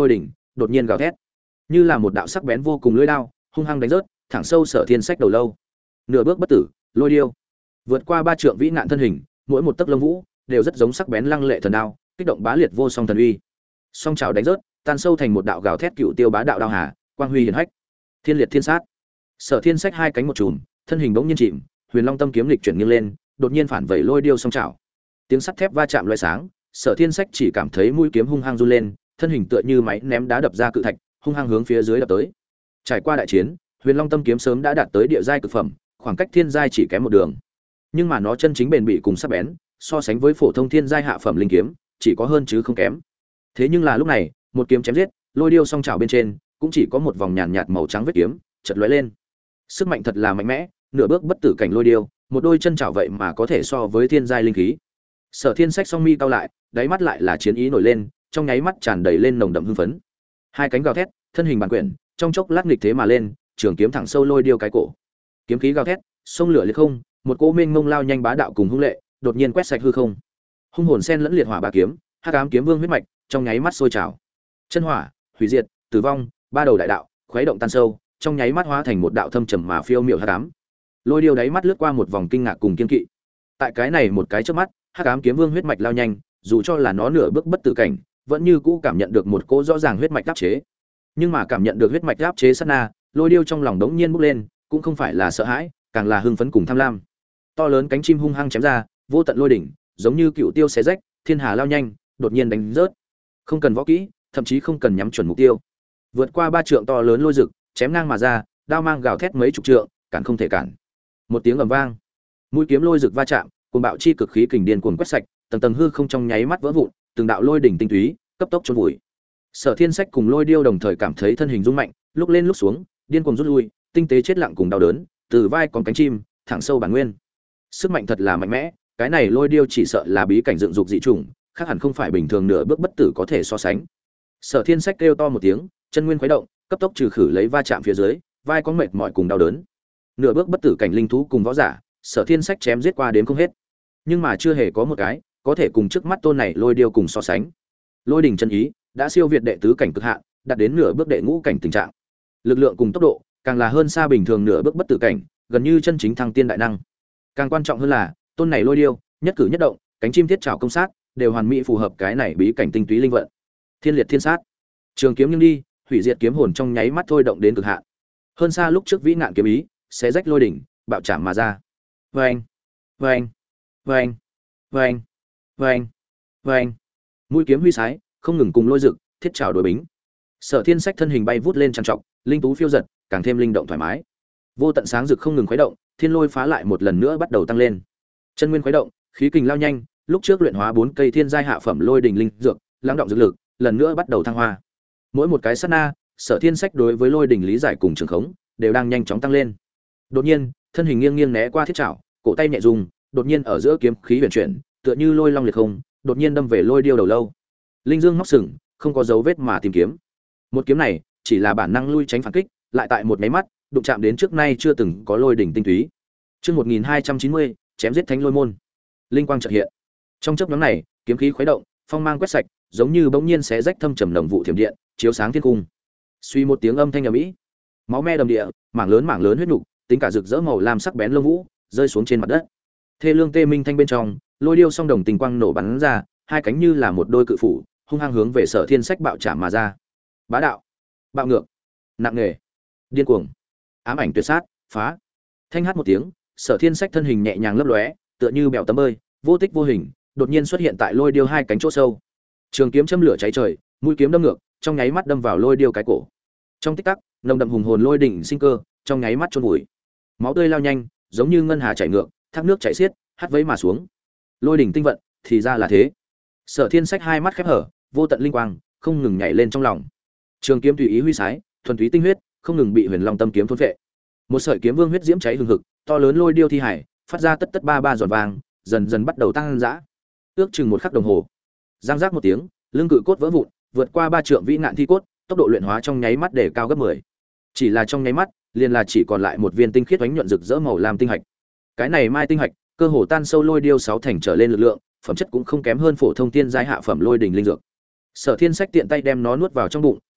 đột nhiên gào thét, như là một đạo sắc bén vô cùng lưỡi đao, hung hăng đánh rớt, thẳng sâu Sở Thiên Sách đầu lâu. Nửa bước bất tử, lôi điêu. Vượt qua 3 trượng vĩ nạn thân hình, mỗi một tấc lông vũ đều rất giống sắc bén lăng lệ thần đao, kích động bá liệt vô song thần uy. Song chảo đánh rớt, tan sâu thành một đạo gào thét cựu tiêu bá đạo đao hà, quang huy hiển hách. Thiên liệt thiên sát. Sở Thiên Sách hai cánh một chùm, thân hình bỗng nhiên chìm, Huyền Long tâm kiếm lịch chuyển nghiêng lên, đột nhiên phản vẩy lôi điêu song chảo. Tiếng sắt thép va chạm loé sáng, Sở Thiên Sách chỉ cảm thấy mũi kiếm hung hăng run lên, thân hình tựa như máy ném đá đập ra cự thạch, hung hăng hướng phía dưới đập tới. Trải qua đại chiến, Huyền Long tâm kiếm sớm đã đạt tới địa giai cực phẩm, khoảng cách thiên giai chỉ kém một đường. Nhưng mà nó chân chính bền bỉ cùng sắc bén, so sánh với phổ thông thiên giai hạ phẩm linh kiếm, chỉ có hơn chứ không kém. Thế nhưng là lúc này, một kiếm chém giết, lôi điêu song chảo bên trên, cũng chỉ có một vòng nhàn nhạt màu trắng vết kiếm, chợt lóe lên. Sức mạnh thật là mạnh mẽ, nửa bước bất tử cảnh lôi điêu, một đôi chân chảo vậy mà có thể so với thiên giai linh khí. Sở Thiên Sách song mi cau lại, đáy mắt lại là chiến ý nổi lên, trong nháy mắt tràn đầy lên nồng đậm hưng phấn. Hai cánh gào thét, thân hình bản quyển, trong chốc lát nghịch thế mà lên, trường kiếm thẳng sâu lôi điêu cái cổ. Kiếm khí gào thét, sông lửa liệt không, một cỗ mênh mông lao nhanh bá đạo cùng hung lệ, đột nhiên quét sạch hư không. Hung hồn xen lẫn liệt hỏa ba kiếm, hắc ám kiếm vương huyết mạch, trong nháy mắt sôi trào. Chân hỏa, hủy diệt, tử vong, ba đầu đại đạo, khuấy động tan sâu, trong nháy mắt hóa thành một đạo thâm trầm mà phiêu miểu hắc ám. Lôi điêu đáy mắt lướt qua một vòng kinh ngạc cùng kiên kỵ. Tại cái này một cái chớp mắt, hắc ám kiếm vương huyết mạch lao nhanh, dù cho là nó nửa bước bất tử cảnh, vẫn như cũ cảm nhận được một cỗ rõ ràng huyết mạch áp chế. Nhưng mà cảm nhận được huyết mạch áp chế sát na, lôi điêu trong lòng đống nhiên bốc lên, cũng không phải là sợ hãi, càng là hưng phấn cùng tham lam. To lớn cánh chim hung hăng chém ra, vô tận lôi đỉnh, giống như cựu tiêu xé rách, thiên hà lao nhanh, đột nhiên đánh rớt. Không cần võ kỹ, thậm chí không cần nhắm chuẩn mục tiêu. Vượt qua 3 trượng to lớn lôi rực, chém ngang mà ra, đao mang gào thét mấy chục trượng, cản không thể cản. Một tiếng ầm vang, mũi kiếm lôi rực va chạm, cuồng bạo chi cực khí kình điên cuồng quét sạch, tầng tầng hư không trong nháy mắt vỡ vụn, từng đạo lôi đỉnh tinh túy, cấp tốc chôn vùi. Sở Thiên Sách cùng Lôi Điêu đồng thời cảm thấy thân hình rung mạnh, lúc lên lúc xuống, điên cuồng rút lui, tinh tế chết lặng cùng đau đớn, từ vai còn cánh chim, thẳng sâu bản nguyên. Sức mạnh thật là mạnh mẽ, cái này Lôi Điêu chỉ sợ là bí cảnh dựng dục dị chủng, khác hẳn không phải bình thường nửa bước bất tử có thể so sánh. Sở Thiên Sách kêu to một tiếng, chân nguyên khuấy động, cấp tốc trừ khử lấy va chạm phía dưới, vai có mệt mỏi cùng đau đớn. Nửa bước bất tử cảnh linh thú cùng võ giả, Sở Thiên Sách chém giết qua đến không hết, nhưng mà chưa hề có một cái có thể cùng trước mắt tôn này Lôi Điêu cùng so sánh. Lôi đỉnh chân ý đã siêu việt đệ tứ cảnh cực hạn, đạt đến nửa bước đệ ngũ cảnh tình trạng. Lực lượng cùng tốc độ càng là hơn xa bình thường nửa bước bất tử cảnh, gần như chân chính thăng tiên đại năng. Càng quan trọng hơn là, tôn này Lôi Điêu, nhất cử nhất động, cánh chim thiết trảo công sát, đều hoàn mỹ phù hợp cái này bí cảnh tinh túy linh vận. Thiên liệt thiên sát, trường kiếm nghiêng đi, hủy diệt kiếm hồn trong nháy mắt thôi động đến cực hạn. Hơn xa lúc trước vĩ nạn kiếm ý, xé rách lôi đỉnh, bạo chạm mà ra. Oeng, oeng, oeng, oeng, oeng, oeng. Mũi kiếm huy sái, không ngừng cùng lôi rực, thiết trảo đối bính. Sở Thiên Sách thân hình bay vút lên trằn trọc, linh tú phiêu giật, càng thêm linh động thoải mái. Vô tận sáng rực không ngừng khuấy động, thiên lôi phá lại một lần nữa bắt đầu tăng lên. Chân nguyên khuấy động, khí kình lao nhanh, lúc trước luyện hóa 4 cây thiên giai hạ phẩm lôi đỉnh linh dược, lắng động dược lực, lần nữa bắt đầu thăng hoa. Mỗi một cái sát na, Sở Thiên Sách đối với lôi đỉnh lý giải cùng trường khống đều đang nhanh chóng tăng lên. Đột nhiên, thân hình nghiêng nghiêng né qua thiết trảo, cổ tay nhẹ dùng, đột nhiên ở giữa kiếm khí huyền chuyển, tựa như lôi long liệt không, đột nhiên đâm về Lôi Điêu đầu lâu. Linh dương móc sừng, không có dấu vết mà tìm kiếm. Một kiếm này chỉ là bản năng lui tránh phản kích, lại tại một máy mắt đụng chạm đến trước nay chưa từng có lôi đỉnh tinh túy. Chương 1290, chém giết thánh lôi môn. Linh quang chợt hiện. Trong chớp nhoáng này, kiếm khí khuấy động, phong mang quét sạch, giống như bỗng nhiên xé rách thâm trầm đồng vụ thiểm điện, chiếu sáng thiên cung. Suy một tiếng âm thanh ầm ĩ, máu me đầm địa, mảng lớn huyết nục, tính cả rực rỡ màu lam sắc bén lông vũ, rơi xuống trên mặt đất. Thê lương tê minh thanh bên trong, Lôi Điêu song đồng tình quang nổ bắn ra, hai cánh như là một đôi cự phủ, hung hăng hướng về Sở Thiên Sách bạo chạm mà ra. Bá đạo, bạo ngược, nặng nề, điên cuồng, ám ảnh tuyệt sát, phá. Thanh hát một tiếng, Sở Thiên Sách thân hình nhẹ nhàng lấp lóe, tựa như bèo tấm bơi, vô tích vô hình, đột nhiên xuất hiện tại Lôi Điêu hai cánh chỗ sâu. Trường kiếm châm lửa cháy trời, mũi kiếm đâm ngược, trong nháy mắt đâm vào Lôi Điêu cái cổ. Trong tích tắc, nồng đậm hùng hồn lôi đỉnh sinh cơ, trong nháy mắt chôn vùi. Máu tươi lao nhanh, giống như ngân hà chảy ngược, thác nước chảy xiết, hắt vấy mà xuống. Lôi đỉnh tinh vận, thì ra là thế. Sở Thiên Sách hai mắt khép hở, vô tận linh quang không ngừng nhảy lên trong lòng. Trường kiếm tùy ý huy sái, thuần túy tinh huyết, không ngừng bị Huyền Long tâm kiếm thôn phệ. Một sợi kiếm vương huyết diễm cháy hừng hực, to lớn Lôi Điêu thi hải, phát ra tất tất ba ba giọt vàng, dần dần bắt đầu tăng dã. Ước chừng một khắc đồng hồ. Giang giác một tiếng, lưng cự cốt vỡ vụn, vượt qua 3 trượng vĩ nạn thi cốt, tốc độ luyện hóa trong nháy mắt để cao gấp 10. Chỉ là trong nháy mắt, liền là chỉ còn lại một viên tinh khiết ánh nhuận rực rỡ màu lam tinh hạch. Cái này mai tinh hạch, cơ hồ tan sâu Lôi Điêu 6 thành trở lên lực lượng, phẩm chất cũng không kém hơn phổ thông tiên giai hạ phẩm lôi đỉnh linh dược. Sở Thiên Sách tiện tay đem nó nuốt vào trong bụng,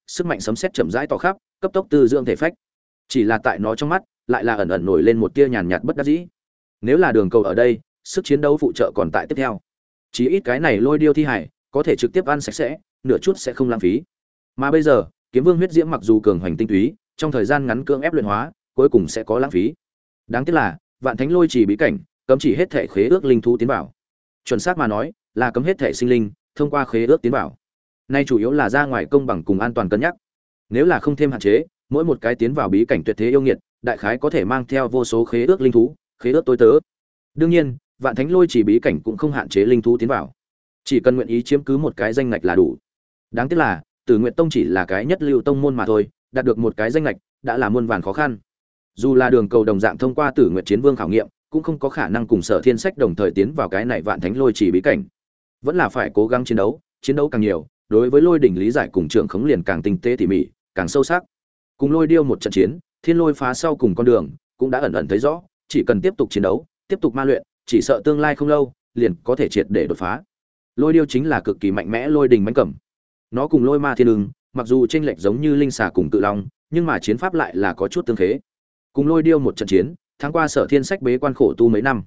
sức mạnh sấm sét chậm rãi tỏ khắp, cấp tốc tư dưỡng thể phách. Chỉ là tại nó trong mắt, lại là ẩn ẩn nổi lên một tia nhàn nhạt bất đắc dĩ. Nếu là Đường Cầu ở đây, sức chiến đấu phụ trợ còn tại tiếp theo. Chỉ ít cái này lôi điêu thi hải, có thể trực tiếp ăn sạch sẽ, nửa chút sẽ không lãng phí. Mà bây giờ, Kiếm Vương huyết diễm mặc dù cường hoành tinh túy, trong thời gian ngắn cưỡng ép luyện hóa, cuối cùng sẽ có lãng phí. Đáng tiếc là, Vạn Thánh Lôi Trì bí cảnh, cấm chỉ hết thể khế ước linh thú tiến vào. Chuẩn xác mà nói, là cấm hết thể sinh linh thông qua khế ước tiến vào. Nay chủ yếu là ra ngoài công bằng cùng an toàn cân nhắc. Nếu là không thêm hạn chế, mỗi một cái tiến vào bí cảnh tuyệt thế yêu nghiệt, đại khái có thể mang theo vô số khế ước linh thú, khế ước tối tớ. Đương nhiên, Vạn Thánh Lôi Chỉ bí cảnh cũng không hạn chế linh thú tiến vào, chỉ cần nguyện ý chiếm cứ một cái danh ngạch là đủ. Đáng tiếc là, Tử Nguyệt Tông chỉ là cái nhất lưu tông môn mà thôi, đạt được một cái danh ngạch đã là muôn vàn khó khăn. Dù là Đường Cầu đồng dạng thông qua Tử Nguyệt Chiến Vương khảo nghiệm, cũng không có khả năng cùng Sở Thiên Sách đồng thời tiến vào cái này Vạn Thánh Lôi Chỉ bí cảnh. Vẫn là phải cố gắng chiến đấu càng nhiều, đối với lôi đỉnh lý giải cùng trưởng khống liền càng tinh tế tỉ mỉ, càng sâu sắc. Cùng lôi điêu một trận chiến, thiên lôi phá sau cùng con đường, cũng đã ẩn ẩn thấy rõ, chỉ cần tiếp tục chiến đấu, tiếp tục ma luyện, chỉ sợ tương lai không lâu, liền có thể triệt để đột phá. Lôi điêu chính là cực kỳ mạnh mẽ lôi đỉnh mãnh cầm. Nó cùng lôi ma thiên ưng, mặc dù chênh lệch giống như linh xà cùng cự long, nhưng mà chiến pháp lại là có chút tương khế. Cùng lôi điêu một trận chiến, tháng qua Sở Thiên Sách bế quan khổ tu mấy năm.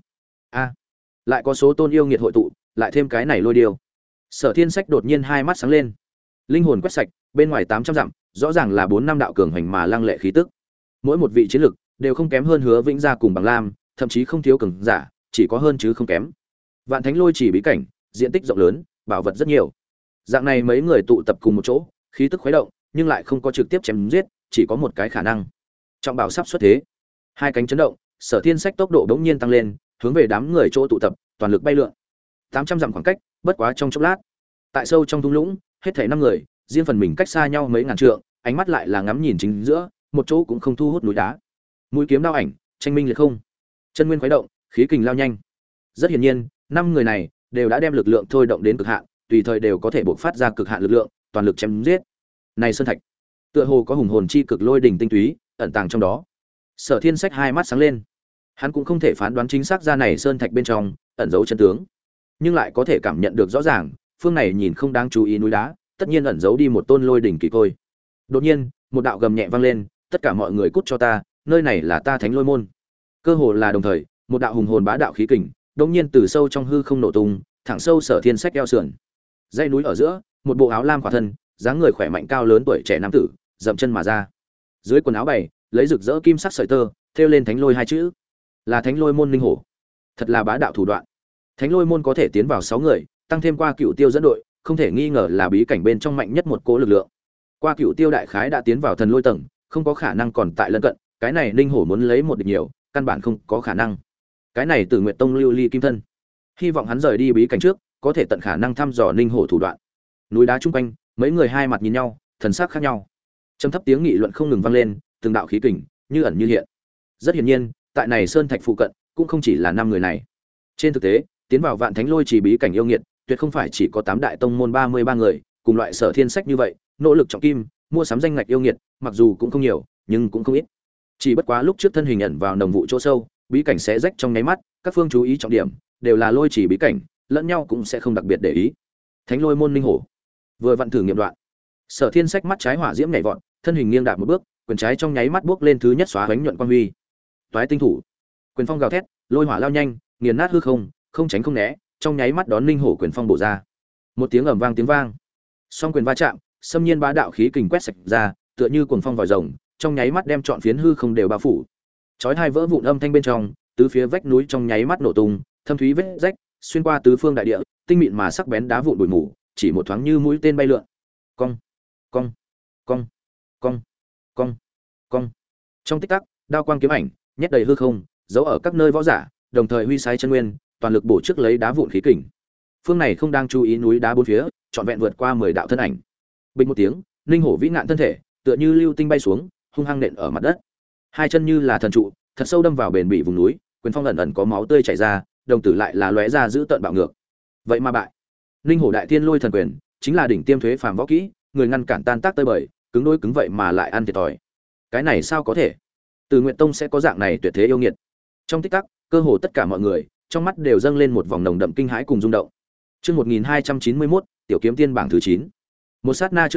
Lại có số tôn yêu nghiệt hội tụ, lại thêm cái này lôi điêu. Sở Thiên Sách đột nhiên hai mắt sáng lên. Linh hồn quét sạch, bên ngoài 800 dặm, rõ ràng là 4 năm đạo cường hành mà lăng lệ khí tức. Mỗi một vị chiến lực đều không kém hơn Hứa Vĩnh Gia cùng Bằng Lam, thậm chí không thiếu cường giả, chỉ có hơn chứ không kém. Vạn Thánh Lôi Chỉ bí cảnh, diện tích rộng lớn, bảo vật rất nhiều. Dạng này mấy người tụ tập cùng một chỗ, khí tức khuấy động, nhưng lại không có trực tiếp chém giết, chỉ có một cái khả năng. Trọng bảo sắp xuất thế. Hai cánh chấn động, Sở Thiên Sách tốc độ bỗng nhiên tăng lên, hướng về đám người chỗ tụ tập, toàn lực bay lượn. 800 dặm khoảng cách, bất quá trong chốc lát. Tại sâu trong thung lũng, hết thảy 5 người, riêng phần mình cách xa nhau mấy ngàn trượng, ánh mắt lại là ngắm nhìn chính giữa, một chỗ cũng không thu hút núi đá. Mũi kiếm đao ảnh, tranh minh liệt không. Chân nguyên khuấy động, khí kình lao nhanh. Rất hiển nhiên, 5 người này đều đã đem lực lượng thôi động đến cực hạn, tùy thời đều có thể bộc phát ra cực hạn lực lượng, toàn lực chém giết. Này sơn thạch, tựa hồ có hùng hồn chi cực lôi đỉnh tinh túy ẩn tàng trong đó. Sở Thiên Sách hai mắt sáng lên. Hắn cũng không thể phán đoán chính xác ra này sơn thạch bên trong ẩn giấu chân tướng, nhưng lại có thể cảm nhận được rõ ràng, phương này nhìn không đáng chú ý núi đá, tất nhiên ẩn giấu đi một tôn lôi đỉnh kỳ côi. Đột nhiên, một đạo gầm nhẹ vang lên, tất cả mọi người cút cho ta, nơi này là ta Thánh Lôi môn. Cơ hồ là đồng thời, một đạo hùng hồn bá đạo khí kình, đột nhiên từ sâu trong hư không nổ tung, thẳng sâu Sở Thiên Sách eo sườn. Dãy núi ở giữa, một bộ áo lam khỏa thân, dáng người khỏe mạnh cao lớn tuổi trẻ nam tử, dậm chân mà ra. Dưới quần áo bày, lấy rực rỡ kim sắc sợi tơ, thêu lên Thánh Lôi hai chữ. Là Thánh Lôi môn linh hổ. Thật là bá đạo thủ đoạn. Thánh Lôi môn có thể tiến vào 6 người, tăng thêm qua Cựu Tiêu dẫn đội, không thể nghi ngờ là bí cảnh bên trong mạnh nhất một cỗ lực lượng. Qua Cựu Tiêu đại khái đã tiến vào thần lôi tầng, không có khả năng còn tại lân cận, cái này linh hổ muốn lấy một địch nhiều, căn bản không có khả năng. Cái này Tử Nguyệt Tông lưu ly kim thân, hy vọng hắn rời đi bí cảnh trước, có thể tận khả năng thăm dò linh hổ thủ đoạn. Núi đá chung quanh, mấy người hai mặt nhìn nhau, thần sắc khác nhau. Trầm thấp tiếng nghị luận không ngừng vang lên, từng đạo khí kình như ẩn như hiện. Rất hiển nhiên, tại này sơn thạch phụ cận, cũng không chỉ là 5 người này. Trên thực tế, tiến vào Vạn Thánh Lôi Chỉ bí cảnh yêu nghiệt, tuyệt không phải chỉ có 8 đại tông môn 33 người, cùng loại Sở Thiên Sách như vậy, nỗ lực trọng kim, mua sắm danh ngạch yêu nghiệt, mặc dù cũng không nhiều, nhưng cũng không ít. Chỉ bất quá lúc trước thân hình ẩn vào nồng vụ chỗ sâu, bí cảnh sẽ rách trong nháy mắt, các phương chú ý trọng điểm đều là Lôi Chỉ bí cảnh, lẫn nhau cũng sẽ không đặc biệt để ý. Thánh Lôi môn linh hổ, vừa vặn thử nghiệm đoạn. Sở Thiên Sách mắt trái hỏa diễm nhảy vọt, thân hình nghiêng đạp một bước, quyền trái trong nháy mắt bước lên thứ nhất xóa bánh nhuận quang huy. Toái tinh thủ, quyền phong gào thét, lôi hỏa lao nhanh, nghiền nát hư không, không tránh không né, trong nháy mắt đón linh hổ quyền phong bổ ra. Một tiếng ầm vang tiếng vang, song quyền va chạm, xâm nhiên bá đạo khí kình quét sạch ra, tựa như cuồng phong vòi rồng, trong nháy mắt đem trọn phiến hư không đều bao phủ. Chói hai vỡ vụn âm thanh bên trong, tứ phía vách núi trong nháy mắt nổ tung, thâm thúy vết rách, xuyên qua tứ phương đại địa, tinh mịn mà sắc bén đá vụn bụi mù, chỉ một thoáng như mũi tên bay lượn. Cong, cong, cong, cong, cong, cong. Trong tích tắc, đao quang kiếm ảnh, nhét đầy hư không, giấu ở các nơi võ giả, đồng thời huy sai chân nguyên, toàn lực bổ trước lấy đá vụn khí kình. Phương này không đang chú ý núi đá bốn phía, trọn vẹn vượt qua 10 đạo thân ảnh. Bình một tiếng, linh hổ vĩ ngạn thân thể, tựa như lưu tinh bay xuống, hung hăng nện ở mặt đất. Hai chân như là thần trụ, thật sâu đâm vào bền bỉ vùng núi, quyền phong ẩn ẩn có máu tươi chảy ra, đồng tử lại là lóe ra giữ tận bạo ngược. Vậy mà bại. Linh hổ đại thiên lôi thần quyền, chính là đỉnh tiêm thuế phàm võ kỹ, người ngăn cản tan tác tơi bời, cứng đối cứng vậy mà lại ăn thiệt thòi. Cái này sao có thể? Từ Nguyệt Tông sẽ có dạng này tuyệt thế yêu nghiệt. Trong tích tắc, cơ hồ tất cả mọi người trong mắt đều dâng lên một vòng nồng đậm kinh hãi cùng rung động. Chương 1291, Tiểu Kiếm Tiên bảng thứ 9. Một sát na trước đó,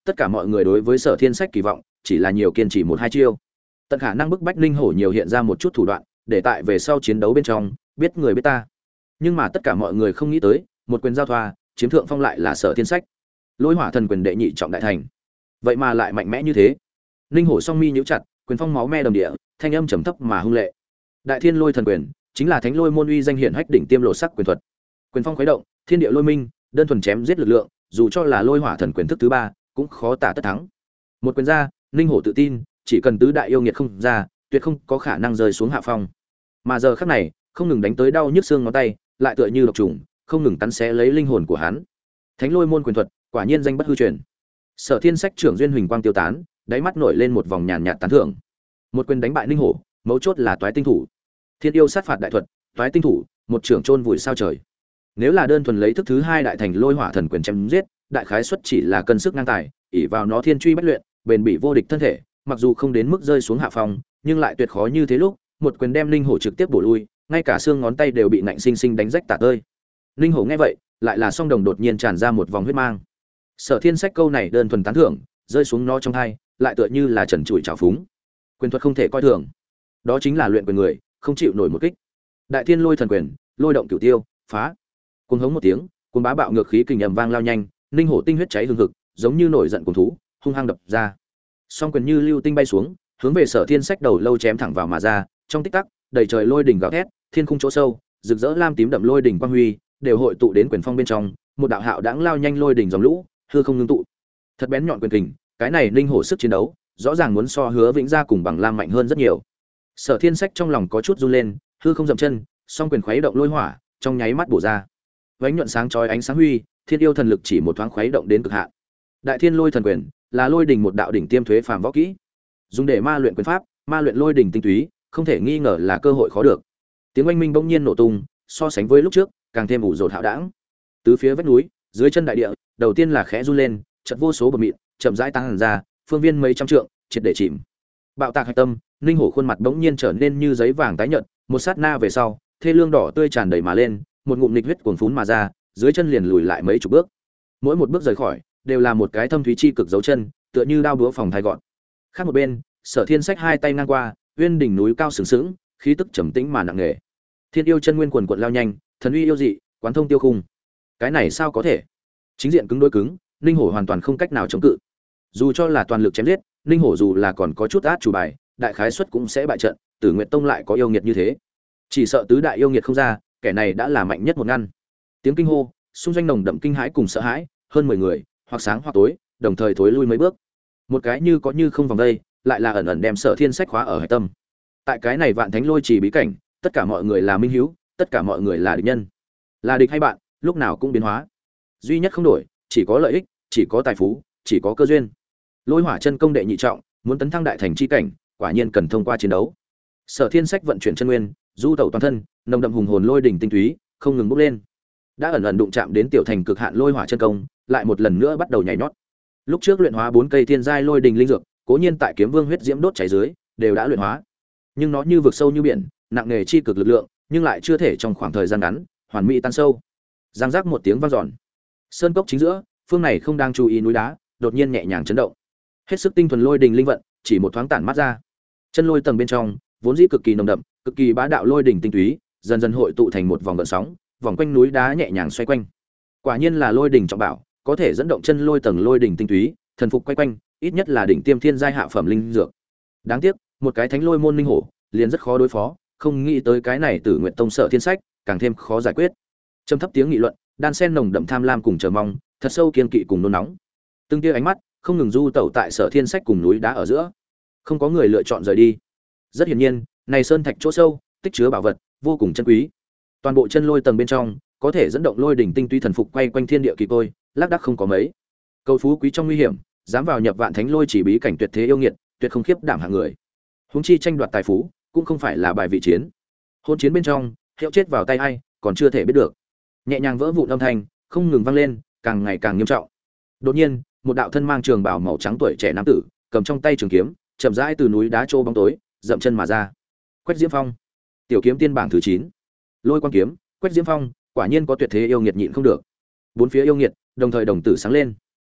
tất cả mọi người đối với Sở Thiên Sách kỳ vọng chỉ là nhiều kiên trì một hai chiêu, tận khả năng bức bách Ninh Hổ nhiều hiện ra một chút thủ đoạn, để tại về sau chiến đấu bên trong biết người biết ta. Nhưng mà tất cả mọi người không nghĩ tới, một quyền giao thoa, chiếm thượng phong lại là Sở Thiên Sách. Lôi Hỏa Thần Quyền đệ nhị trọng đại thành, vậy mà lại mạnh mẽ như thế. Ninh Hổ song mi nhíu chặt, quyền phong máu me đầm địa, thanh âm trầm thấp mà hung lệ. Đại Thiên Lôi Thần Quyền chính là Thánh Lôi môn uy danh hiển hách đỉnh tiêm lộ sắc quyền thuật. Quyền phong khuấy động, thiên địa lôi minh, đơn thuần chém giết lực lượng, dù cho là Lôi Hỏa Thần Quyền thức thứ ba, cũng khó tả tất thắng. Một quyền ra, Ninh Hổ tự tin, chỉ cần tứ đại yêu nghiệt không ra, tuyệt không có khả năng rơi xuống hạ phong. Mà giờ khắc này, không ngừng đánh tới đau nhức xương ngón tay, lại tựa như độc trùng, không ngừng cắn xé lấy linh hồn của hắn. Thánh Lôi môn quyền thuật, quả nhiên danh bất hư truyền. Sở Thiên Sách trưởng duyên huỳnh quang tiêu tán, đáy mắt nổi lên một vòng nhàn nhạt tán thưởng. Một quyền đánh bại Ninh Hổ, mấu chốt là toái tinh thủ. Thiên yêu sát phạt đại thuật, toái tinh thủ, một trưởng chôn vùi sao trời. Nếu là đơn thuần lấy thức thứ hai đại thành Lôi Hỏa Thần Quyền chém giết, đại khái suất chỉ là cân sức ngang tài, ỷ vào nó thiên truy bất luyện, bền bỉ vô địch thân thể, mặc dù không đến mức rơi xuống hạ phong, nhưng lại tuyệt khó như thế lúc, một quyền đem Ninh Hổ trực tiếp bổ lui, ngay cả xương ngón tay đều bị nạnh sinh sinh đánh rách tả tơi. Ninh Hổ nghe vậy, lại là song đồng đột nhiên tràn ra một vòng huyết mang. Sở Thiên Sách câu này đơn thuần tán thưởng, rơi xuống nó trong tai, lại tựa như là trần trụi trào phúng. Quyền thuật không thể coi thường, đó chính là luyện quyền người, không chịu nổi một kích. Đại Thiên Lôi Thần Quyền, lôi động cửu tiêu, phá. Cuồng hống một tiếng, cuồng bá bạo ngược khí kình ầm vang lao nhanh, Ninh Hổ tinh huyết cháy hừng hực, giống như nổi giận cuồng thú, hung hăng đập ra. Song quyền như lưu tinh bay xuống, hướng về Sở Thiên Sách đầu lâu chém thẳng vào mà ra, trong tích tắc, đầy trời lôi đỉnh gào thét, thiên khung chỗ sâu, rực rỡ lam tím đậm lôi đỉnh quang huy, đều hội tụ đến quyền phong bên trong, một đạo hạo đãng lao nhanh lôi đỉnh dòng lũ, hư không ngưng tụ. Thật bén nhọn quyền kình, cái này Ninh Hổ sức chiến đấu, rõ ràng muốn so Hứa Vĩnh Gia cùng Bằng Lam mạnh hơn rất nhiều. Sở Thiên Sách trong lòng có chút run lên, hư không dậm chân, song quyền khuấy động lôi hỏa, trong nháy mắt bổ ra. Vánh nhuận sáng chói ánh sáng huy, thiên yêu thần lực chỉ một thoáng khuấy động đến cực hạn. Đại Thiên Lôi Thần Quyền là lôi đỉnh một đạo đỉnh tiêm thuế phàm võ kỹ, dùng để ma luyện quyền pháp, ma luyện lôi đỉnh tinh túy, không thể nghi ngờ là cơ hội khó được. Tiếng oanh minh bỗng nhiên nổ tung, so sánh với lúc trước, càng thêm ủ rột hạo đãng. Tứ phía vách núi, dưới chân đại địa, đầu tiên là khẽ run lên, chợt vô số bọt mịn, chậm rãi tăng ra, phương viên mấy trăm trượng, triệt để chìm. Bạo tạc hạch tâm, Ninh Hổ khuôn mặt bỗng nhiên trở nên như giấy vàng tái nhợt, một sát na về sau, thê lương đỏ tươi tràn đầy mà lên, một ngụm nghịch huyết cuồn phún mà ra, dưới chân liền lùi lại mấy chục bước. Mỗi một bước rời khỏi, đều là một cái thâm thúy chi cực dấu chân, tựa như đao búa phòng thai gọn. Khác một bên, Sở Thiên Sách hai tay ngang qua, uyên đỉnh núi cao sừng sững, khí tức trầm tĩnh mà nặng nề. Thiên yêu chân nguyên quần quật lao nhanh, thần uy yêu dị, quán thông tiêu khung. Cái này sao có thể? Chính diện cứng đối cứng, Ninh Hổ hoàn toàn không cách nào chống cự. Dù cho là toàn lực chém giết, Ninh Hổ dù là còn có chút át chủ bài, đại khái suất cũng sẽ bại trận. Tử Nguyệt Tông lại có yêu nghiệt như thế, chỉ sợ tứ đại yêu nghiệt không ra, kẻ này đã là mạnh nhất một ngăn. Tiếng kinh hô, xung doanh nồng đậm kinh hãi cùng sợ hãi, hơn 10 người, hoặc sáng hoặc tối, đồng thời thối lui mấy bước. Một cái như có như không vòng đây, lại là ẩn ẩn đem Sở Thiên Sách khóa ở hải tâm. Tại cái này Vạn Thánh Lôi Trì bí cảnh, tất cả mọi người là minh hiếu, tất cả mọi người là địch nhân. Là địch hay bạn, lúc nào cũng biến hóa. Duy nhất không đổi, chỉ có lợi ích, chỉ có tài phú, chỉ có cơ duyên. Lôi Hỏa chân công đệ nhị trọng, muốn tấn thăng đại thành chi cảnh, quả nhiên cần thông qua chiến đấu. Sở Thiên Sách vận chuyển chân nguyên, du tẩu toàn thân, nồng đậm hùng hồn lôi đỉnh tinh túy, không ngừng bốc lên. Đã ẩn ẩn đụng chạm đến tiểu thành cực hạn Lôi Hỏa chân công, lại một lần nữa bắt đầu nhảy nhót. Lúc trước luyện hóa 4 cây thiên giai lôi đỉnh linh dược, cố nhiên tại Kiếm Vương huyết diễm đốt cháy dưới, đều đã luyện hóa. Nhưng nó như vực sâu như biển, nặng nghề chi cực lực lượng, nhưng lại chưa thể trong khoảng thời gian ngắn hoàn mỹ tan sâu. Giang giác một tiếng vang dọn. Sơn cốc chính giữa, phương này không đang chú ý núi đá, đột nhiên nhẹ nhàng chấn động. Hết sức tinh thuần lôi đỉnh linh vận, chỉ một thoáng tản mát ra. Chân lôi tầng bên trong, vốn dĩ cực kỳ nồng đậm, cực kỳ bá đạo lôi đỉnh tinh túy, dần dần hội tụ thành một vòng gợn sóng, vòng quanh núi đá nhẹ nhàng xoay quanh. Quả nhiên là lôi đỉnh trọng bảo, có thể dẫn động chân lôi tầng lôi đỉnh tinh túy, thần phục quay quanh, ít nhất là đỉnh tiêm thiên giai hạ phẩm linh dược. Đáng tiếc, một cái thánh lôi môn linh hổ, liền rất khó đối phó, không nghĩ tới cái này Tử Nguyệt Tông Sở Thiên Sách, càng thêm khó giải quyết. Trầm thấp tiếng nghị luận, đan sen nồng đậm tham lam cùng chờ mong, thật sâu kiên kỵ cùng nôn nóng. Từng tia ánh mắt không ngừng du tẩu tại Sở Thiên Sách cùng núi đá ở giữa. Không có người lựa chọn rời đi. Rất hiển nhiên, này sơn thạch chỗ sâu, tích chứa bảo vật vô cùng chân quý. Toàn bộ chân lôi tầng bên trong, có thể dẫn động lôi đỉnh tinh túy thần phục quay quanh thiên địa kỳ tôi, lác đác không có mấy. Cầu phú quý trong nguy hiểm, dám vào nhập Vạn Thánh Lôi chỉ bí cảnh tuyệt thế yêu nghiệt, tuyệt không khiếp đảm hạng người. Huống chi tranh đoạt tài phú, cũng không phải là bài vị chiến. Hôn chiến bên trong, hiệu chết vào tay ai, còn chưa thể biết được. Nhẹ nhàng vỡ vụn âm thanh, không ngừng vang lên, càng ngày càng nghiêm trọng. Đột nhiên, một đạo thân mang trường bào màu trắng tuổi trẻ nam tử, cầm trong tay trường kiếm, chậm rãi từ núi đá trô bóng tối, dậm chân mà ra. Quách Diễm Phong, tiểu kiếm tiên bảng thứ 9. Lôi quang kiếm, Quách Diễm Phong, quả nhiên có tuyệt thế yêu nghiệt nhịn không được. Bốn phía yêu nghiệt, đồng thời đồng tử sáng lên.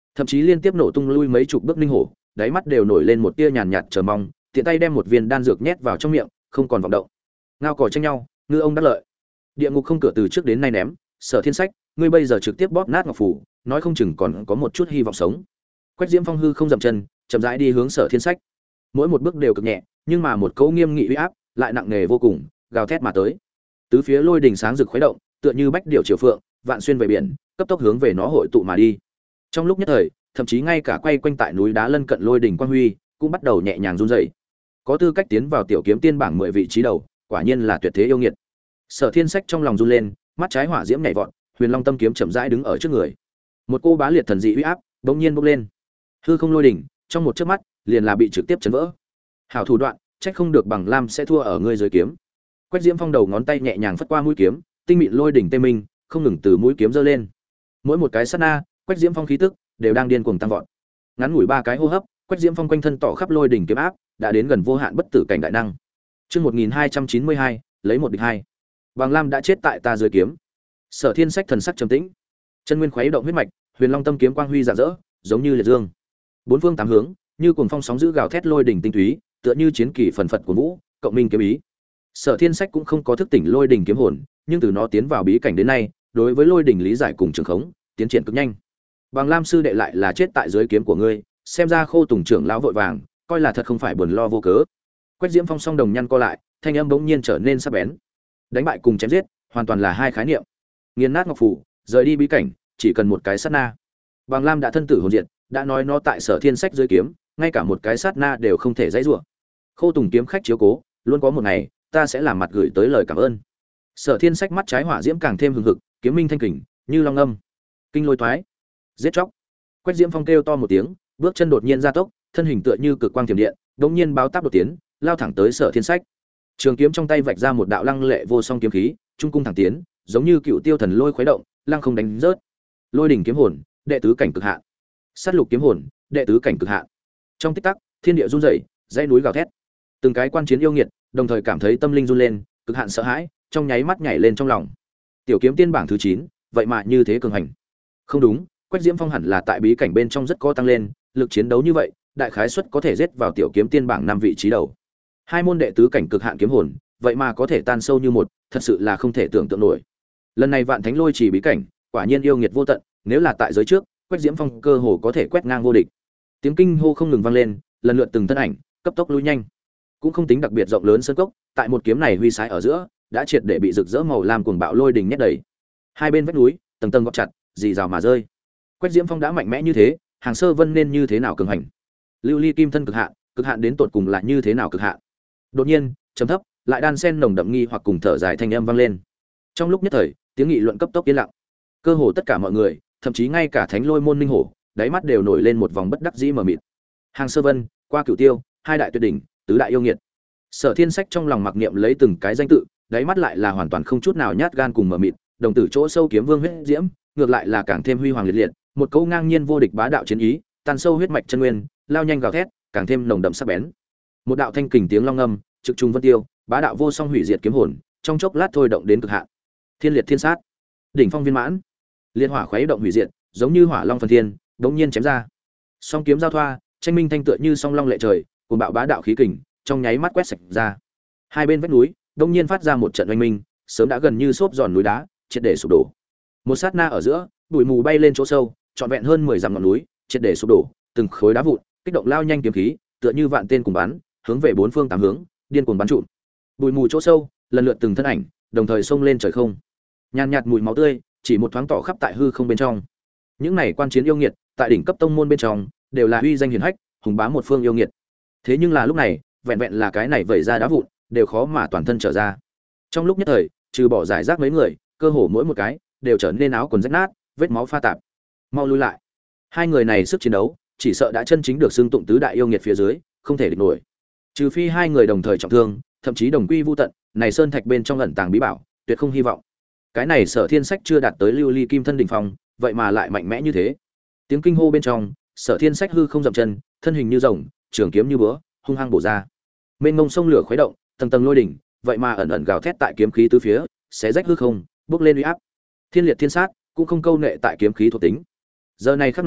thậm chí liên tiếp nổ tung lui mấy chục bước linh hổ, đáy mắt đều nổi lên một tia nhàn nhạt chờ mong, tiện tay đem một viên đan dược nhét vào trong miệng, không còn vọng động. Ngao cò tranh nhau, ngư ông đắc lợi. Địa ngục không cửa từ trước đến nay ném, Sở Thiên Sách, ngươi bây giờ trực tiếp bóp nát ngọc phủ, nói không chừng còn có một chút hy vọng sống. Quách Diễm Phong hư không dậm chân, chậm rãi đi hướng Sở Thiên Sách. Mỗi một bước đều cực nhẹ, nhưng mà một cỗ nghiêm nghị uy áp lại nặng nề vô cùng, gào thét mà tới. Tứ phía lôi đình sáng rực khuấy động, tựa như bách điểu triều phượng, vạn xuyên về biển, cấp tốc hướng về nó hội tụ mà đi. Trong lúc nhất thời, thậm chí ngay cả quay quanh tại núi đá lân cận lôi đỉnh quang huy cũng bắt đầu nhẹ nhàng run rẩy. Có tư cách tiến vào tiểu kiếm tiên bảng 10 vị trí đầu, quả nhiên là tuyệt thế yêu nghiệt. Sở Thiên Sách trong lòng run lên, mắt trái hỏa diễm nhảy vọt, Huyền Long tâm kiếm chậm rãi đứng ở trước người. Một cô bá liệt thần dị uy áp bỗng nhiên bốc lên. Hư không lôi đỉnh, trong một chớp mắt, liền là bị trực tiếp chấn vỡ. Hảo thủ đoạn, trách không được Bằng Lam sẽ thua ở ngươi dưới kiếm. Quách Diễm Phong đầu ngón tay nhẹ nhàng phất qua mũi kiếm, tinh mịn lôi đỉnh tê minh, không ngừng từ mũi kiếm giơ lên. Mỗi một cái sát na, Quách Diễm Phong khí tức đều đang điên cuồng tăng vọt. Ngắn ngủi 3 cái hô hấp, Quách Diễm Phong quanh thân tỏ khắp lôi đỉnh kiếm áp, đã đến gần vô hạn bất tử cảnh đại năng. Chương 1292, lấy một địch hai. Bằng Lam đã chết tại ta dưới kiếm. Sở Thiên Sách thần sắc trầm tĩnh, chân nguyên khuấy động huyết mạch, Huyền Long tâm kiếm quang huy rạng rỡ, giống như liệt dương. Bốn phương tám hướng, như cuồng phong sóng dữ gào thét lôi đỉnh tinh túy, tựa như chiến kỳ phần phật của vũ, cộng minh kiếm ý. Sở Thiên Sách cũng không có thức tỉnh lôi đỉnh kiếm hồn, nhưng từ nó tiến vào bí cảnh đến nay, đối với lôi đỉnh lý giải cùng trường khống, tiến triển cực nhanh. Bằng Lam sư đệ lại là chết tại dưới kiếm của ngươi, xem ra Khô Tùng trưởng lão vội vàng, coi là thật không phải buồn lo vô cớ. Quách Diễm Phong song đồng nhăn co lại, thanh âm bỗng nhiên trở nên sắc bén. Đánh bại cùng chém giết, hoàn toàn là hai khái niệm. Nghiền nát ngọc phủ, rời đi bí cảnh, chỉ cần một cái sát na. Bằng Lam đã thân tử hồn diệt, đã nói nó tại Sở Thiên Sách dưới kiếm, ngay cả một cái sát na đều không thể dãy rủa. Khô Tùng kiếm khách chiếu cố, luôn có một ngày, ta sẽ làm mặt gửi tới lời cảm ơn. Sở Thiên Sách mắt trái hỏa diễm càng thêm hừng hực, kiếm minh thanh kình, như long âm. Kinh lôi thoái, giết chóc. Quách Diễm Phong kêu to một tiếng, bước chân đột nhiên gia tốc, thân hình tựa như cực quang tiềm điện, đột nhiên báo táp đột tiến, lao thẳng tới Sở Thiên Sách. Trường kiếm trong tay vạch ra một đạo lăng lệ vô song kiếm khí, trung cung thẳng tiến, giống như cựu tiêu thần lôi khuấy động, lăng không đánh rớt. Lôi đỉnh kiếm hồn, đệ tứ cảnh cực hạn. Sát lục kiếm hồn, đệ tứ cảnh cực hạn. Trong tích tắc, thiên địa run rẩy, dãy núi gào thét. Từng cái quan chiến yêu nghiệt, đồng thời cảm thấy tâm linh run lên, cực hạn sợ hãi, trong nháy mắt nhảy lên trong lòng. Tiểu kiếm tiên bảng thứ 9, vậy mà như thế cường hành. Không đúng, Quách Diễm Phong hẳn là tại bí cảnh bên trong rất có tăng lên, lực chiến đấu như vậy, đại khái suất có thể giết vào tiểu kiếm tiên bảng 5 vị trí đầu. Hai môn đệ tứ cảnh cực hạn kiếm hồn, vậy mà có thể tan sâu như một, thật sự là không thể tưởng tượng nổi. Lần này Vạn Thánh Lôi Chỉ bí cảnh, quả nhiên yêu nghiệt vô tận, nếu là tại giới trước, Quách Diễm Phong cơ hồ có thể quét ngang vô địch. Tiếng kinh hô không ngừng vang lên, lần lượt từng thân ảnh cấp tốc lui nhanh. Cũng không tính đặc biệt rộng lớn sơn cốc, tại một kiếm này huy sái ở giữa, đã triệt để bị rực rỡ màu lam cuồng bạo lôi đình nhét đầy. Hai bên vách núi, tầng tầng gọt chặt, rì rào mà rơi. Quách Diễm Phong đã mạnh mẽ như thế, Hàng Sơ Vân nên như thế nào cường hành? Lưu Ly Kim thân cực hạn đến tột cùng là như thế nào cực hạn? Đột nhiên, trầm thấp, lại đan sen nồng đậm nghi hoặc cùng thở dài thanh âm vang lên. Trong lúc nhất thời, tiếng nghị luận cấp tốc yên lặng. Cơ hồ tất cả mọi người, thậm chí ngay cả Thánh Lôi môn Ninh Hổ, đáy mắt đều nổi lên một vòng bất đắc dĩ mờ mịt. Hàng Sơ Vân, qua Cửu Tiêu, hai đại tuyệt đỉnh, tứ đại yêu nghiệt. Sở Thiên Sách trong lòng mặc niệm lấy từng cái danh tự, đáy mắt lại là hoàn toàn không chút nào nhát gan cùng mờ mịt, đồng tử chỗ sâu kiếm vương huyết diễm, ngược lại là càng thêm huy hoàng liệt liệt, một câu ngang nhiên vô địch bá đạo chiến ý, tan sâu huyết mạch chân nguyên, lao nhanh gào thét, càng thêm nồng đậm sắc bén. Một đạo thanh kình tiếng long ngâm, trực trung vân tiêu, bá đạo vô song hủy diệt kiếm hồn, trong chốc lát thôi động đến cực hạn. Thiên liệt thiên sát, đỉnh phong viên mãn, liên hỏa khuấy động hủy diệt, giống như hỏa long phần thiên, đống nhiên chém ra. Song kiếm giao thoa, tranh minh thanh tựa như song long lệ trời, cuồng bạo bá đạo khí kình, trong nháy mắt quét sạch ra. Hai bên vách núi, đống nhiên phát ra một trận oanh minh, sớm đã gần như xốp giòn núi đá, triệt để sụp đổ. Một sát na ở giữa, bụi mù bay lên chỗ sâu, trọn vẹn hơn 10 dặm ngọn núi, triệt để sụp đổ, từng khối đá vụn, kích động lao nhanh kiếm khí, tựa như vạn tên cùng bắn, hướng về bốn phương tám hướng, điên cuồng bắn trụm. Bụi mù chỗ sâu, lần lượt từng thân ảnh, đồng thời xông lên trời không. Nhàn nhạt mùi máu tươi, chỉ một thoáng tỏ khắp tại hư không bên trong. Những này quan chiến yêu nghiệt, tại đỉnh cấp tông môn bên trong, đều là uy danh hiển hách, hùng bá một phương yêu nghiệt. Thế nhưng là lúc này, vẹn vẹn là cái này vẩy ra đá vụn, đều khó mà toàn thân trở ra. Trong lúc nhất thời, trừ bỏ giải rác mấy người, cơ hồ mỗi một cái đều trở nên áo quần rách nát, vết máu pha tạp. Mau lui lại. Hai người này sức chiến đấu, chỉ sợ đã chân chính được xưng tụng tứ đại yêu nghiệt phía dưới, không thể địch nổi. Trừ phi hai người đồng thời trọng thương, thậm chí đồng quy vu tận, này sơn thạch bên trong ẩn tàng bí bảo, tuyệt không hy vọng. Cái này Sở Thiên Sách chưa đạt tới Lưu Ly Kim thân đỉnh phong, vậy mà lại mạnh mẽ như thế. Tiếng kinh hô bên trong, Sở Thiên Sách hư không dậm chân, thân hình như rồng, trường kiếm như búa, hung hăng bổ ra. Mênh mông sông lửa khuấy động, tầng tầng lôi đỉnh, vậy mà ẩn ẩn gào thét tại kiếm khí tứ phía, xé rách hư không, bốc lên uy áp. Thiên liệt thiên sát, cũng không câu nệ tại kiếm khí thuộc tính. Giờ này khắc này,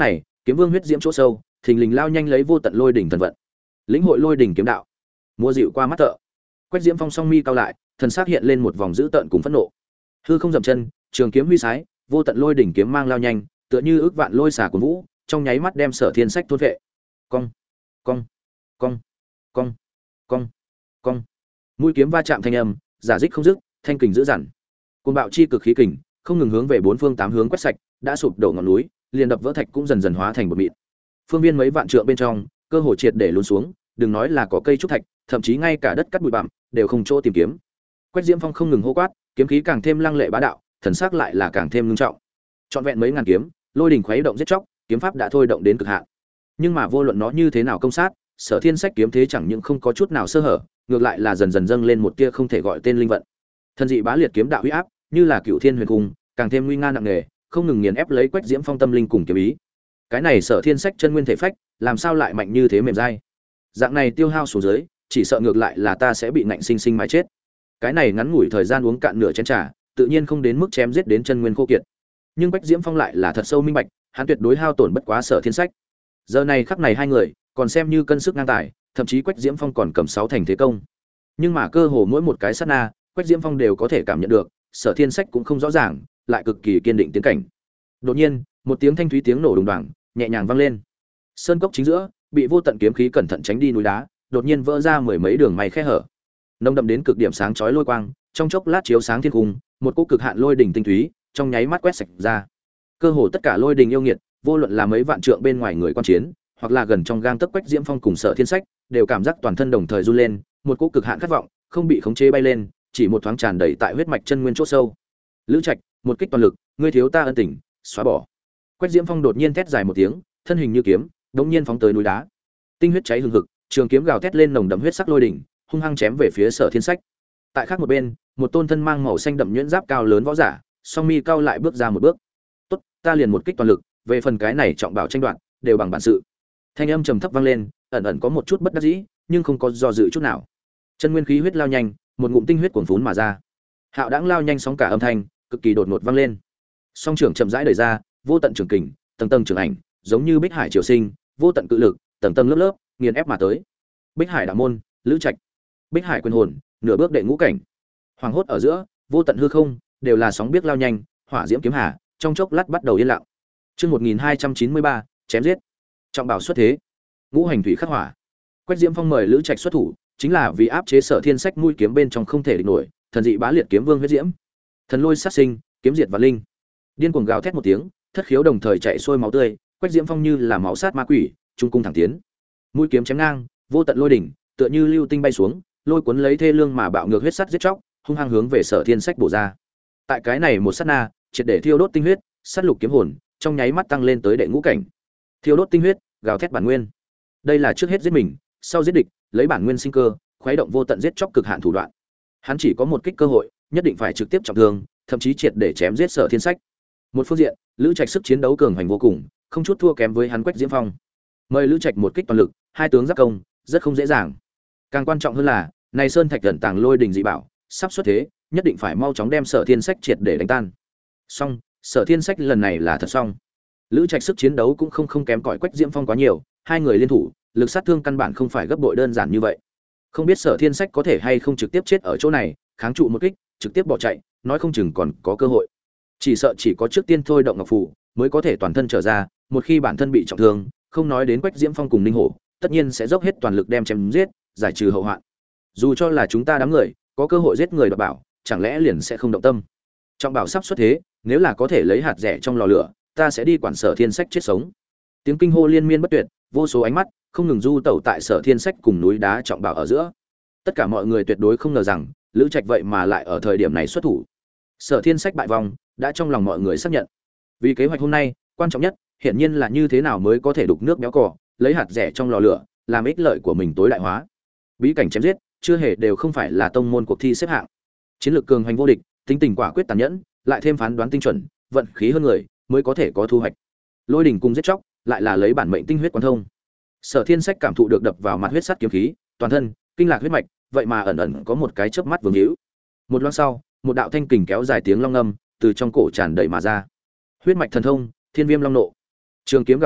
kiếm vương huyết diễm chỗ sâu, thình lình lao nhanh lấy vô tận lôi đỉnh thần vận. Lĩnh hội lôi đỉnh kiếm đạo, mua dịu qua mắt thợ. Quách Diễm Phong song mi cao lại, thần sắc hiện lên một vòng dữ tợn cùng phẫn nộ. Hư không dậm chân, trường kiếm huy sái, vô tận lôi đỉnh kiếm mang lao nhanh, tựa như ước vạn lôi xả của vũ, trong nháy mắt đem Sở Thiên Sách thôn vệ. Cong, cong, cong, cong, cong, cong. Mũi kiếm va chạm thanh âm, giả dích không dứt, thanh kình dữ dằn. Cơn bạo chi cực khí kình, không ngừng hướng về bốn phương tám hướng quét sạch, đã sụp đổ ngọn núi, liền đập vỡ thạch cũng dần dần hóa thành bột mịn. Phương viên mấy vạn trượng bên trong, cơ hồ triệt để lún xuống, đừng nói là có cây trúc thạch, thậm chí ngay cả đất cắt bụi bặm đều không chỗ tìm kiếm. Quách Diễm Phong không ngừng hô quát, kiếm khí càng thêm lăng lệ bá đạo, thần sắc lại là càng thêm nghiêm trọng. Trọn vẹn mấy ngàn kiếm, lôi đỉnh khuấy động giết chóc, kiếm pháp đã thôi động đến cực hạn. Nhưng mà vô luận nó như thế nào công sát, Sở Thiên Sách kiếm thế chẳng những không có chút nào sơ hở, ngược lại là dần dần dâng lên một tia không thể gọi tên linh vận. Thần dị bá liệt kiếm đạo uy áp, như là cửu thiên huyền cung, càng thêm nguy nga nặng nề, không ngừng nghiền ép lấy Quách Diễm Phong tâm linh cùng kiếm ý. Cái này Sở Thiên Sách chân nguyên thể phách, làm sao lại mạnh như thế mềm dai? Dạng này tiêu hao xuống dưới, chỉ sợ ngược lại là ta sẽ bị ngạnh sinh sinh mái chết. Cái này ngắn ngủi thời gian uống cạn nửa chén trà, tự nhiên không đến mức chém giết đến chân nguyên khô kiệt. Nhưng Quách Diễm Phong lại là thật sâu minh bạch, hắn tuyệt đối hao tổn bất quá Sở Thiên Sách. Giờ này khắc này hai người, còn xem như cân sức ngang tài, thậm chí Quách Diễm Phong còn cầm 6 thành thế công. Nhưng mà cơ hồ mỗi một cái sát na, Quách Diễm Phong đều có thể cảm nhận được, Sở Thiên Sách cũng không rõ ràng, lại cực kỳ kiên định tiến cảnh. Đột nhiên, một tiếng thanh thúy tiếng nổ đùng đoàng, nhẹ nhàng vang lên. Sơn cốc chính giữa, bị vô tận kiếm khí cẩn thận tránh đi núi đá, đột nhiên vỡ ra mười mấy đường mày khe hở. Nông đậm đến cực điểm sáng chói lôi quang, trong chốc lát chiếu sáng thiên cung, một cỗ cực hạn lôi đỉnh tinh túy, trong nháy mắt quét sạch ra. Cơ hồ tất cả lôi đỉnh yêu nghiệt, vô luận là mấy vạn trượng bên ngoài người quan chiến, hoặc là gần trong gang tấc Quách Diễm Phong cùng Sở Thiên Sách, đều cảm giác toàn thân đồng thời run lên, một cỗ cực hạn khát vọng, không bị khống chế bay lên, chỉ một thoáng tràn đầy tại huyết mạch chân nguyên chỗ sâu. Lữ Trạch, một kích toàn lực, ngươi thiếu ta ân tình, xóa bỏ. Quách Diễm Phong đột nhiên thét dài một tiếng, thân hình như kiếm, đột nhiên phóng tới núi đá. Tinh huyết cháy hừng hực, trường kiếm gào thét lên nồng đậm huyết sắc lôi đỉnh, hung hăng chém về phía Sở Thiên Sách. Tại khác một bên, một tôn thân mang màu xanh đậm nhuyễn giáp cao lớn võ giả, song mi cao lại bước ra một bước. "Tốt, ta liền một kích toàn lực, về phần cái này trọng bảo tranh đoạt, đều bằng bản sự." Thanh âm trầm thấp vang lên, ẩn ẩn có một chút bất đắc dĩ, nhưng không có do dự chút nào. Chân nguyên khí huyết lao nhanh, một ngụm tinh huyết cuồn phún mà ra. Hạo đãng lao nhanh sóng cả âm thanh, cực kỳ đột ngột vang lên. Song trưởng chậm rãi đẩy ra, vô tận trường kình, tầng tầng trường ảnh, giống như bích hải triều sinh, vô tận cự lực, tầng tầng lớp lớp, nghiền ép mà tới. Bích Hải đạo môn, Lữ Trạch. Bích Hải quyền hồn, nửa bước đệ ngũ cảnh. Hoàng hốt ở giữa, vô tận hư không, đều là sóng biết lao nhanh, hỏa diễm kiếm hà, trong chốc lát bắt đầu yên lặng. Chương 1293, chém giết. Trọng bảo xuất thế. Ngũ hành thủy khắc hỏa. Quách Diễm Phong mời Lữ Trạch xuất thủ, chính là vì áp chế Sở Thiên Sách mũi kiếm bên trong không thể địch nổi, thần dị bá liệt kiếm vương huyết diễm. Thần lôi sát sinh, kiếm diệt và linh. Điên cuồng gào thét một tiếng, thất khiếu đồng thời chạy xuôi máu tươi, Quách Diễm Phong như là máu sát ma quỷ, trung cung thẳng tiến. Mũi kiếm chém ngang, vô tận lôi đỉnh, tựa như lưu tinh bay xuống, lôi cuốn lấy thê lương mà bạo ngược huyết sắt giết chóc, hung hăng hướng về Sở Thiên Sách bổ ra. Tại cái này một sát na, triệt để thiêu đốt tinh huyết, sát lục kiếm hồn, trong nháy mắt tăng lên tới đệ ngũ cảnh. Thiêu đốt tinh huyết, gào thét bản nguyên. Đây là trước hết giết mình, sau giết địch, lấy bản nguyên sinh cơ, khuấy động vô tận giết chóc cực hạn thủ đoạn. Hắn chỉ có một kích cơ hội, nhất định phải trực tiếp trọng thương, thậm chí triệt để chém giết Sở Thiên Sách. Một phương diện, Lữ Trạch sức chiến đấu cường hành vô cùng, không chút thua kém với hắn Quách Diễm Phong. Mời Lữ Trạch một kích toàn lực, hai tướng giáp công, rất không dễ dàng. Càng quan trọng hơn là, này sơn thạch gần tàng lôi đình dị bảo, sắp xuất thế, nhất định phải mau chóng đem Sở Thiên Sách triệt để đánh tan. Xong, Sở Thiên Sách lần này là thật xong. Lữ Trạch sức chiến đấu cũng không kém cỏi Quách Diễm Phong quá nhiều, hai người liên thủ, lực sát thương căn bản không phải gấp bội đơn giản như vậy. Không biết Sở Thiên Sách có thể hay không trực tiếp chết ở chỗ này, kháng trụ một kích, trực tiếp bỏ chạy, nói không chừng còn có cơ hội. Chỉ sợ chỉ có trước tiên thôi động ngọc phù, mới có thể toàn thân trở ra, một khi bản thân bị trọng thương, không nói đến Quách Diễm Phong cùng Ninh Hổ, tất nhiên sẽ dốc hết toàn lực đem chém giết, giải trừ hậu hoạn. Dù cho là chúng ta đám người, có cơ hội giết người đoạt bảo, chẳng lẽ liền sẽ không động tâm? Trọng bảo sắp xuất thế, nếu là có thể lấy hạt rẻ trong lò lửa, ta sẽ đi quản Sở Thiên Sách chết sống. Tiếng kinh hô liên miên bất tuyệt, vô số ánh mắt không ngừng du tẩu tại Sở Thiên Sách cùng núi đá trọng bảo ở giữa. Tất cả mọi người tuyệt đối không ngờ rằng, Lữ Trạch vậy mà lại ở thời điểm này xuất thủ. Sở Thiên Sách bại vong, đã trong lòng mọi người xác nhận. Vì kế hoạch hôm nay, quan trọng nhất, hiển nhiên là như thế nào mới có thể đục nước béo cò, lấy hạt rẻ trong lò lửa, làm ích lợi của mình tối đại hóa. Bí cảnh chém giết, chưa hề đều không phải là tông môn cuộc thi xếp hạng. Chiến lược cường hành vô địch, tính tình quả quyết tàn nhẫn, lại thêm phán đoán tinh chuẩn, vận khí hơn người, mới có thể có thu hoạch. Lôi đỉnh cùng giết chóc, lại là lấy bản mệnh tinh huyết quan thông. Sở Thiên Sách cảm thụ được đập vào mặt huyết sắt kiếm khí, toàn thân kinh lạc huyết mạch, vậy mà ẩn ẩn có một cái chớp mắt vương hữu. Một loáng sau, một đạo thanh kình kéo dài tiếng long ngâm từ trong cổ tràn đầy mà ra. Huyết mạch thần thông, Thiên Viêm Long Nộ. Trường kiếm gào thét,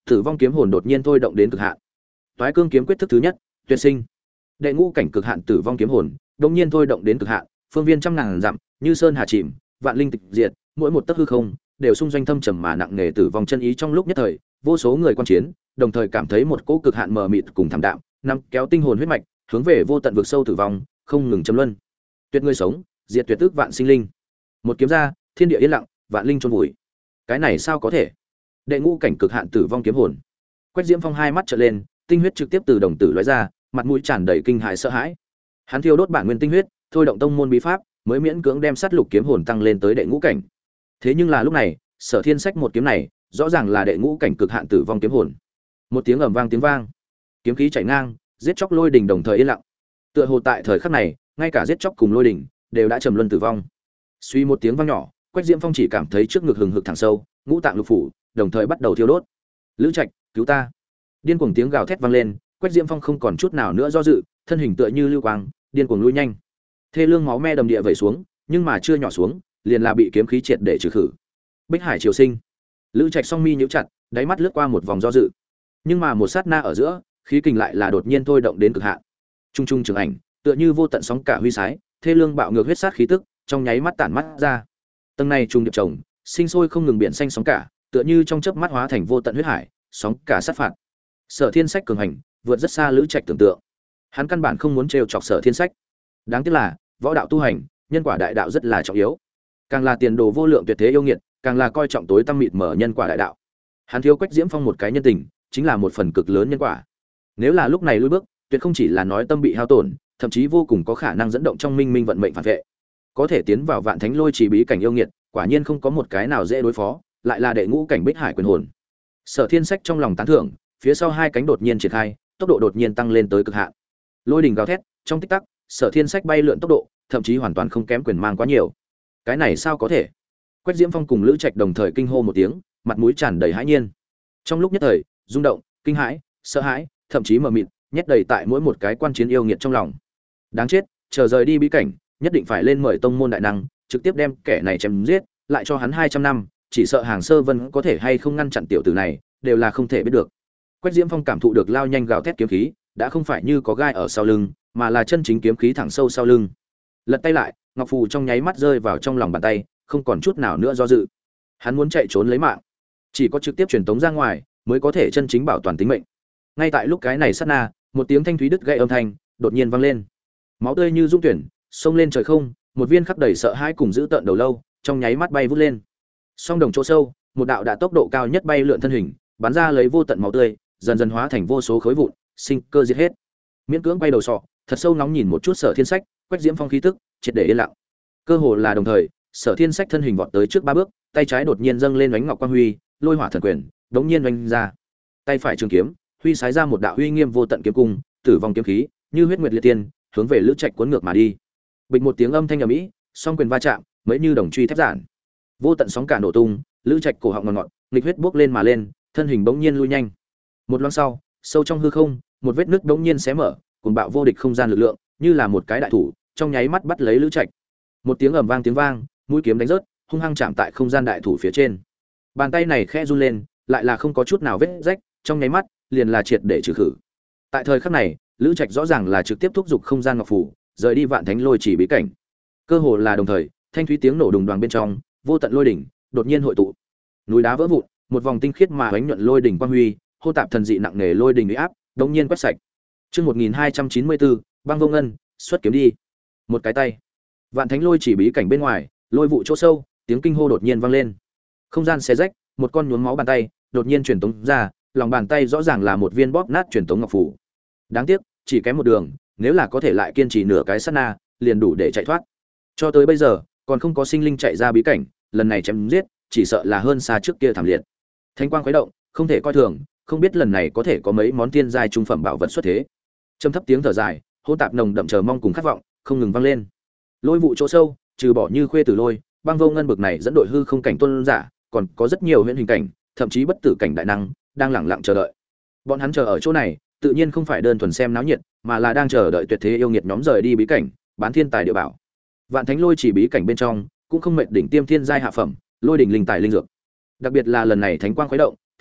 Tử vong kiếm hồn đột nhiên thôi động đến cực hạn. Toái cương kiếm quyết thức thứ nhất, tuyệt sinh. Đệ ngũ cảnh cực hạn tử vong kiếm hồn, đột nhiên thôi động đến cực hạn, phương viên trăm ngàn dặm, như sơn hà chìm, vạn linh tịch diệt, mỗi một tấc hư không đều xung doanh thâm trầm mà nặng nề tử vong chân ý trong lúc nhất thời, vô số người quan chiến, đồng thời cảm thấy một cỗ cực hạn mờ mịt cùng thảm đạm, nắm kéo tinh hồn huyết mạch, hướng về vô tận vực sâu tử vong, không ngừng châm luân. Tuyệt người sống, diệt tuyệt tức vạn sinh linh. Một kiếm ra, thiên địa yên lặng, vạn linh chôn vùi. Cái này sao có thể? Đệ ngũ cảnh cực hạn tử vong kiếm hồn. Quách Diễm Phong hai mắt trợn lên, tinh huyết trực tiếp từ đồng tử lóe ra, mặt mũi tràn đầy kinh hãi sợ hãi. Hắn thiêu đốt bản nguyên tinh huyết, thôi động tông môn bí pháp, mới miễn cưỡng đem sát lục kiếm hồn tăng lên tới đệ ngũ cảnh. Thế nhưng là lúc này, Sở Thiên Sách một kiếm này, rõ ràng là đệ ngũ cảnh cực hạn tử vong kiếm hồn. Một tiếng ầm vang tiếng vang, kiếm khí chảy ngang, giết chóc lôi đỉnh đồng thời yên lặng. Tựa hồ tại thời khắc này, ngay cả giết chóc cùng lôi đỉnh đều đã trầm luân tử vong. Suy một tiếng vang nhỏ, Quách Diễm Phong chỉ cảm thấy trước ngực hừng hực thẳng sâu, ngũ tạng lục phủ đồng thời bắt đầu thiêu đốt. Lữ Trạch, cứu ta! Điên cuồng tiếng gào thét vang lên, Quách Diễm Phong không còn chút nào nữa do dự, thân hình tựa như lưu quang, điên cuồng lui nhanh. Thê lương máu me đầm địa vẩy xuống, nhưng mà chưa nhỏ xuống, liền là bị kiếm khí triệt để trừ khử. Bích Hải Triều Sinh. Lữ Trạch song mi nhíu chặt, đáy mắt lướt qua một vòng do dự. Nhưng mà một sát na ở giữa, khí kình lại là đột nhiên thôi động đến cực hạn. Trung trung trường ảnh, tựa như vô tận sóng cả huy sái, thê lương bạo ngược huyết sát khí tức, trong nháy mắt tản mắt ra. Tầng này trùng điệp chồng, sinh sôi không ngừng biển xanh sóng cả, tựa như trong chớp mắt hóa thành vô tận huyết hải, sóng cả sát phạt. Sở Thiên Sách cường hành, vượt rất xa Lữ Trạch tưởng tượng. Hắn căn bản không muốn trêu chọc Sở Thiên Sách. Đáng tiếc là, võ đạo tu hành, nhân quả đại đạo rất là trọng yếu. Càng là tiền đồ vô lượng tuyệt thế yêu nghiệt, càng là coi trọng tối tăm mịt mở nhân quả đại đạo. Hắn thiếu Quách Diễm Phong một cái nhân tình, chính là một phần cực lớn nhân quả. Nếu là lúc này lùi bước, tuyệt không chỉ là nói tâm bị hao tổn, thậm chí vô cùng có khả năng dẫn động trong minh minh vận mệnh phản vệ. Có thể tiến vào Vạn Thánh Lôi Chỉ bí cảnh yêu nghiệt, quả nhiên không có một cái nào dễ đối phó, lại là đệ ngũ cảnh Bích Hải quyền hồn. Sở Thiên Sách trong lòng tán thưởng, phía sau hai cánh đột nhiên triển khai, tốc độ đột nhiên tăng lên tới cực hạn. Lôi đỉnh gào thét, trong tích tắc, Sở Thiên Sách bay lượn tốc độ, thậm chí hoàn toàn không kém quyền mang quá nhiều. Cái này sao có thể? Quách Diễm Phong cùng Lữ Trạch đồng thời kinh hô một tiếng, mặt mũi tràn đầy hãi nhiên. Trong lúc nhất thời, rung động, kinh hãi, sợ hãi, thậm chí mờ mịt, nhét đầy tại mỗi một cái quan chiến yêu nghiệt trong lòng. Đáng chết, chờ rời đi bí cảnh, nhất định phải lên mời tông môn đại năng, trực tiếp đem kẻ này chém giết, lại cho hắn 200 năm, chỉ sợ Hàng Sơ Vân có thể hay không ngăn chặn tiểu tử này, đều là không thể biết được. Quách Diễm Phong cảm thụ được lao nhanh gào thét kiếm khí, đã không phải như có gai ở sau lưng, mà là chân chính kiếm khí thẳng sâu sau lưng. Lật tay lại, ngọc phù trong nháy mắt rơi vào trong lòng bàn tay, không còn chút nào nữa do dự. Hắn muốn chạy trốn lấy mạng, chỉ có trực tiếp truyền tống ra ngoài mới có thể chân chính bảo toàn tính mệnh. Ngay tại lúc cái này sát na, một tiếng thanh thúy đứt gãy âm thanh đột nhiên vang lên. Máu tươi như dung tuyển, xông lên trời không, một viên khắc đầy sợ hãi cùng giữ tợn đầu lâu, trong nháy mắt bay vút lên. Song đồng chỗ sâu, một đạo đã tốc độ cao nhất bay lượn thân hình, bắn ra lấy vô tận máu tươi, dần dần hóa thành vô số khối vụn, sinh cơ diệt hết. Miễn cưỡng quay đầu sọ, thật sâu nóng nhìn một chút Sở Thiên Sách, Quách Diễm Phong khí tức triệt để yên lặng. Cơ hồ là đồng thời, Sở Thiên Sách thân hình vọt tới trước 3 bước, tay trái đột nhiên dâng lên ánh ngọc quang huy, lôi hỏa thần quyền, đống nhiên oanh ra. Tay phải trường kiếm, huy sái ra một đạo uy nghiêm vô tận kiếm cung, tử vong kiếm khí, như huyết nguyệt liệt tiên, hướng về Lữ Trạch cuốn ngược mà đi. Bịch một tiếng âm thanh ầm ĩ, song quyền va chạm, mấy như đồng truy thép giản. Vô tận sóng cả nổ tung, Lữ Trạch cổ họng ngọt ngọt, nghịch huyết bốc lên mà lên, thân hình bỗng nhiên lui nhanh. Một loáng sau, sâu trong hư không, một vết nứt bỗng nhiên xé mở, cuồng bạo vô địch không gian lực lượng, như là một cái đại thủ, trong nháy mắt bắt lấy Lữ Trạch. Một tiếng ầm vang tiếng vang, mũi kiếm đánh rớt, hung hăng chạm tại không gian đại thủ phía trên. Bàn tay này khẽ run lên, lại là không có chút nào vết rách, trong nháy mắt, liền là triệt để trừ khử. Tại thời khắc này, Lữ Trạch rõ ràng là trực tiếp thúc giục không gian ngọc phủ, rời đi Vạn Thánh Lôi Chỉ bí cảnh. Cơ hồ là đồng thời, thanh thúy tiếng nổ đùng đoàng bên trong, vô tận lôi đỉnh đột nhiên hội tụ. Núi đá vỡ vụn, một vòng tinh khiết mà ánh nhuận lôi đỉnh quang huy, hô tạp thần dị nặng nề lôi đỉnh uy áp, đột nhiên quét sạch. Chương 1294, Băng Vô Ngân, xuất kiếm đi. Một cái tay. Vạn Thánh Lôi Chỉ bí cảnh bên ngoài, lôi vụ chỗ sâu, tiếng kinh hô đột nhiên vang lên. Không gian xé rách, một con nhuốm máu bàn tay đột nhiên truyền tống ra, lòng bàn tay rõ ràng là một viên bóp nát truyền tống ngọc phủ. Đáng tiếc, chỉ kém một đường, nếu là có thể lại kiên trì nửa cái sát na, liền đủ để chạy thoát. Cho tới bây giờ, còn không có sinh linh chạy ra bí cảnh, lần này chém giết, chỉ sợ là hơn xa trước kia thảm liệt. Thánh quang khuấy động, không thể coi thường, không biết lần này có thể có mấy món tiên giai trung phẩm bảo vật xuất thế. Trầm thấp tiếng thở dài, hỗn tạp nồng đậm chờ mong cùng khát vọng, không ngừng vang lên. Lôi vụ chỗ sâu, trừ bỏ Như Khuê Tử Lôi, Băng Vô Ngân bực này dẫn đội hư không cảnh tôn giả, còn có rất nhiều huyễn hình cảnh, thậm chí bất tử cảnh đại năng đang lẳng lặng chờ đợi. Bọn hắn chờ ở chỗ này, tự nhiên không phải đơn thuần xem náo nhiệt, mà là đang chờ đợi tuyệt thế yêu nghiệt nhóm rời đi bí cảnh, bán thiên tài địa bảo. Vạn Thánh Lôi Chỉ bí cảnh bên trong, cũng không mệt đỉnh tiêm thiên giai hạ phẩm, lôi đỉnh linh tài linh dược. Đặc biệt là lần này thánh quang khuấy động,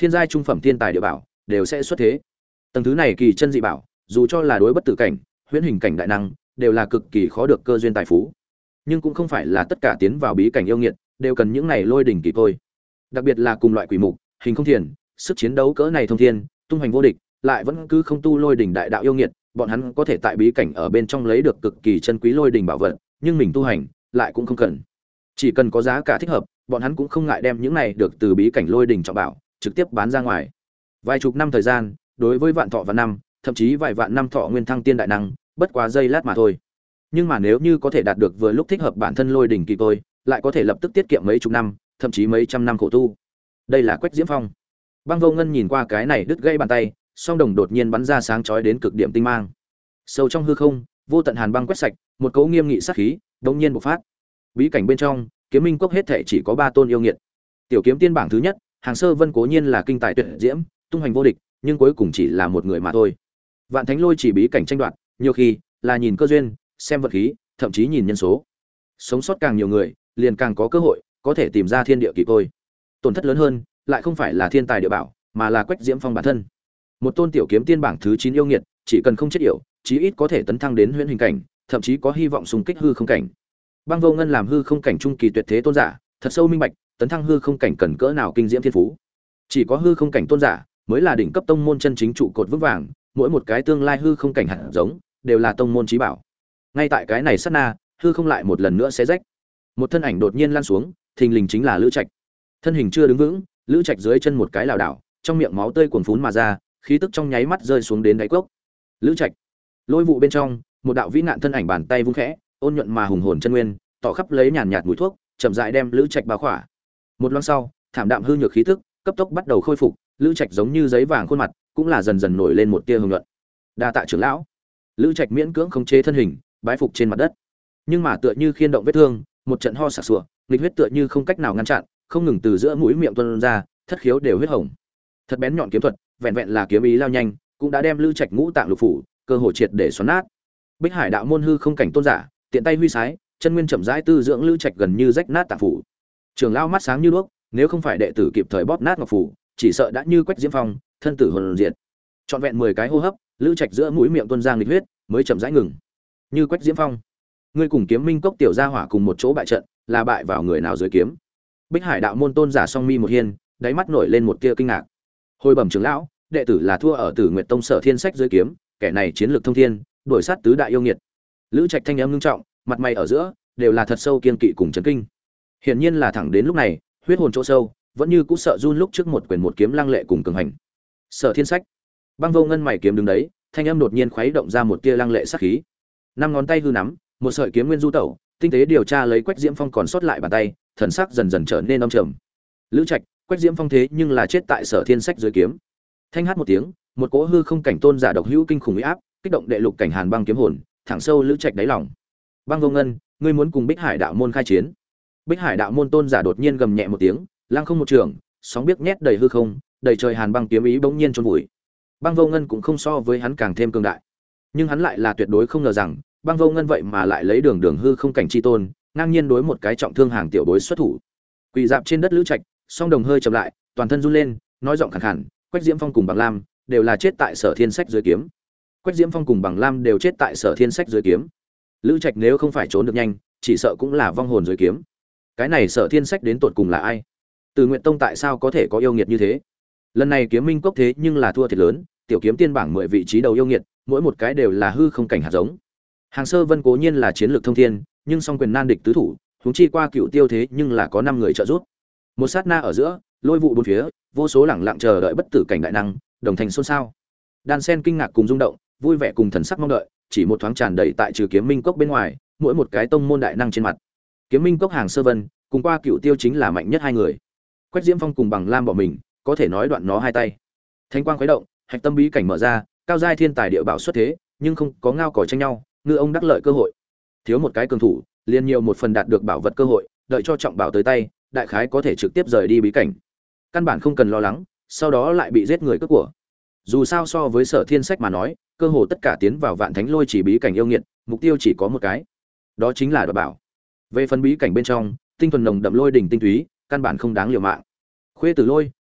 thiên giai trung phẩm thiên tài địa bảo đều sẽ xuất thế. Tầng thứ này kỳ chân dị bảo, dù cho là đối bất tử cảnh, huyễn hình cảnh đại năng, đều là cực kỳ khó được cơ duyên tài phú. Nhưng cũng không phải là tất cả tiến vào bí cảnh yêu nghiệt đều cần những này lôi đỉnh kỳ thôi. Đặc biệt là cùng loại quỷ mục, hình không thiền, sức chiến đấu cỡ này thông thiên, tung hoành vô địch, lại vẫn cứ không tu lôi đỉnh đại đạo yêu nghiệt, bọn hắn có thể tại bí cảnh ở bên trong lấy được cực kỳ chân quý lôi đỉnh bảo vật, nhưng mình tu hành lại cũng không cần. Chỉ cần có giá cả thích hợp, bọn hắn cũng không ngại đem những này được từ bí cảnh lôi đỉnh trọng bảo trực tiếp bán ra ngoài. Vài chục năm thời gian, đối với vạn thọ và năm, thậm chí vài vạn năm thọ nguyên thăng tiên đại năng, bất quá giây lát mà thôi. Nhưng mà nếu như có thể đạt được vừa lúc thích hợp bản thân lôi đỉnh kỳ tôi, lại có thể lập tức tiết kiệm mấy chục năm, thậm chí mấy trăm năm khổ tu. Đây là Quách Diễm Phong. Băng Vô Ngân nhìn qua cái này đứt gãy bàn tay, song đồng đột nhiên bắn ra sáng chói đến cực điểm tinh mang. Sâu trong hư không, vô tận hàn băng quét sạch, một cỗ nghiêm nghị sát khí đột nhiên bộc phát. Bí cảnh bên trong, Kiếm Minh Cốc hết thảy chỉ có 3 tôn yêu nghiệt. Tiểu kiếm tiên bảng thứ nhất, Hàng Sơ Vân cố nhiên là kinh tài tuyệt diễm, tung hoành vô địch, nhưng cuối cùng chỉ là một người mà thôi. Vạn Thánh Lôi chỉ bí cảnh tranh đoạt, nhiều khi là nhìn cơ duyên, xem vật khí, thậm chí nhìn nhân số. Sống sót càng nhiều người, liền càng có cơ hội có thể tìm ra thiên địa kỳ tôi. Tổn thất lớn hơn, lại không phải là thiên tài địa bảo, mà là Quách Diễm Phong bản thân. Một tôn tiểu kiếm tiên bảng thứ 9 yêu nghiệt, chỉ cần không chết yểu, chí ít có thể tấn thăng đến huyễn hình cảnh, thậm chí có hy vọng xung kích hư không cảnh. Băng Vô Ngân làm hư không cảnh trung kỳ tuyệt thế tôn giả, thật sâu minh bạch, tấn thăng hư không cảnh cần cỡ nào kinh diễm thiên phú. Chỉ có hư không cảnh tôn giả mới là đỉnh cấp tông môn chân chính trụ cột vững vàng, mỗi một cái tương lai hư không cảnh hạt giống đều là tông môn chí bảo. Ngay tại cái này sát na, hư không lại một lần nữa xé rách. Một thân ảnh đột nhiên lăn xuống, thình lình chính là Lữ Trạch. Thân hình chưa đứng vững, Lữ Trạch dưới chân một cái lảo đảo, trong miệng máu tươi cuồn phún mà ra, khí tức trong nháy mắt rơi xuống đến đáy cốc. Lữ Trạch. Lôi vụ bên trong, một đạo vĩ nạn thân ảnh bàn tay vung khẽ, ôn nhuận mà hùng hồn chân nguyên, tỏ khắp lấy nhàn nhạt mùi thuốc, chậm rãi đem Lữ Trạch bao khỏa. Một loáng sau, thảm đạm hư nhược khí tức, cấp tốc bắt đầu khôi phục, Lữ Trạch giống như giấy vàng khuôn mặt, cũng là dần dần nổi lên một tia hồng nhuận. Đa tạ trưởng lão. Lữ Trạch miễn cưỡng khống chế thân hình, bái phục trên mặt đất. Nhưng mà tựa như khiên động vết thương, một trận ho sặc sụa, nghịch huyết tựa như không cách nào ngăn chặn, không ngừng từ giữa mũi miệng tuôn ra, thất khiếu đều huyết hồng. Thật bén nhọn kiếm thuật, vẹn vẹn là kiếm ý lao nhanh, cũng đã đem Lữ Trạch ngũ tạng lục phủ, cơ hồ triệt để xoắn nát. Bích Hải đạo môn hư không cảnh tôn giả, tiện tay huy sái, chân nguyên chậm rãi tư dưỡng Lữ Trạch gần như rách nát tạng phủ. Trường lão mắt sáng như đuốc, nếu không phải đệ tử kịp thời bóp nát ngọc phủ, chỉ sợ đã như Quách Diễm Phong, thân tử hồn diệt. Trọn vẹn 10 cái hô hấp, Lữ Trạch giữa mũi miệng tuôn ra nghịch huyết, mới chậm rãi ngừng. Như Quách Diễm Phong, ngươi cùng Kiếm Minh Cốc tiểu gia hỏa cùng một chỗ bại trận, là bại vào người nào dưới kiếm? Bích Hải đạo môn tôn giả song mi một hiên, đáy mắt nổi lên một tia kinh ngạc. Hồi bẩm trưởng lão, đệ tử là thua ở Tử Nguyệt Tông Sở Thiên Sách dưới kiếm, kẻ này chiến lược thông thiên, đuổi sát tứ đại yêu nghiệt. Lữ Trạch thanh âm ngưng trọng, mặt mày ở giữa đều là thật sâu kiên kỵ cùng chấn kinh. Hiển nhiên là thẳng đến lúc này, huyết hồn chỗ sâu, vẫn như cũ sợ run lúc trước một quyền một kiếm lăng lệ cùng cường hành. Sở Thiên Sách, Băng Vô Ngân mày kiếm đứng đấy, thanh âm đột nhiên khuấy động ra một tia lăng lệ sát khí. Năm ngón tay hư nắm, một sợi kiếm nguyên du tẩu, tinh tế điều tra lấy Quách Diễm Phong còn sót lại bàn tay, thần sắc dần dần trở nên âm trầm. Lữ Trạch, Quách Diễm Phong thế nhưng là chết tại Sở Thiên Sách dưới kiếm. Thanh hát một tiếng, một cỗ hư không cảnh tôn giả độc hữu kinh khủng uy áp, kích động đệ lục cảnh hàn băng kiếm hồn, thẳng sâu Lữ Trạch đáy lòng. Băng Vô Ngân, ngươi muốn cùng Bích Hải đạo môn khai chiến? Bích Hải đạo môn tôn giả đột nhiên gầm nhẹ một tiếng, lăng không một trường, sóng biếc nhét đầy hư không, đầy trời hàn băng kiếm ý bỗng nhiên chôn vùi. Băng Vô Ngân cũng không so với hắn càng thêm cường đại, nhưng hắn lại là tuyệt đối không ngờ rằng, Băng Vô Ngân vậy mà lại lấy đường đường hư không cảnh chi tôn, ngang nhiên đối một cái trọng thương hàng tiểu bối xuất thủ. Quỳ dạp trên đất Lữ Trạch, song đồng hơi chậm lại, toàn thân run lên, nói giọng khàn khàn, Quách Diễm Phong cùng Bằng Lam đều là chết tại Sở Thiên Sách dưới kiếm. Quách Diễm Phong cùng Bằng Lam đều chết tại Sở Thiên Sách dưới kiếm. Lữ Trạch nếu không phải trốn được nhanh, chỉ sợ cũng là vong hồn dưới kiếm. Cái này Sở Thiên Sách đến tột cùng là ai? Từ Nguyện Tông tại sao có thể có yêu nghiệt như thế? Lần này Kiếm Minh Cốc thế nhưng là thua thiệt lớn, tiểu kiếm tiên bảng 10 vị trí đầu yêu nghiệt, mỗi một cái đều là hư không cảnh hạt giống. Hàng Sơ Vân cố nhiên là chiến lược thông thiên, nhưng song quyền nan địch tứ thủ, huống chi qua Cựu Tiêu thế nhưng là có 5 người trợ giúp. Một sát na ở giữa, lôi vụ bốn phía, vô số lẳng lặng chờ đợi bất tử cảnh đại năng, đồng thành xôn xao. Đan sen kinh ngạc cùng rung động, vui vẻ cùng thần sắc mong đợi, chỉ một thoáng tràn đầy tại trừ Kiếm Minh Cốc bên ngoài, mỗi một cái tông môn đại năng trên mặt. Kiếm Minh Cốc Hàng Sơ Vân, cùng qua Cựu Tiêu chính là mạnh nhất hai người. Quách Diễm Phong cùng Bằng Lam bỏ mình, có thể nói đoạn nó hai tay. Thánh quang khuấy động, hạch tâm bí cảnh mở ra, cao giai thiên tài địa bảo xuất thế, nhưng không có ngao cỏ tranh nhau, ngư ông đắc lợi cơ hội. Thiếu một cái cường thủ, liền nhiều một phần đạt được bảo vật cơ hội, đợi cho trọng bảo tới tay, đại khái có thể trực tiếp rời đi bí cảnh. Căn bản không cần lo lắng, sau đó lại bị giết người cướp của. Dù sao so với Sở Thiên Sách mà nói, cơ hồ tất cả tiến vào Vạn Thánh Lôi chỉ bí cảnh yêu nghiệt, mục tiêu chỉ có một cái, đó chính là đoạt bảo. Về phần bí cảnh bên trong, tinh thuần nồng đậm lôi đỉnh tinh túy, căn bản không đáng liều mạng. Khuê Tử Lôi,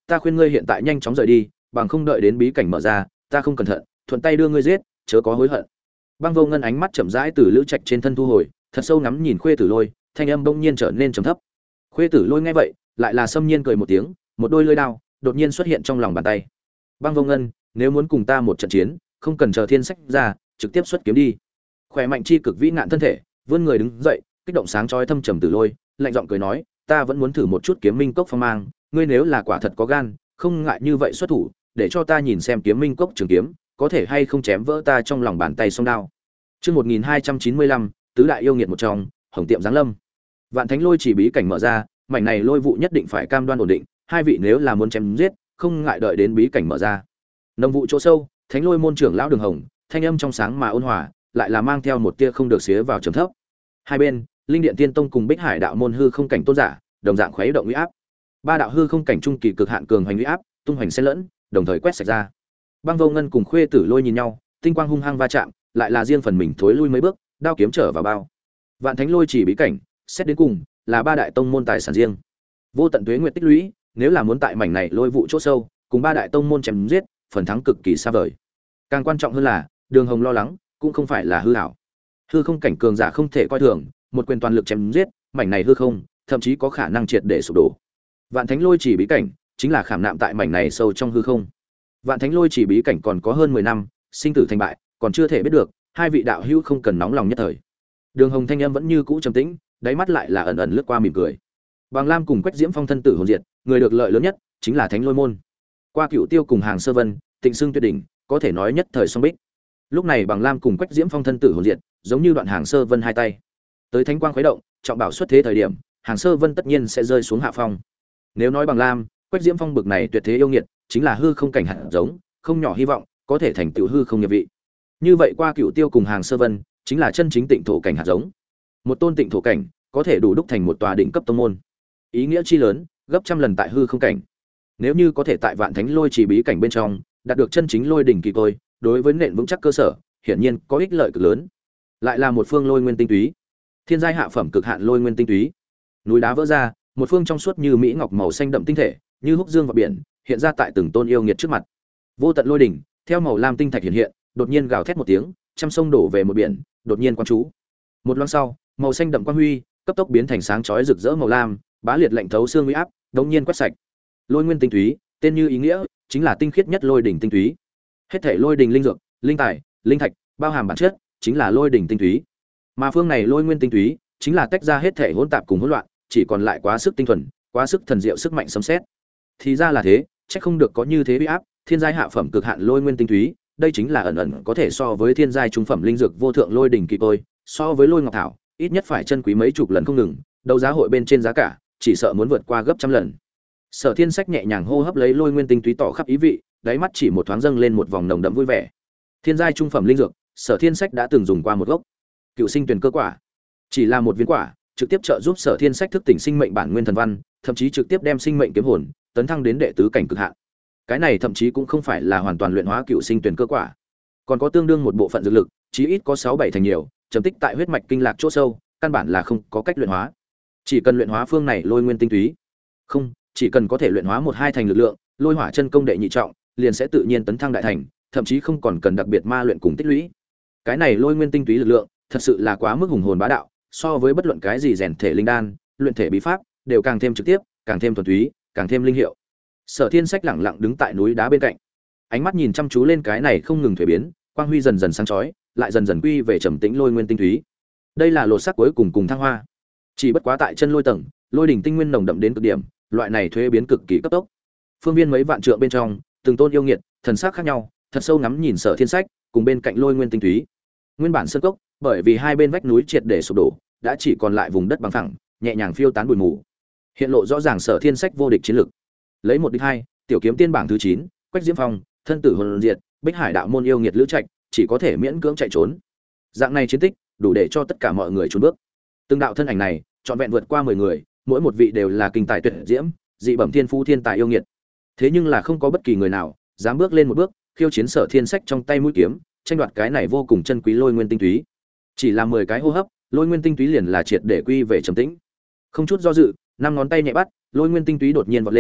ta khuyên ngươi hiện tại nhanh chóng rời đi, bằng không đợi đến bí cảnh mở ra, ta không cẩn thận, thuận tay đưa ngươi giết, chớ có hối hận. Băng Vô Ngân ánh mắt chậm rãi từ Lữ Trạch trên thân thu hồi, thật sâu ngắm nhìn Khuê Tử Lôi, thanh âm bỗng nhiên trở nên trầm thấp. Khuê Tử Lôi nghe vậy, lại là xâm nhiên cười một tiếng, một đôi lưỡi đao đột nhiên xuất hiện trong lòng bàn tay. Băng Vô Ngân, nếu muốn cùng ta một trận chiến, không cần chờ thiên sách ra, trực tiếp xuất kiếm đi. Khỏe mạnh chi cực vĩ nạn thân thể, vươn người đứng dậy, kích động sáng chói thâm trầm Tử Lôi, lạnh giọng cười nói, ta vẫn muốn thử một chút kiếm minh cốc phong mang, ngươi nếu là quả thật có gan, không ngại như vậy xuất thủ, để cho ta nhìn xem kiếm minh cốc trường kiếm có thể hay không chém vỡ ta trong lòng bàn tay song đao. Chương 1295, tứ đại yêu nghiệt một trong, Hồng Tiệm giáng lâm. Vạn Thánh Lôi chỉ bí cảnh mở ra, mảnh này lôi vụ nhất định phải cam đoan ổn định, hai vị nếu là muốn chém giết, không ngại đợi đến bí cảnh mở ra. Nông vụ chỗ sâu, Thánh Lôi môn trưởng lão Đường Hồng, thanh âm trong sáng mà ôn hòa, lại là mang theo một tia không được xía vào trầm thấp. Hai bên, Linh Điện Tiên Tông cùng Bích Hải đạo môn hư không cảnh tôn giả, đồng dạng khuấy động uy áp. Ba đạo hư không cảnh trung kỳ cực hạn cường hành uy áp, tung hoành xen lẫn, đồng thời quét sạch ra. Băng Vô Ngân cùng Khuê Tử Lôi nhìn nhau, tinh quang hung hăng va chạm, lại là riêng phần mình thối lui mấy bước, đao kiếm trở vào bao. Vạn Thánh Lôi chỉ bí cảnh, xét đến cùng, là ba đại tông môn tài sản riêng. Vô tận tuế nguyệt tích lũy, nếu là muốn tại mảnh này lôi vụ chỗ sâu, cùng ba đại tông môn chém giết, phần thắng cực kỳ xa vời. Càng quan trọng hơn là, Đường Hồng lo lắng, cũng không phải là hư ảo. Hư không cảnh cường giả không thể coi thường, một quyền toàn lực chém giết, mảnh này hư không, thậm chí có khả năng triệt để sụp đổ. Vạn Thánh Lôi chỉ bí cảnh, chính là khảm nạm tại mảnh này sâu trong hư không. Vạn Thánh Lôi chỉ bí cảnh còn có hơn 10 năm, sinh tử thành bại, còn chưa thể biết được, hai vị đạo hữu không cần nóng lòng nhất thời. Đường Hồng thanh âm vẫn như cũ trầm tĩnh, đáy mắt lại là ẩn ẩn lướt qua mỉm cười. Bàng Lam cùng Quách Diễm Phong thân tử hồn diệt, người được lợi lớn nhất chính là Thánh Lôi môn. Qua Cựu Tiêu cùng Hàng Sơ Vân, Tịnh Xưng tuyệt đỉnh, có thể nói nhất thời song bích. Lúc này Bàng Lam cùng Quách Diễm Phong thân tử hồn diệt, giống như đoạn Hàng Sơ Vân hai tay. Tới thánh quang khuấy động, trọng bảo xuất thế thời điểm, Hàng Sơ Vân tất nhiên sẽ rơi xuống hạ phong. Nếu nói Bàng Lam, Quách Diễm Phong bực này tuyệt thế yêu nghiệt, chính là hư không cảnh hạt giống, không nhỏ hy vọng có thể thành tựu hư không nghiệp vị. Như vậy Qua Cựu Tiêu cùng Hàng Sơ Vân, chính là chân chính tịnh thổ cảnh hạt giống. Một tôn tịnh thổ cảnh, có thể đủ đúc thành một tòa đỉnh cấp tông môn. Ý nghĩa chi lớn, gấp trăm lần tại hư không cảnh. Nếu như có thể tại Vạn Thánh Lôi chỉ bí cảnh bên trong, đạt được chân chính lôi đỉnh kỳ tôi, đối với nền vững chắc cơ sở, hiển nhiên có ích lợi cực lớn. Lại là một phương lôi nguyên tinh túy, thiên giai hạ phẩm cực hạn lôi nguyên tinh túy. Núi đá vỡ ra, một phương trong suốt như mỹ ngọc màu xanh đậm tinh thể, như húc dương vào biển, hiện ra tại từng tôn yêu nghiệt trước mặt. Vô tận lôi đỉnh, theo màu lam tinh thạch hiện hiện, đột nhiên gào thét một tiếng, trăm sông đổ về một biển, đột nhiên quan chú. Một loáng sau, màu xanh đậm quang huy, cấp tốc biến thành sáng chói rực rỡ màu lam, bá liệt lạnh thấu xương uy áp, đột nhiên quét sạch. Lôi nguyên tinh túy, tên như ý nghĩa, chính là tinh khiết nhất lôi đỉnh tinh túy. Hết thảy lôi đỉnh linh dược, linh tài, linh thạch, bao hàm bản chất, chính là lôi đỉnh tinh túy. Mà phương này lôi nguyên tinh túy, chính là tách ra hết thảy hỗn tạp cùng hỗn loạn, chỉ còn lại quá sức tinh thuần, quá sức thần diệu sức mạnh sấm sét. Thì ra là thế, chắc không được có như thế uy áp, thiên giai hạ phẩm cực hạn lôi nguyên tinh túy, đây chính là ẩn ẩn có thể so với thiên giai trung phẩm linh dược vô thượng lôi đỉnh kỳ tôi, so với lôi ngọc thảo, ít nhất phải chân quý mấy chục lần không ngừng, đấu giá hội bên trên giá cả, chỉ sợ muốn vượt qua gấp trăm lần. Sở Thiên Sách nhẹ nhàng hô hấp lấy lôi nguyên tinh túy tỏ khắp ý vị, đáy mắt chỉ một thoáng dâng lên một vòng nồng đậm vui vẻ. Thiên giai trung phẩm linh dược, Sở Thiên Sách đã từng dùng qua một gốc. Cựu sinh tuyển cơ quả, chỉ là một viên quả, trực tiếp trợ giúp Sở Thiên Sách thức tỉnh sinh mệnh bản nguyên thần văn, thậm chí trực tiếp đem sinh mệnh kiếm hồn tấn thăng đến đệ tứ cảnh cực hạn. Cái này thậm chí cũng không phải là hoàn toàn luyện hóa cựu sinh tuyển cơ quả, còn có tương đương một bộ phận dược lực, chí ít có 6-7 thành nhiều, trầm tích tại huyết mạch kinh lạc chỗ sâu, căn bản là không có cách luyện hóa. Chỉ cần luyện hóa phương này lôi nguyên tinh túy, không, chỉ cần có thể luyện hóa 1-2 thành lực lượng, lôi hỏa chân công đệ nhị trọng, liền sẽ tự nhiên tấn thăng đại thành, thậm chí không còn cần đặc biệt ma luyện cùng tích lũy. Cái này lôi nguyên tinh túy lực lượng, thật sự là quá mức hùng hồn bá đạo, so với bất luận cái gì rèn thể linh đan, luyện thể bí pháp, đều càng thêm trực tiếp, càng thêm thuần túy, càng thêm linh hiệu. Sở Thiên Sách lẳng lặng đứng tại núi đá bên cạnh, ánh mắt nhìn chăm chú lên cái này không ngừng thay biến, quang huy dần dần sáng chói, lại dần dần quy về trầm tĩnh lôi nguyên tinh túy. Đây là lột xác cuối cùng cùng thăng hoa. Chỉ bất quá tại chân lôi tầng, lôi đỉnh tinh nguyên nồng đậm đến cực điểm, loại này thuế biến cực kỳ cấp tốc. Phương viên mấy vạn trượng bên trong, từng tôn yêu nghiệt, thần sắc khác nhau, thật sâu ngắm nhìn Sở Thiên Sách, cùng bên cạnh lôi nguyên tinh túy. Nguyên bản sơn cốc, bởi vì hai bên vách núi triệt để sụp đổ, đã chỉ còn lại vùng đất bằng phẳng, nhẹ nhàng phiêu tán bụi mù. Hiện lộ rõ ràng Sở Thiên Sách vô địch chiến lực. Lấy 1-2, tiểu kiếm tiên bảng thứ 9, Quách Diễm Phong, thân tử hồn diệt, Bích Hải đạo môn yêu nghiệt Lữ Trạch, chỉ có thể miễn cưỡng chạy trốn. Dạng này chiến tích, đủ để cho tất cả mọi người chùn bước. Từng đạo thân ảnh này, trọn vẹn vượt qua 10 người, mỗi một vị đều là kinh tài tuyệt diễm, dị bẩm thiên phú thiên tài yêu nghiệt. Thế nhưng là không có bất kỳ người nào dám bước lên một bước, khiêu chiến Sở Thiên Sách trong tay mũi kiếm, tranh đoạt cái này vô cùng chân quý lôi nguyên tinh túy. Chỉ là 10 cái hô hấp, lôi nguyên tinh túy liền là triệt để quy về trầm tĩnh. Không chút do dự, 5 ngón tay nhẹ bắt, lôi nguyên tinh túy đột nhiên vọt lên,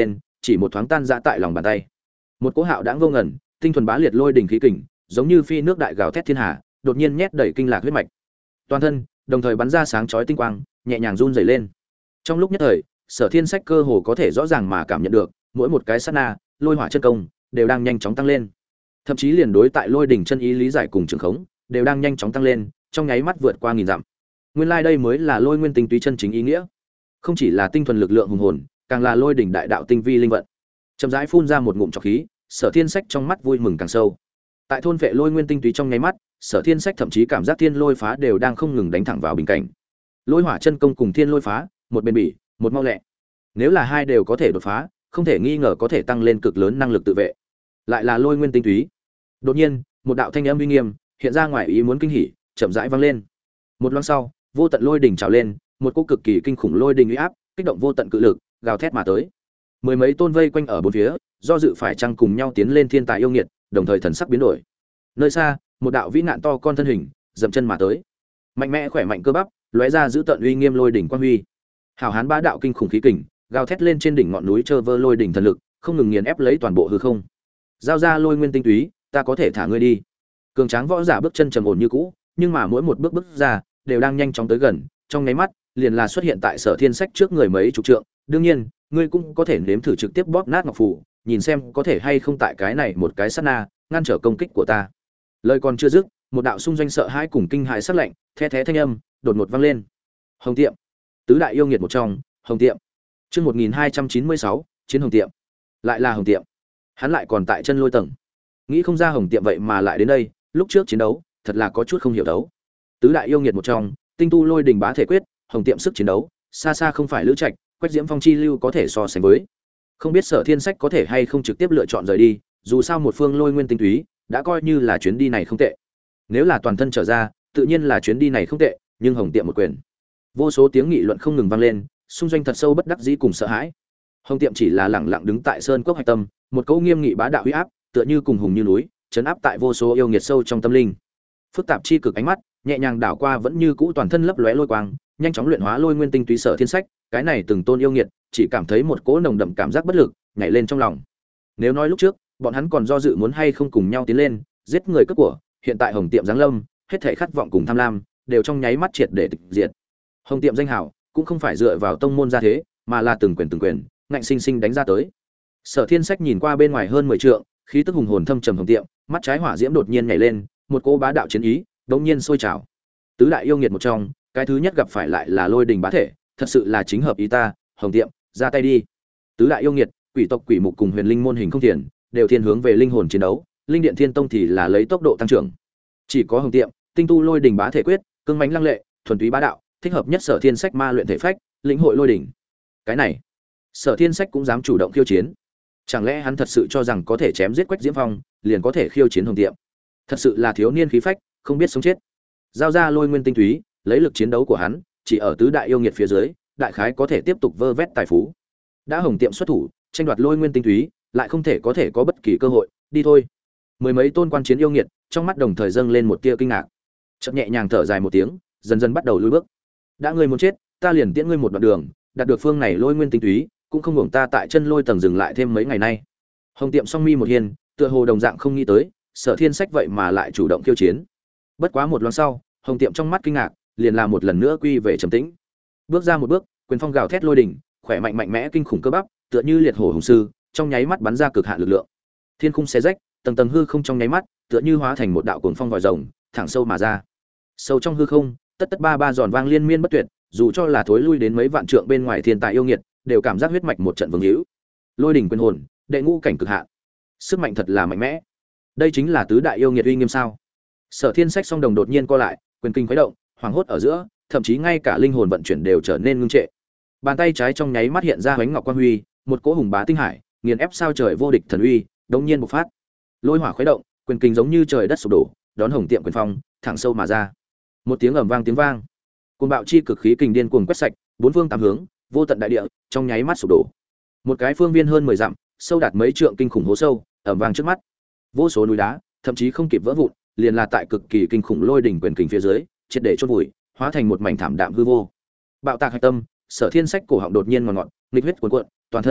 chỉ một thoáng tan ra tại lòng bàn tay. Một cỗ hạo đãng vô ngần, tinh thuần bá liệt lôi đỉnh khí kình, giống như phi nước đại gào thét thiên hà, đột nhiên nhét đầy kinh lạc huyết mạch. Toàn thân đồng thời bắn ra sáng chói tinh quang, nhẹ nhàng run rẩy lên. Trong lúc nhất thời, Sở Thiên Sách cơ hồ có thể rõ ràng mà cảm nhận được, mỗi một cái sát na, lôi hỏa chân công đều đang nhanh chóng tăng lên. Thậm chí liền đối tại lôi đỉnh chân ý lý giải cùng trường khống, đều đang nhanh chóng tăng lên, trong nháy mắt vượt qua nghìn dặm. Nguyên lai đây mới là lôi nguyên tinh túy chân chính ý nghĩa. Không chỉ là tinh thuần lực lượng hùng hồn, càng là lôi đỉnh đại đạo tinh vi linh vận. Chậm rãi phun ra một ngụm trọc khí, Sở Thiên Sách trong mắt vui mừng càng sâu. Tại thôn vệ lôi nguyên tinh túy trong nháy mắt, Sở Thiên Sách thậm chí cảm giác thiên lôi phá đều đang không ngừng đánh thẳng vào bình cảnh. Lôi hỏa chân công cùng thiên lôi phá, một bền bỉ, một mau lẹ. Nếu là hai đều có thể đột phá, không thể nghi ngờ có thể tăng lên cực lớn năng lực tự vệ. Lại là lôi nguyên tinh túy. Đột nhiên, một đạo thanh âm uy nghiêm hiện ra ngoài ý muốn kinh hỉ, chậm rãi vang lên. Một loáng sau, vô tận lôi đỉnh trào lên, một cỗ cực kỳ kinh khủng lôi đỉnh uy áp, kích động vô tận cự lực, gào thét mà tới. Mười mấy tôn vây quanh ở bốn phía, do dự phải chăng cùng nhau tiến lên thiên tài yêu nghiệt, đồng thời thần sắc biến đổi. Nơi xa, một đạo vĩ nạn to con thân hình, dậm chân mà tới. Mạnh mẽ khỏe mạnh cơ bắp, lóe ra giữ tận uy nghiêm lôi đỉnh quang huy. Hảo hán bá đạo kinh khủng khí kình, gào thét lên trên đỉnh ngọn núi trơ vơ lôi đỉnh thần lực, không ngừng nghiền ép lấy toàn bộ hư không. Giao ra lôi nguyên tinh túy, ta có thể thả ngươi đi. Cường tráng võ giả bước chân trầm ổn như cũ, nhưng mà mỗi một bước bước ra, đều đang nhanh chóng tới gần, trong nháy mắt, liền là xuất hiện tại Sở Thiên Sách trước người mấy chục trượng. Đương nhiên, ngươi cũng có thể nếm thử trực tiếp bóp nát ngọc phù, nhìn xem có thể hay không tại cái này một cái sát na ngăn trở công kích của ta. Lời còn chưa dứt, một đạo xung doanh sợ hãi cùng kinh hãi sắc lạnh, the thé thanh âm đột ngột vang lên. Hồng Tiệm, tứ đại yêu nghiệt một trong, Hồng Tiệm. Chương 1296, chiến Hồng Tiệm. Lại là Hồng Tiệm. Hắn lại còn tại chân lôi tầng. Nghĩ không ra Hồng Tiệm vậy mà lại đến đây, lúc trước chiến đấu, thật là có chút không hiểu đấu. Tứ đại yêu nghiệt một trong, tinh tu lôi đình bá thể quyết, Hồng Tiệm sức chiến đấu, xa xa không phải Lữ Trạch, Quách Diễm Phong chi lưu có thể so sánh với. Không biết Sở Thiên Sách có thể hay không trực tiếp lựa chọn rời đi, dù sao một phương lôi nguyên tinh túy, đã coi như là chuyến đi này không tệ. Nếu là toàn thân trở ra, tự nhiên là chuyến đi này không tệ, nhưng Hồng Tiệm một quyền. Vô số tiếng nghị luận không ngừng vang lên, xung doanh thật sâu bất đắc dĩ cùng sợ hãi. Hồng Tiệm chỉ là lẳng lặng đứng tại sơn cốc hạch tâm, một cỗ nghiêm nghị bá đạo uy áp, tựa như cùng hùng như núi, chấn áp tại vô số yêu nghiệt sâu trong tâm linh. Phức tạp chi cực ánh mắt, nhẹ nhàng đảo qua vẫn như cũ toàn thân lấp lóe lôi quang, nhanh chóng luyện hóa lôi nguyên tinh túy Sở Thiên Sách, cái này từng tôn yêu nghiệt, chỉ cảm thấy một cỗ nồng đậm cảm giác bất lực nhảy lên trong lòng. Nếu nói lúc trước, bọn hắn còn do dự muốn hay không cùng nhau tiến lên, giết người cướp của, hiện tại Hồng Tiệm giáng lâm, hết thảy khát vọng cùng tham lam, đều trong nháy mắt triệt để tịch diệt. Hồng Tiệm danh hảo, cũng không phải dựa vào tông môn gia thế, mà là từng quyền, ngạnh sinh sinh đánh ra tới. Sở Thiên Sách nhìn qua bên ngoài hơn 10 trượng, khí tức hùng hồn thâm trầm Hồng Tiệm, mắt trái hỏa diễm đột nhiên nhảy lên, một cỗ bá đạo chiến ý, đột nhiên sôi trào. Tứ đại yêu nghiệt một trong, cái thứ nhất gặp phải lại là lôi đình bá thể, thật sự là chính hợp ý ta, Hồng Tiệm, ra tay đi. Tứ đại yêu nghiệt, quỷ tộc quỷ mục cùng huyền linh môn hình không thiền, đều thiên hướng về linh hồn chiến đấu, linh điện thiên tông thì là lấy tốc độ tăng trưởng. Chỉ có Hồng Tiệm, tinh tu lôi đình bá thể quyết, cương mãnh lăng lệ, thuần túy bá đạo, thích hợp nhất Sở Thiên Sách ma luyện thể phách, lĩnh hội lôi đỉnh. Cái này, Sở Thiên Sách cũng dám chủ động khiêu chiến. Chẳng lẽ hắn thật sự cho rằng có thể chém giết Quách Diễm Phong, liền có thể khiêu chiến Hồng Tiệm? Thật sự là thiếu niên khí phách, không biết sống chết. Giao ra lôi nguyên tinh túy, lấy lực chiến đấu của hắn, chỉ ở tứ đại yêu nghiệt phía dưới, đại khái có thể tiếp tục vơ vét tài phú. Đã Hồng Tiệm xuất thủ, tranh đoạt lôi nguyên tinh túy, lại không thể có bất kỳ cơ hội, đi thôi. Mười mấy tôn quan chiến yêu nghiệt, trong mắt đồng thời dâng lên một tia kinh ngạc. Chợt nhẹ nhàng thở dài một tiếng, dần dần bắt đầu lùi bước. Đã ngươi muốn chết, ta liền tiễn ngươi một đoạn đường, đạt được phương này lôi nguyên tinh túy, cũng không hưởng ta tại chân lôi tầng dừng lại thêm mấy ngày nay. Hồng Tiệm song mi một hiên, tựa hồ đồng dạng không nghĩ tới, Sở Thiên Sách vậy mà lại chủ động khiêu chiến. Bất quá một loáng sau, Hồng Tiệm trong mắt kinh ngạc, liền là một lần nữa quy về trầm tĩnh. Bước ra một bước, quyền phong gào thét lôi đỉnh, khỏe mạnh mạnh mẽ kinh khủng cơ bắp, tựa như liệt hổ hùng sư, trong nháy mắt bắn ra cực hạn lực lượng. Thiên khung xé rách, tầng tầng hư không trong nháy mắt, tựa như hóa thành một đạo cuồng phong vòi rồng, thẳng sâu mà ra. Sâu trong hư không, tất tất ba ba giòn vang liên miên bất tuyệt, dù cho là thối lui đến mấy vạn trượng bên ngoài thiên tài yêu nghiệt, đều cảm giác huyết mạch một trận vương hữu. Lôi đỉnh quyền hồn, đệ ngũ cảnh cực hạn. Sức mạnh thật là mạnh mẽ. Đây chính là tứ đại yêu nghiệt uy nghiêm sao? Sở Thiên Sách song đồng đột nhiên co lại, quyền kinh khuấy động, hoảng hốt ở giữa, thậm chí ngay cả linh hồn vận chuyển đều trở nên ngưng trệ. Bàn tay trái trong nháy mắt hiện ra ánh ngọc quang huy, một cỗ hùng bá tinh hải, nghiền ép sao trời vô địch thần uy, đống nhiên bộc phát. Lôi hỏa khuấy động, quyền kinh giống như trời đất sụp đổ, đón Hồng Tiệm quyền phong, thẳng sâu mà ra. Một tiếng ầm vang tiếng vang, cuồng bạo chi cực khí kình điên cuồng quét sạch, bốn phương tám hướng, vô tận đại địa, trong nháy mắt sụp đổ. Một cái phương viên hơn 10 dặm, sâu đạt mấy trượng kinh khủng hố sâu, ầm vang trước mắt. Vô số núi đá, thậm chí không kịp vỡ vụn, liền là tại cực kỳ kinh khủng lôi đỉnh quyền kình phía dưới, triệt để chôn vùi, hóa thành một mảnh thảm đạm hư vô. Bạo tạc hạch tâm, Sở Thiên Sách cổ họng đột nhiên ngọt ngọt, nghịch huyết cuồn cuộn, toàn thân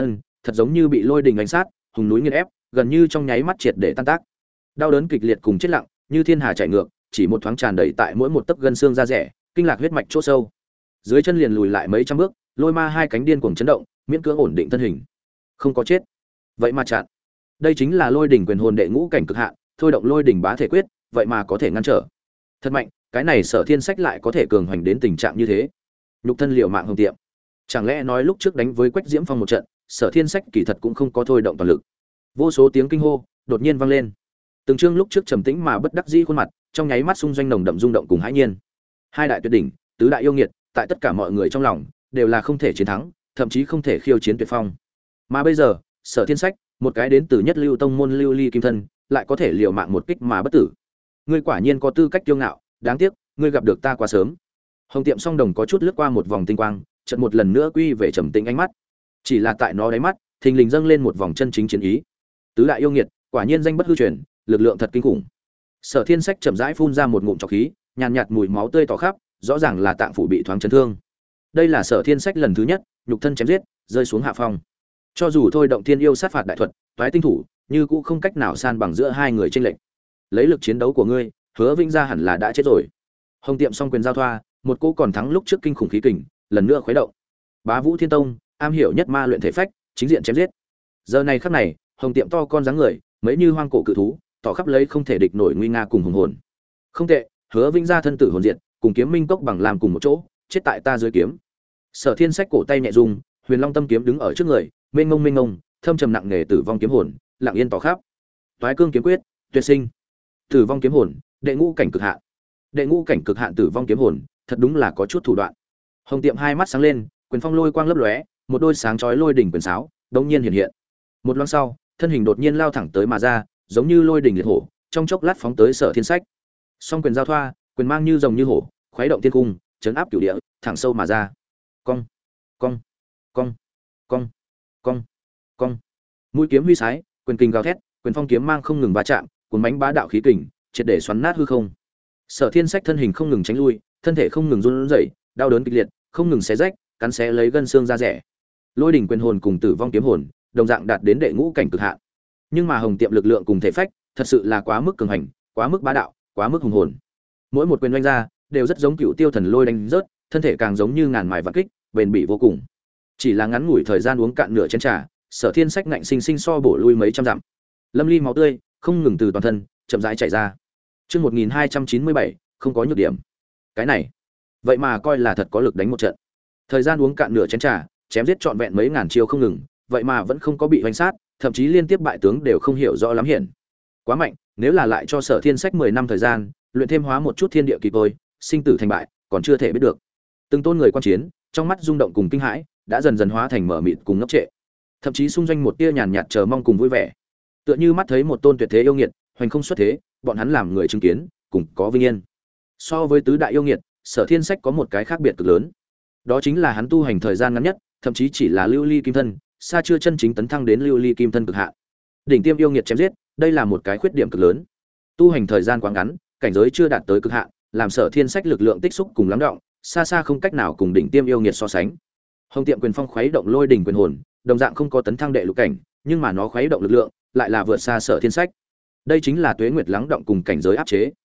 thật giống như bị lôi đình đánh sát, hùng núi nghiền ép, gần như trong nháy mắt triệt để tan tác. Đau đớn kịch liệt cùng chết lặng, như thiên hà chảy ngược, chỉ một thoáng tràn đầy tại mỗi một tấc gân xương da rẻ, kinh lạc huyết mạch chỗ sâu. Dưới chân liền lùi lại mấy trăm bước, lôi ma hai cánh điên cuồng chấn động, miễn cưỡng ổn định thân hình. Không có chết. Vậy mà chặn. Đây chính là lôi đỉnh quyền hồn đệ ngũ cảnh cực hạn, thôi động lôi đỉnh bá thể quyết, vậy mà có thể ngăn trở. Thật mạnh, cái này Sở Thiên Sách lại có thể cường hoành đến tình trạng như thế. Nhục thân liều mạng hùng tiệm. Chẳng lẽ nói lúc trước đánh với Quách Diễm Phong một trận, Sở Thiên Sách kỳ thật cũng không có thôi động toàn lực. Vô số tiếng kinh hô đột nhiên vang lên. Từng chương lúc trước trầm tĩnh mà bất đắc dĩ khuôn mặt, trong nháy mắt xung doanh nồng đậm rung động cùng hãi nhiên. Hai đại tuyệt đỉnh, tứ đại yêu nghiệt, tại tất cả mọi người trong lòng đều là không thể chiến thắng, thậm chí không thể khiêu chiến tuyệt phong. Mà bây giờ, Sở Thiên Sách, một cái đến từ nhất lưu tông môn lưu ly kim thân, lại có thể liều mạng một kích mà bất tử. Ngươi quả nhiên có tư cách kiêu ngạo, đáng tiếc, ngươi gặp được ta quá sớm. Hồng Tiệm Song Đồng có chút lướt qua một vòng tinh quang, chợt một lần nữa quy về trầm tĩnh ánh mắt. Chỉ là tại nó đáy mắt, thình lình dâng lên một vòng chân chính chiến ý. Tứ đại yêu nghiệt, quả nhiên danh bất hư truyền, lực lượng thật kinh khủng. Sở Thiên Sách chậm rãi phun ra một ngụm trọc khí, nhàn nhạt mùi máu tươi tỏ khắp, rõ ràng là tạng phủ bị thoáng chấn thương. Đây là Sở Thiên Sách lần thứ nhất, nhục thân chém giết, rơi xuống hạ phong. Cho dù thôi động thiên yêu sát phạt đại thuật, toái tinh thủ, như cũng không cách nào san bằng giữa hai người chênh lệch. Lấy lực chiến đấu của ngươi, Hứa Vĩnh Gia hẳn là đã chết rồi. Hồng Tiệm song quyền giao thoa, một cỗ còn thắng lúc trước kinh khủng khí kình, lần nữa khuấy động. Bá Vũ Thiên Tông, am hiểu nhất ma luyện thể phách, chính diện chém giết. Giờ này khắc này, Hồng Tiệm to con dáng người, mấy như hoang cổ cự thú, tỏ khắp lấy không thể địch nổi nguy nga cùng hùng hồn. Không tệ, Hứa Vĩnh Gia thân tử hồn diệt, cùng Kiếm Minh Cốc bằng làm cùng một chỗ, chết tại ta dưới kiếm. Sở Thiên Sách cổ tay nhẹ rung, Huyền Long Tâm kiếm đứng ở trước người, mênh mông, thâm trầm nặng nề tử vong kiếm hồn, lặng yên tỏ khắp. Toái cương kiếm quyết, tuyệt sinh. Tử vong kiếm hồn, đệ ngũ cảnh cực hạn. Đệ ngũ cảnh cực hạn tử vong kiếm hồn, thật đúng là có chút thủ đoạn. Hồng Tiệm hai mắt sáng lên, quyền phong lôi quang lấp lóe, một đôi sáng chói lôi đỉnh quyền sáo, đống nhiên hiện. Một loáng sau, thân hình đột nhiên lao thẳng tới mà ra, giống như lôi đỉnh liệt hổ, trong chốc lát phóng tới Sở Thiên Sách. Song quyền giao thoa, quyền mang như rồng như hổ, khuấy động thiên cung, chấn áp cửu địa, thẳng sâu mà ra. Cong, cong, cong, cong, cong, cong. Mũi kiếm huy sái, quyền kình gào thét, quyền phong kiếm mang không ngừng va chạm, cuốn bánh bá đạo khí kình, triệt để xoắn nát hư không. Sở Thiên Sách thân hình không ngừng tránh lui, thân thể không ngừng run rẩy, đau đớn kịch liệt, không ngừng xé rách, cắn xé lấy gân xương da rẻ. Lôi đỉnh quyền hồn cùng tử vong kiếm hồn, đồng dạng đạt đến đệ ngũ cảnh cực hạn. Nhưng mà Hồng Tiệm lực lượng cùng thể phách, thật sự là quá mức cường hành, quá mức bá đạo, quá mức hùng hồn. Mỗi một quyền đánh ra, đều rất giống Cựu Tiêu Thần Lôi đánh rớt, thân thể càng giống như ngàn mài vạn kích, bền bỉ vô cùng. Chỉ là ngắn ngủi thời gian uống cạn nửa chén trà, Sở Thiên Sách ngạnh sinh sinh so bổ lui mấy trăm dặm. Lâm ly máu tươi không ngừng từ toàn thân chậm rãi chảy ra. Chương 1297, không có nhược điểm. Cái này, vậy mà coi là thật có lực đánh một trận. Thời gian uống cạn nửa chén trà, chém giết trọn vẹn mấy ngàn chiêu không ngừng, vậy mà vẫn không có bị hoành sát, thậm chí liên tiếp bại tướng đều không hiểu rõ lắm hiện. Quá mạnh, nếu là lại cho Sở Thiên Sách 10 năm thời gian, luyện thêm hóa một chút thiên địa kỳ tôi, sinh tử thành bại, còn chưa thể biết được. Từng tôn người quan chiến, trong mắt rung động cùng kinh hãi, đã dần dần hóa thành mở mịt cùng ngốc trệ. Thậm chí xung doanh một tia nhàn nhạt chờ mong cùng vui vẻ. Tựa như mắt thấy một tôn tuyệt thế yêu nghiệt, hoành không xuất thế, bọn hắn làm người chứng kiến, cùng có vinh yên. So với tứ đại yêu nghiệt, Sở Thiên Sách có một cái khác biệt cực lớn. Đó chính là hắn tu hành thời gian ngắn nhất, thậm chí chỉ là lưu ly kim thân, xa chưa chân chính tấn thăng đến lưu ly kim thân cực hạn. Đỉnh tiêm yêu nghiệt chém giết, đây là một cái khuyết điểm cực lớn. Tu hành thời gian quá ngắn, cảnh giới chưa đạt tới cực hạn, làm Sở Thiên Sách lực lượng tích xúc cùng lắng đọng, xa xa không cách nào cùng đỉnh tiêm yêu nghiệt so sánh. Hồng Tiệm quyền phong khuấy động lôi đỉnh quyền hồn, đồng dạng không có tấn thăng đệ lục cảnh, nhưng mà nó khuấy động lực lượng lại là vượt xa Sở Thiên Sách. Đây chính là tuế nguyệt lắng động cùng cảnh giới áp chế.